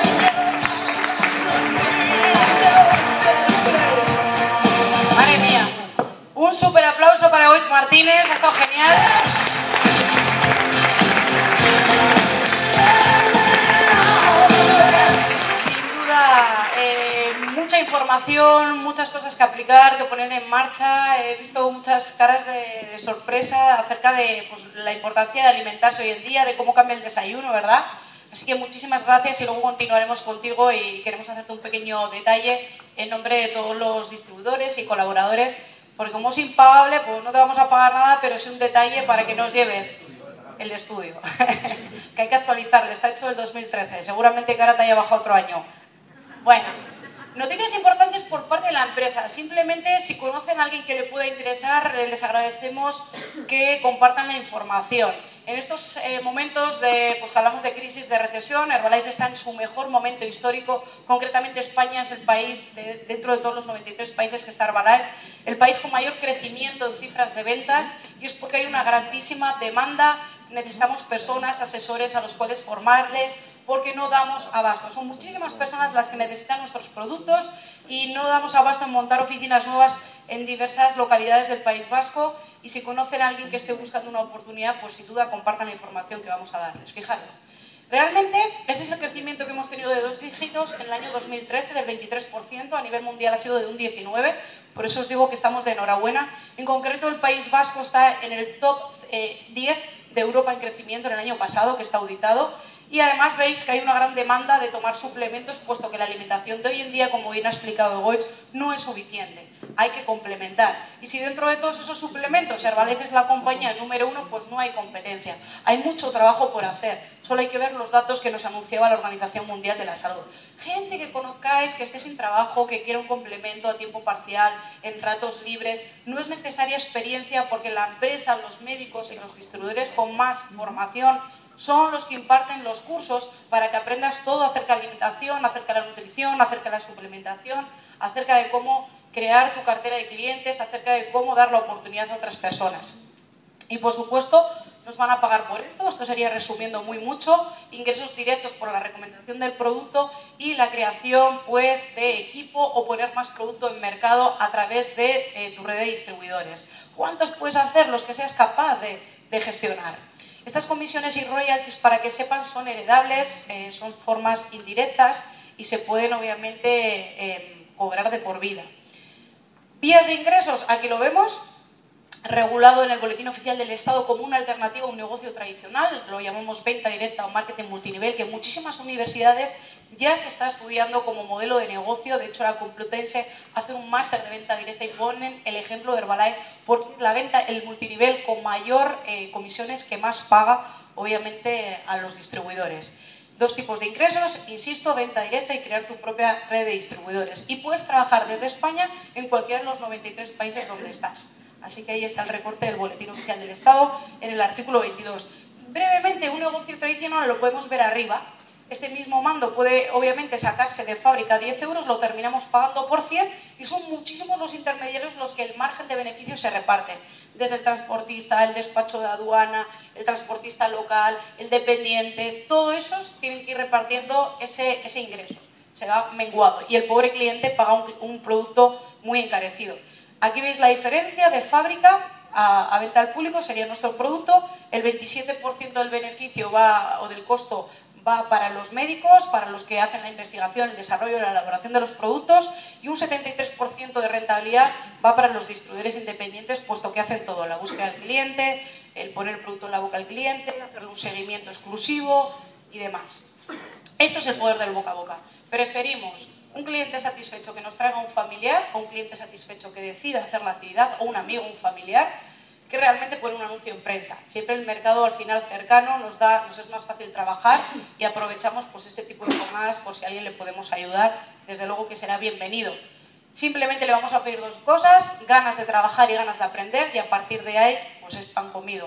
Madre mía, un súper aplauso para Goich Martínez, ha estado genial. Sin duda, mucha información, muchas cosas que aplicar, que poner en marcha. He visto muchas caras de sorpresa acerca de pues, la importancia de alimentarse hoy en día, de cómo cambia el desayuno, ¿verdad? Así que muchísimas gracias y luego continuaremos contigo y queremos hacerte un pequeño detalle en nombre de todos los distribuidores y colaboradores, porque como es impagable, pues no te vamos a pagar nada, pero es un detalle para que nos lleves el estudio, que hay que actualizarle, está hecho del 2013, seguramente que ahora te haya bajado otro año. Bueno, noticias importantes por parte de la empresa. Simplemente, si conocen a alguien que le pueda interesar, les agradecemos que compartan la información. En estos momentos pues, que hablamos de crisis, de recesión, Herbalife está en su mejor momento histórico. Concretamente, España es el país, dentro de todos los 93 países que está Herbalife, el país con mayor crecimiento en cifras de ventas, y es porque hay una grandísima demanda. Necesitamos personas, asesores a los cuales formarles, porque no damos abasto. Son muchísimas personas las que necesitan nuestros productos y no damos abasto en montar oficinas nuevas en diversas localidades del País Vasco. Y si conocen a alguien que esté buscando una oportunidad, pues sin duda compartan la información que vamos a darles. Fijaros, realmente ese es el crecimiento que hemos tenido de 2 dígitos en el año 2013, del 23%, a nivel mundial ha sido de un 19%, por eso os digo que estamos de enhorabuena. En concreto, el País Vasco está en el top 10 de Europa en crecimiento en el año pasado, que está auditado. Y además veis que hay una gran demanda de tomar suplementos, puesto que la alimentación de hoy en día, como bien ha explicado Goich, no es suficiente. Hay que complementar. Y si dentro de todos esos suplementos Herbalife es la compañía número 1, pues no hay competencia. Hay mucho trabajo por hacer. Solo hay que ver los datos que nos anunciaba la Organización Mundial de la Salud. Gente que conozcáis, que esté sin trabajo, que quiera un complemento a tiempo parcial, en ratos libres. No es necesaria experiencia, porque la empresa, los médicos y los distribuidores con más formación son los que imparten los cursos para que aprendas todo acerca de alimentación, acerca de la nutrición, acerca de la suplementación, acerca de cómo crear tu cartera de clientes, acerca de cómo dar la oportunidad a otras personas. Y por supuesto, nos van a pagar por esto. Esto sería, resumiendo muy mucho, ingresos directos por la recomendación del producto y la creación pues, de equipo o poner más producto en mercado a través de tu red de distribuidores. ¿Cuántos puedes hacer? Los que seas capaz de gestionar. Estas comisiones y royalties, para que sepan, son heredables, son formas indirectas y se pueden obviamente cobrar de por vida. Vías de ingresos, aquí lo vemos, regulado en el Boletín Oficial del Estado como una alternativa a un negocio tradicional, lo llamamos venta directa o marketing multinivel, que en muchísimas universidades ya se está estudiando como modelo de negocio. De hecho, la Complutense hace un máster de venta directa y ponen el ejemplo de Herbalife, porque es la venta, el multinivel con mayor comisiones, que más paga, obviamente, a los distribuidores. 2 tipos de ingresos, insisto, venta directa y crear tu propia red de distribuidores. Y puedes trabajar desde España en cualquiera de los 93 países donde estás. Así que ahí está el recorte del Boletín Oficial del Estado en el artículo 22. Brevemente, un negocio tradicional lo podemos ver arriba. Este mismo mando puede, obviamente, sacarse de fábrica 10 euros, lo terminamos pagando por 100 y son muchísimos los intermediarios los que el margen de beneficio se reparten. Desde el transportista, el despacho de aduana, el transportista local, el dependiente, todos esos tienen que ir repartiendo ese ingreso. Se va menguado y el pobre cliente paga un producto muy encarecido. Aquí veis la diferencia de fábrica a venta al público, sería nuestro producto. El 27% del beneficio o del costo va para los médicos, para los que hacen la investigación, el desarrollo y la elaboración de los productos, y un 73% de rentabilidad va para los distribuidores independientes, puesto que hacen todo, la búsqueda del cliente, el poner el producto en la boca del cliente, hacerle un seguimiento exclusivo y demás. Esto es el poder del boca a boca. Preferimos un cliente satisfecho que nos traiga un familiar, o un cliente satisfecho que decida hacer la actividad, o un amigo, un familiar, que realmente poner un anuncio en prensa. Siempre el mercado al final cercano nos es más fácil trabajar y aprovechamos pues, este tipo de jornadas por si a alguien le podemos ayudar, desde luego que será bienvenido. Simplemente le vamos a pedir 2 cosas, ganas de trabajar y ganas de aprender, y a partir de ahí pues es pan comido.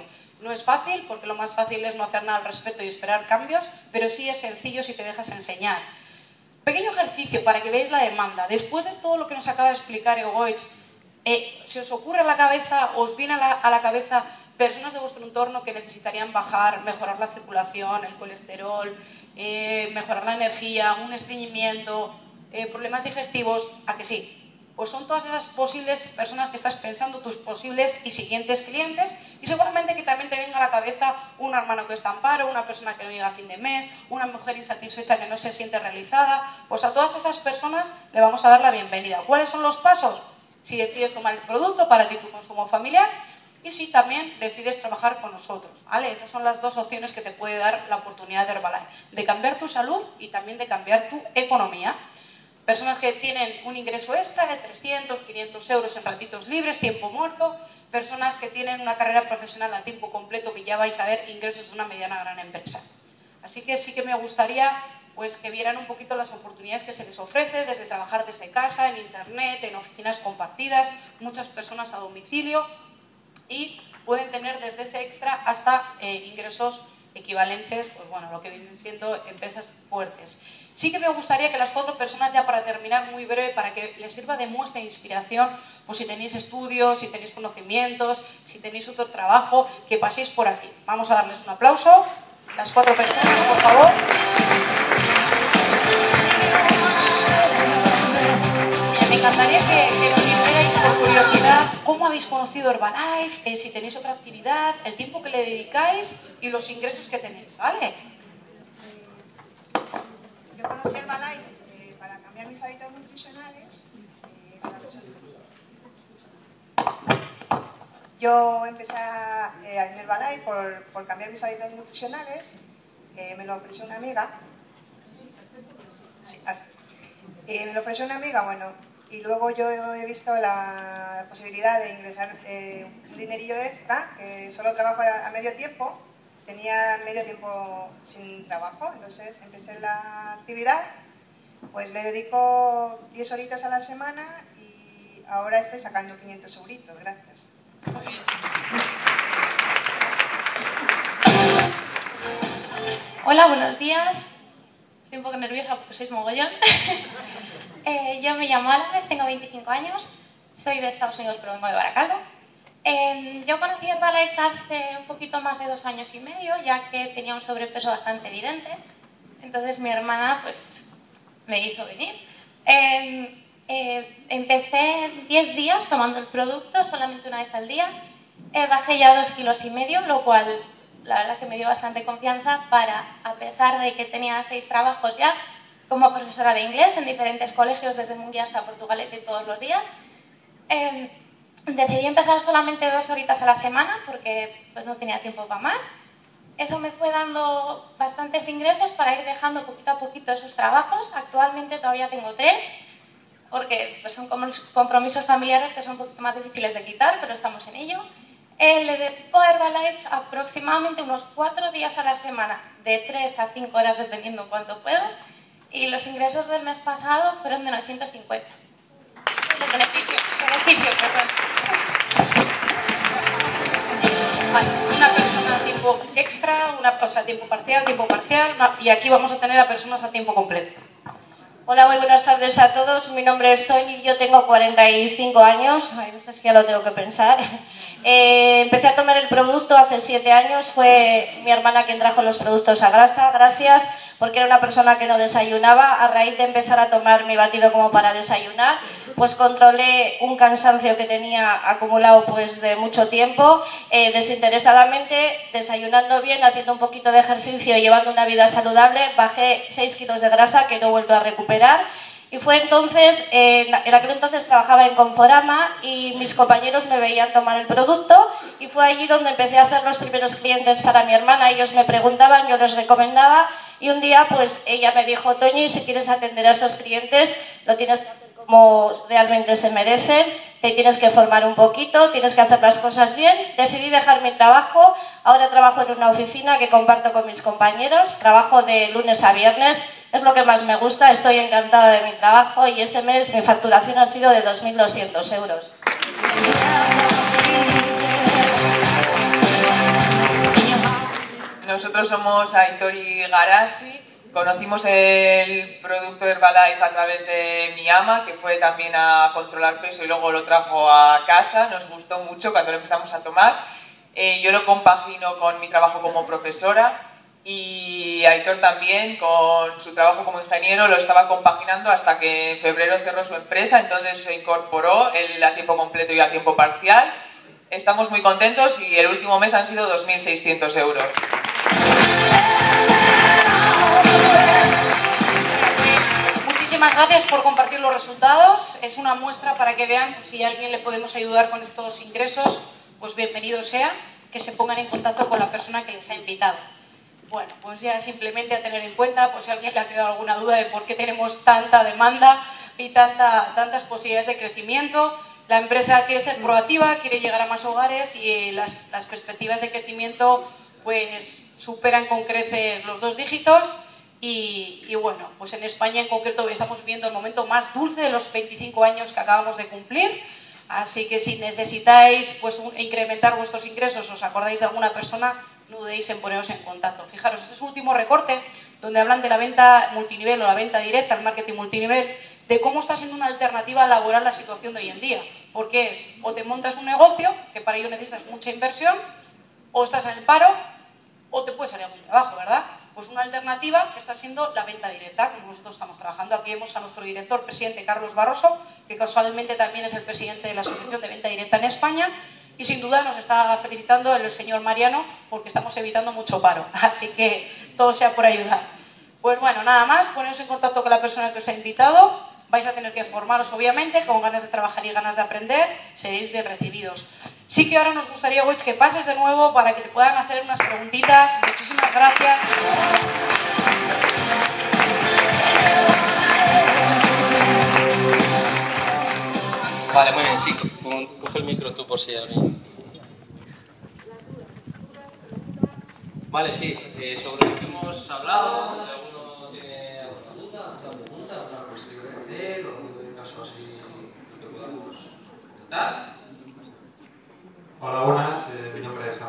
No es fácil, porque lo más fácil es no hacer nada al respecto y esperar cambios, pero sí es sencillo si te dejas enseñar. Pequeño ejercicio para que veáis la demanda. Después de todo lo que nos acaba de explicar Egoich, ¿se os ocurre a la cabeza, os viene a la cabeza personas de vuestro entorno que necesitarían mejorar la circulación, el colesterol, mejorar la energía, un estreñimiento, problemas digestivos? ¿A que sí? Pues son todas esas posibles personas que estás pensando, tus posibles y siguientes clientes, y seguramente que también te venga a la cabeza un hermano que está en paro, una persona que no llega a fin de mes, una mujer insatisfecha que no se siente realizada. Pues a todas esas personas le vamos a dar la bienvenida. ¿Cuáles son los pasos? Si decides tomar el producto para ti, tu consumo familiar, y si también decides trabajar con nosotros, ¿vale? Esas son las dos opciones que te puede dar la oportunidad de Herbalife, de cambiar tu salud y también de cambiar tu economía. Personas que tienen un ingreso extra de 300, 500 euros en ratitos libres, tiempo muerto. Personas que tienen una carrera profesional a tiempo completo, que ya vais a ver ingresos de una mediana gran empresa. Así que sí que me gustaría pues, que vieran un poquito las oportunidades que se les ofrece, desde trabajar desde casa, en internet, en oficinas compartidas, muchas personas a domicilio, y pueden tener desde ese extra hasta ingresos equivalentes, pues bueno, lo que vienen siendo empresas fuertes. Sí que me gustaría que las 4 personas, ya para terminar, muy breve, para que les sirva de muestra de inspiración, pues si tenéis estudios, si tenéis conocimientos, si tenéis otro trabajo, que paséis por aquí. Vamos a darles un aplauso. Las 4 personas, por favor. Me encantaría que nos dijerais, por curiosidad, cómo habéis conocido Herbalife, si tenéis otra actividad, el tiempo que le dedicáis y los ingresos que tenéis, ¿vale? Yo conocí Herbalife para cambiar mis hábitos nutricionales. Yo empecé en Herbalife por cambiar mis hábitos nutricionales. Me lo ofreció una amiga. Sí, me lo ofreció una amiga, bueno, y luego yo he visto la posibilidad de ingresar un dinerillo extra, que solo trabajo a medio tiempo. Tenía medio tiempo sin trabajo, entonces empecé la actividad, pues le dedico 10 horitas a la semana y ahora estoy sacando 500 euritos, gracias. Hola, buenos días. Estoy un poco nerviosa porque sois mogollón. Yo me llamo Álvarez, tengo 25 años, soy de Estados Unidos pero vengo de Baracaldo. Yo conocí Herbalife hace un poquito más de 2 años y medio, ya que tenía un sobrepeso bastante evidente. Entonces mi hermana pues me hizo venir. Empecé 10 días tomando el producto, solamente una vez al día. Bajé ya 2,5 kilos, lo cual la verdad que me dio bastante confianza para, a pesar de que tenía 6 trabajos ya, como profesora de inglés en diferentes colegios, desde Munguía hasta Portugalete todos los días. Decidí empezar solamente 2 horitas a la semana porque pues, no tenía tiempo para más. Eso me fue dando bastantes ingresos para ir dejando poquito a poquito esos trabajos. Actualmente todavía tengo 3 porque pues, son compromisos familiares que son un poquito más difíciles de quitar, pero estamos en ello. Le dedico a Herbalife aproximadamente unos 4 días a la semana, de 3 a 5 horas dependiendo cuánto puedo, y los ingresos del mes pasado fueron de 950. Los beneficios, perdón. Vale, una persona a tiempo extra, o sea, tiempo parcial, y aquí vamos a tener a personas a tiempo completo. Hola, muy buenas tardes a todos. Mi nombre es Toñi, yo tengo 45 años. Ay, no sé si ya lo tengo que pensar. Empecé a tomar el producto hace 7 años. Fue mi hermana quien trajo los productos a Grasa, gracias, porque era una persona que no desayunaba. A raíz de empezar a tomar mi batido como para desayunar, pues controlé un cansancio que tenía acumulado pues de mucho tiempo, desinteresadamente, desayunando bien, haciendo un poquito de ejercicio y llevando una vida saludable. Bajé 6 kilos de grasa que no he vuelto a recuperar. Y fue entonces, en aquel entonces trabajaba en Conforama y mis compañeros me veían tomar el producto y fue allí donde empecé a hacer los primeros clientes para mi hermana. Ellos me preguntaban, yo les recomendaba y un día pues ella me dijo: Toñi, si quieres atender a estos clientes lo tienes que hacer como realmente se merecen, te tienes que formar un poquito, tienes que hacer las cosas bien. Decidí dejar mi trabajo, ahora trabajo en una oficina que comparto con mis compañeros, trabajo de lunes a viernes, es lo que más me gusta, estoy encantada de mi trabajo y este mes mi facturación ha sido de 2.200 euros. nosotros somos Aitor y Garasi. Conocimos el producto Herbalife a través de mi ama, que fue también a controlar peso y luego lo trajo a casa. Nos gustó mucho cuando lo empezamos a tomar. Yo lo compagino con mi trabajo como profesora y Aitor también con su trabajo como ingeniero lo estaba compaginando hasta que en febrero cerró su empresa, entonces se incorporó él a tiempo completo y a tiempo parcial. Estamos muy contentos y el último mes han sido 2.600 euros. Muchísimas gracias por compartir los resultados. Es una muestra para que vean pues, si a alguien le podemos ayudar con estos ingresos, pues bienvenido sea, que se pongan en contacto con la persona que les ha invitado. Bueno, pues ya simplemente a tener en cuenta, por si a alguien le ha quedado alguna duda de por qué tenemos tanta demanda y tantas posibilidades de crecimiento. La empresa quiere ser proactiva, quiere llegar a más hogares y las perspectivas de crecimiento pues superan con creces los 2 dígitos. Y bueno, pues en España en concreto estamos viviendo el momento más dulce de los 25 años que acabamos de cumplir. Así que si necesitáis pues, incrementar vuestros ingresos, os acordáis de alguna persona, no dudéis en poneros en contacto. Fijaros, este es un último recorte donde hablan de la venta multinivel o la venta directa, el marketing multinivel, de cómo está siendo una alternativa laboral la situación de hoy en día. Porque es, o te montas un negocio, que para ello necesitas mucha inversión, o estás en el paro, o te puede salir algún trabajo, ¿verdad? Pues una alternativa está siendo la venta directa, como nosotros estamos trabajando. Aquí vemos a nuestro director, presidente Carlos Barroso, que casualmente también es el presidente de la Asociación de Venta Directa en España, y sin duda nos está felicitando el señor Mariano porque estamos evitando mucho paro, así que todo sea por ayudar. Pues bueno, nada más, poneros en contacto con la persona que os ha invitado, vais a tener que formaros obviamente, con ganas de trabajar y ganas de aprender, seréis bien recibidos. Sí que ahora nos gustaría, Goich, que pases de nuevo para que te puedan hacer unas preguntitas. Muchísimas gracias. Vale, muy bien, sí. Coge el micro tú por si alguien... Vale, sí. Sobre lo que hemos hablado, si alguno tiene alguna duda, alguna pregunta, alguna cuestión de hacer, o algún caso así que podamos comentar. Hola, buenas. Mi nombre es